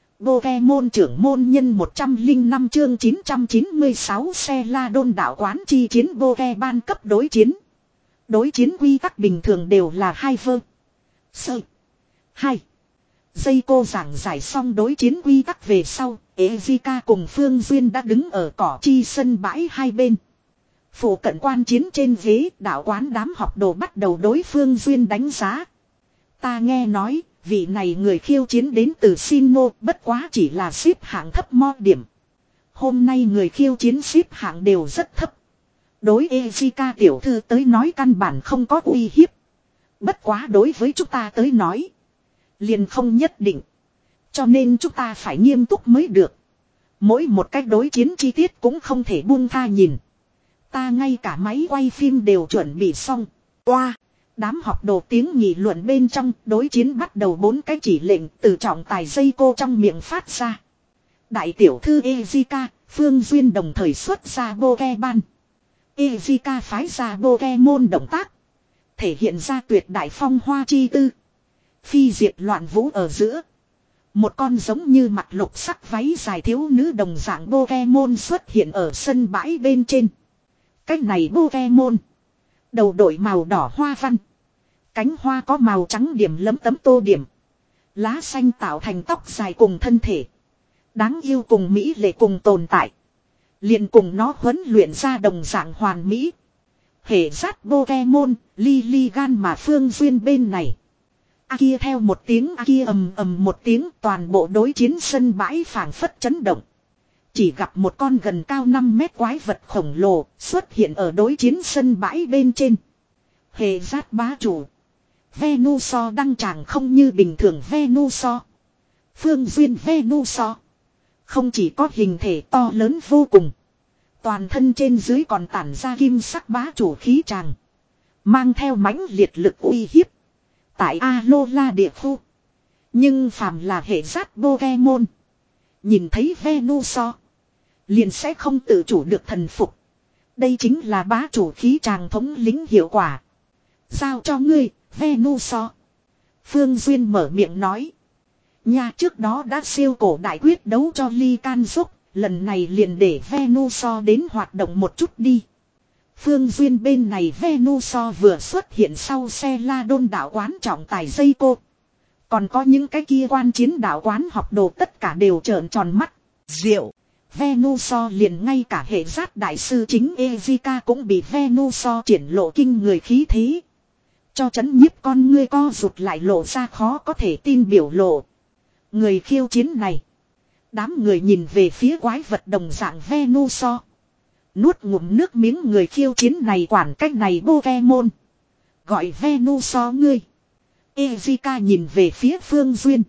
S1: Pokemon trưởng môn nhân một trăm lẻ năm chương chín trăm chín mươi sáu xe la đôn đạo quán chi chiến Pokemon cấp đối chiến. Đối chiến quy tắc bình thường đều là hai vơ. Sơ. Hai. Dây cô giảng giải xong đối chiến quy tắc về sau. Ezika cùng Phương Duyên đã đứng ở cỏ chi sân bãi hai bên. Phủ cận quan chiến trên ghế đạo quán đám học đồ bắt đầu đối Phương Duyên đánh giá. Ta nghe nói, vị này người khiêu chiến đến từ Sinnoh bất quá chỉ là xếp hạng thấp mo điểm. Hôm nay người khiêu chiến xếp hạng đều rất thấp. Đối Ezika tiểu thư tới nói căn bản không có uy hiếp. Bất quá đối với chúng ta tới nói. Liền không nhất định. Cho nên chúng ta phải nghiêm túc mới được. Mỗi một cách đối chiến chi tiết cũng không thể buông tha nhìn. Ta ngay cả máy quay phim đều chuẩn bị xong. Qua. Đám học đồ tiếng nghị luận bên trong đối chiến bắt đầu bốn cái chỉ lệnh từ trọng tài dây cô trong miệng phát ra. Đại tiểu thư Ezika, Phương Duyên đồng thời xuất ra Pokemon. Ezika phái ra Pokemon động tác. Thể hiện ra tuyệt đại phong hoa chi tư. Phi diệt loạn vũ ở giữa. Một con giống như mặt lục sắc váy dài thiếu nữ đồng dạng Pokemon xuất hiện ở sân bãi bên trên. Cách này Pokemon. Đầu đội màu đỏ hoa văn. Cánh hoa có màu trắng điểm lấm tấm tô điểm. Lá xanh tạo thành tóc dài cùng thân thể. Đáng yêu cùng mỹ lệ cùng tồn tại. liền cùng nó huấn luyện ra đồng dạng hoàn mỹ. Hệ sát Pokemon, Lilligan mà Phương Duyên bên này. A kia theo một tiếng A kia ầm ầm một tiếng, toàn bộ đối chiến sân bãi phảng phất chấn động. Chỉ gặp một con gần cao năm mét quái vật khổng lồ xuất hiện ở đối chiến sân bãi bên trên. Hệ sát bá chủ. Venusaur đăng tràng không như bình thường Venusaur. Phương Duyên Venusaur. Không chỉ có hình thể to lớn vô cùng. Toàn thân trên dưới còn tản ra kim sắc bá chủ khí tràng. Mang theo mãnh liệt lực uy hiếp. Tại Alola địa khu. Nhưng phàm là hệ sát Pokemon. Nhìn thấy Venusaur. Liền sẽ không tự chủ được thần phục. Đây chính là bá chủ khí tràng thống lĩnh hiệu quả. Giao cho ngươi, Venusaur. Phương Duyên mở miệng nói. Nha trước đó đã siêu cổ đại quyết đấu cho Ly Can giúp. Lần này liền để Venusaur đến hoạt động một chút đi. Phương Duyên bên này Venusaur vừa xuất hiện sau xe la đôn đạo quán trọng tài dây cô. Còn có những cái kia quan chiến đạo quán học đồ tất cả đều trợn tròn mắt. Diệu. Venusaur liền ngay cả hệ giác đại sư chính Ezika cũng bị Venusaur triển lộ kinh người khí thế. Cho chấn nhiếp con ngươi co rụt lại lộ ra khó có thể tin biểu lộ. Người khiêu chiến này. Đám người nhìn về phía quái vật đồng dạng Venusaur. Nuốt ngụm nước miếng người khiêu chiến này quản cách này Pokemon. Gọi Venusaur ngươi. Ezika nhìn về phía Phương Duyên.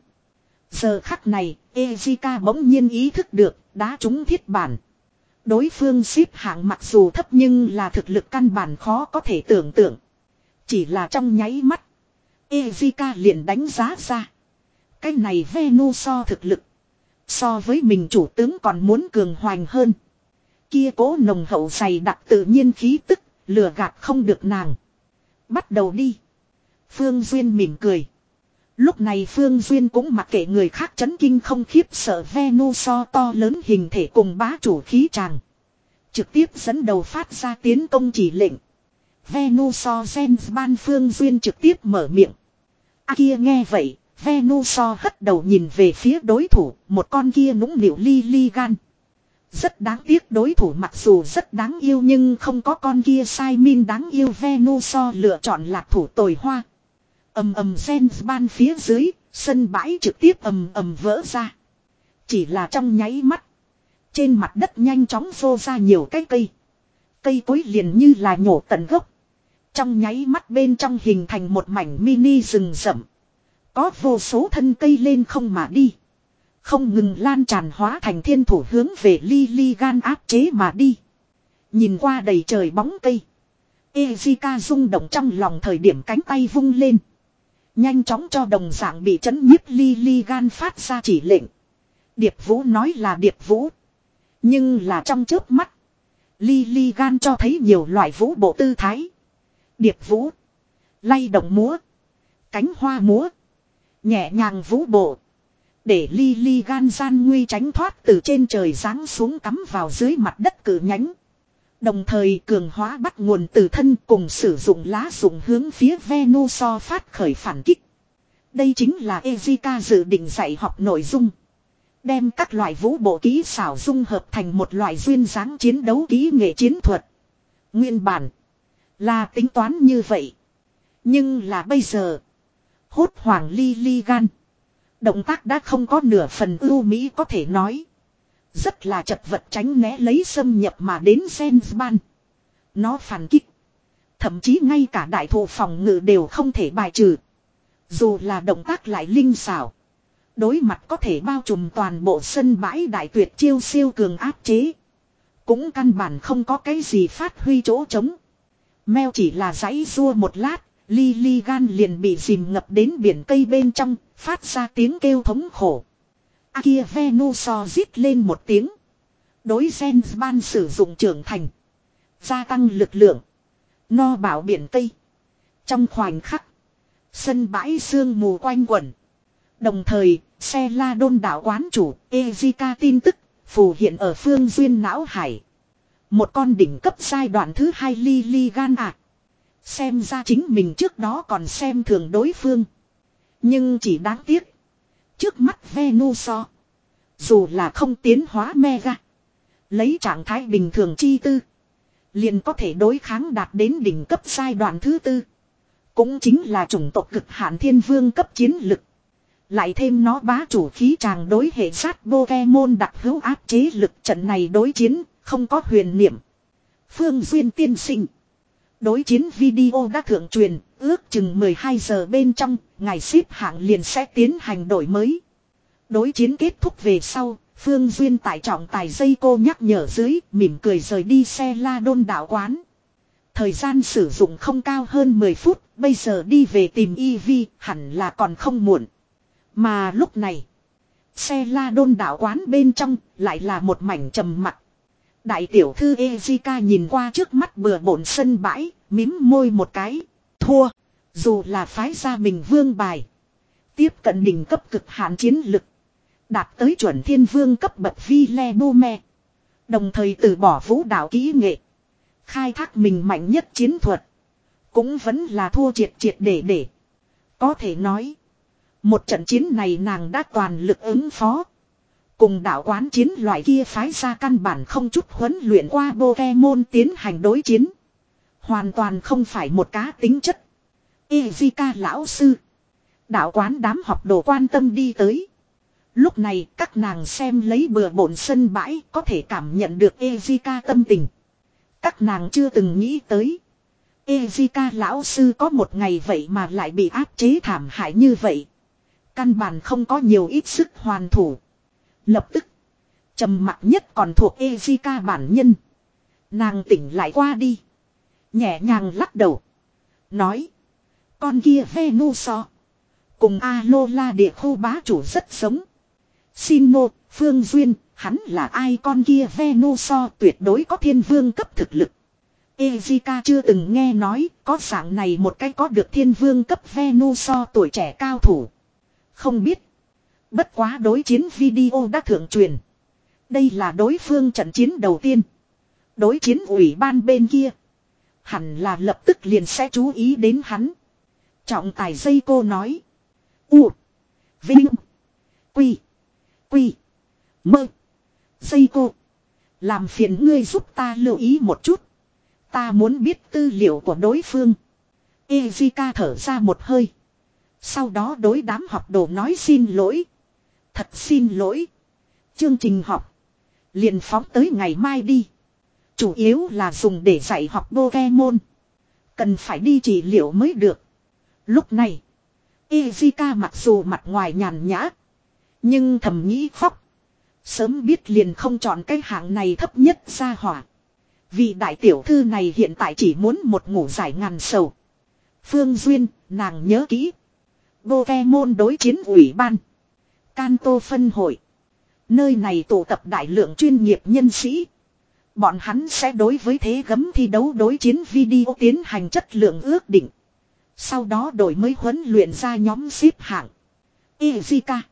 S1: Giờ khắc này, Ezika bỗng nhiên ý thức được, đá trúng thiết bản. Đối phương xếp hạng mặc dù thấp nhưng là thực lực căn bản khó có thể tưởng tượng. Chỉ là trong nháy mắt, Ezika liền đánh giá ra. Cái này Venusaur thực lực. So với mình chủ tướng còn muốn cường hoành hơn. Kia cố nồng hậu dày đặc tự nhiên khí tức, lừa gạt không được nàng. Bắt đầu đi. Phương Duyên mỉm cười. Lúc này Phương Duyên cũng mặc kệ người khác chấn kinh không khiếp sợ Venusaur to lớn hình thể cùng bá chủ khí tràng. Trực tiếp dẫn đầu phát ra tiến công chỉ lệnh. Venusaur gen ban Phương Duyên trực tiếp mở miệng. A kia nghe vậy, Venusaur hất đầu nhìn về phía đối thủ, một con kia nũng nịu Lilligan. Rất đáng tiếc đối thủ mặc dù rất đáng yêu nhưng không có con kia Simon đáng yêu Venusaur lựa chọn lạc thủ tồi hoa. Ầm ầm gen ban phía dưới, sân bãi trực tiếp ầm ầm vỡ ra. Chỉ là trong nháy mắt. Trên mặt đất nhanh chóng rô ra nhiều cái cây. Cây cối liền như là nhổ tận gốc. Trong nháy mắt bên trong hình thành một mảnh mini rừng rậm. Có vô số thân cây lên không mà đi. Không ngừng lan tràn hóa thành thiên thủ hướng về Lilligan áp chế mà đi. Nhìn qua đầy trời bóng cây. Ezika rung động trong lòng thời điểm cánh tay vung lên. Nhanh chóng cho đồng dạng bị chấn nhiếp Lilligan phát ra chỉ lệnh. Điệp Vũ nói là Điệp Vũ. Nhưng là trong chớp mắt. Lilligan cho thấy nhiều loại vũ bộ tư thái. Điệp Vũ. Lay động múa. Cánh hoa múa. Nhẹ nhàng vũ bộ. Để Lilligan gian nguy tránh thoát từ trên trời giáng xuống cắm vào dưới mặt đất cử nhánh. Đồng thời cường hóa bắt nguồn từ thân cùng sử dụng lá dụng hướng phía Venusaur phát khởi phản kích. Đây chính là Ezika dự định dạy học nội dung. Đem các loại vũ bộ kỹ xảo dung hợp thành một loại duyên dáng chiến đấu kỹ nghệ chiến thuật. Nguyên bản là tính toán như vậy. Nhưng là bây giờ. Hốt hoảng Lilligan. Động tác đã không có nửa phần ưu mỹ có thể nói. Rất là chật vật tránh né lấy xâm nhập mà đến Sensban. Nó phản kích. Thậm chí ngay cả đại thụ phòng ngự đều không thể bài trừ. Dù là động tác lại linh xảo. Đối mặt có thể bao trùm toàn bộ sân bãi đại tuyệt chiêu siêu cường áp chế. Cũng căn bản không có cái gì phát huy chỗ trống. Mèo chỉ là giãy rua một lát. Lilligan liền bị dìm ngập đến biển cây bên trong. Phát ra tiếng kêu thống khổ. A kia Venusaur rít lên một tiếng. Đối Sensban sử dụng trưởng thành. Gia tăng lực lượng. No bảo biển cây. Trong khoảnh khắc. Sân bãi sương mù quanh quẩn. Đồng thời, xe la đôn đảo quán chủ, Ezika tin tức, phù hiện ở Phương Duyên não hải. Một con đỉnh cấp giai đoạn thứ hai Lilligan à. Xem ra chính mình trước đó còn xem thường đối phương. Nhưng chỉ đáng tiếc. Trước mắt Venusaur. Dù là không tiến hóa Mega. Lấy trạng thái bình thường chi tư. Liền có thể đối kháng đạt đến đỉnh cấp giai đoạn thứ tư. Cũng chính là chủng tộc cực hạn thiên vương cấp chiến lực. Lại thêm nó bá chủ khí tràng đối hệ sát Pokemon đặc hữu áp chế lực, trận này đối chiến, không có huyền niệm. Phương Duyên tiên sinh. Đối chiến video đã thượng truyền, ước chừng mười hai giờ bên trong, ngày xếp hạng liền sẽ tiến hành đổi mới. Đối chiến kết thúc về sau, Phương Duyên tại trọng tài dây cô nhắc nhở dưới, mỉm cười rời đi xe la đôn đạo quán. Thời gian sử dụng không cao hơn mười phút, bây giờ đi về tìm Eevee hẳn là còn không muộn. Mà lúc này, xe la đôn đạo quán bên trong lại là một mảnh trầm mặc. Đại tiểu thư Ezika nhìn qua trước mắt bừa bộn sân bãi, mím môi một cái, thua. Dù là phái ra mình vương bài, tiếp cận đỉnh cấp cực hạn chiến lực, đạt tới chuẩn thiên vương cấp bậc Villebome. Đồng thời từ bỏ vũ đạo kỹ nghệ, khai thác mình mạnh nhất chiến thuật, cũng vẫn là thua triệt triệt để để. Có thể nói, một trận chiến này nàng đã toàn lực ứng phó. Cùng đạo quán chiến loại kia phái ra căn bản không chút huấn luyện qua Pokemon tiến hành đối chiến. Hoàn toàn không phải một cá tính chất. Ezika lão sư. Đạo quán đám học đồ quan tâm đi tới. Lúc này các nàng xem lấy bừa bộn sân bãi có thể cảm nhận được Ezika tâm tình. Các nàng chưa từng nghĩ tới. Ezika lão sư có một ngày vậy mà lại bị áp chế thảm hại như vậy. Căn bản không có nhiều ít sức hoàn thủ. Lập tức, trầm mặc nhất còn thuộc Ezika bản nhân. Nàng tỉnh lại qua đi. Nhẹ nhàng lắc đầu. Nói. Con kia Venusaur. Cùng Alola địa khu bá chủ rất giống. Sinnoh, Phương Duyên, hắn là ai? Con kia Venusaur tuyệt đối có thiên vương cấp thực lực. Ezika chưa từng nghe nói có dạng này một cái có được thiên vương cấp Venusaur tuổi trẻ cao thủ. Không biết. Bất quá đối chiến video đã thượng truyền. Đây là đối phương trận chiến đầu tiên. Đối chiến ủy ban bên kia. Hẳn là lập tức liền sẽ chú ý đến hắn. Trọng tài dây cô nói. U. Vinh. Quy. Quy. Mơ. Dây cô. Làm phiền ngươi giúp ta lưu ý một chút. Ta muốn biết tư liệu của đối phương. Ezika thở ra một hơi. Sau đó đối đám học đồ nói xin lỗi. Thật xin lỗi. Chương trình học. Liền phóng tới ngày mai đi. Chủ yếu là dùng để dạy học Pokemon. Cần phải đi trị liệu mới được. Lúc này. Ezika mặc dù mặt ngoài nhàn nhã. Nhưng thầm nghĩ khóc. Sớm biết liền không chọn cái hạng này thấp nhất ra hỏa. Vì đại tiểu thư này hiện tại chỉ muốn một ngủ giải ngàn sầu. Phương Duyên, nàng nhớ kỹ. Pokemon đối chiến ủy ban. Kanto phân hội. Nơi này tụ tập đại lượng chuyên nghiệp nhân sĩ. Bọn hắn sẽ đối với thế gấm thi đấu đối chiến video tiến hành chất lượng ước định. Sau đó đổi mới huấn luyện ra nhóm xếp hạng. Ezika.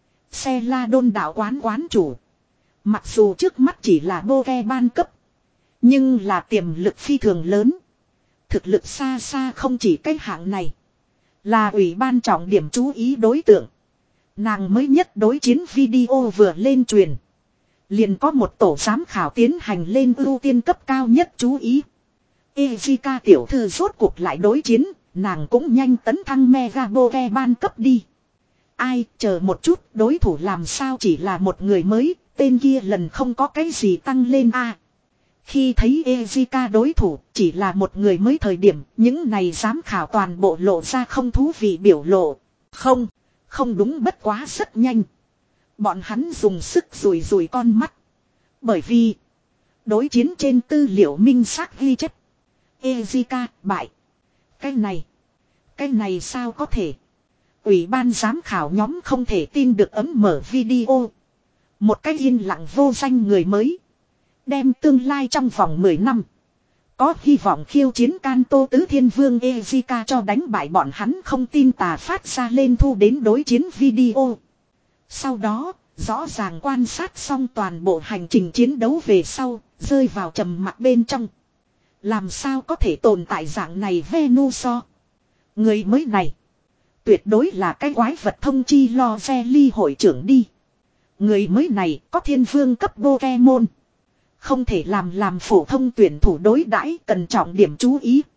S1: Xe la đôn đạo quán quán chủ. Mặc dù trước mắt chỉ là Pokemon cấp. Nhưng là tiềm lực phi thường lớn. Thực lực xa xa không chỉ cái hạng này. Là ủy ban trọng điểm chú ý đối tượng. Nàng mới nhất đối chiến video vừa lên truyền. Liền có một tổ giám khảo tiến hành lên ưu tiên cấp cao nhất chú ý. Ezika tiểu thư rốt cuộc lại đối chiến. Nàng cũng nhanh tấn thăng Mega Pokemon cấp đi. Ai chờ một chút đối thủ làm sao chỉ là một người mới. Tên kia lần không có cái gì tăng lên a à, khi thấy Ezika đối thủ chỉ là một người mới thời điểm. Những này giám khảo toàn bộ lộ ra không thú vị biểu lộ. Không. Không đúng bất quá rất nhanh. Bọn hắn dùng sức rùi rùi con mắt. Bởi vì. Đối chiến trên tư liệu minh xác ghi chép. Ezika bại. Cái này. Cái này sao có thể. Ủy ban giám khảo nhóm không thể tin được ấm mở video. Một cái yên lặng vô danh người mới. Đem tương lai trong vòng mười năm. Có hy vọng khiêu chiến Kanto tứ thiên vương Ezika cho đánh bại bọn hắn không tin tà phát ra lên thu đến đối chiến video. Sau đó, rõ ràng quan sát xong toàn bộ hành trình chiến đấu về sau, rơi vào trầm mặc bên trong. Làm sao có thể tồn tại dạng này Venusaur? Người mới này, tuyệt đối là cái quái vật thông chi lo xe ly hội trưởng đi. Người mới này có thiên vương cấp Pokemon. Không thể làm làm phổ thông tuyển thủ đối đãi, cần trọng điểm chú ý.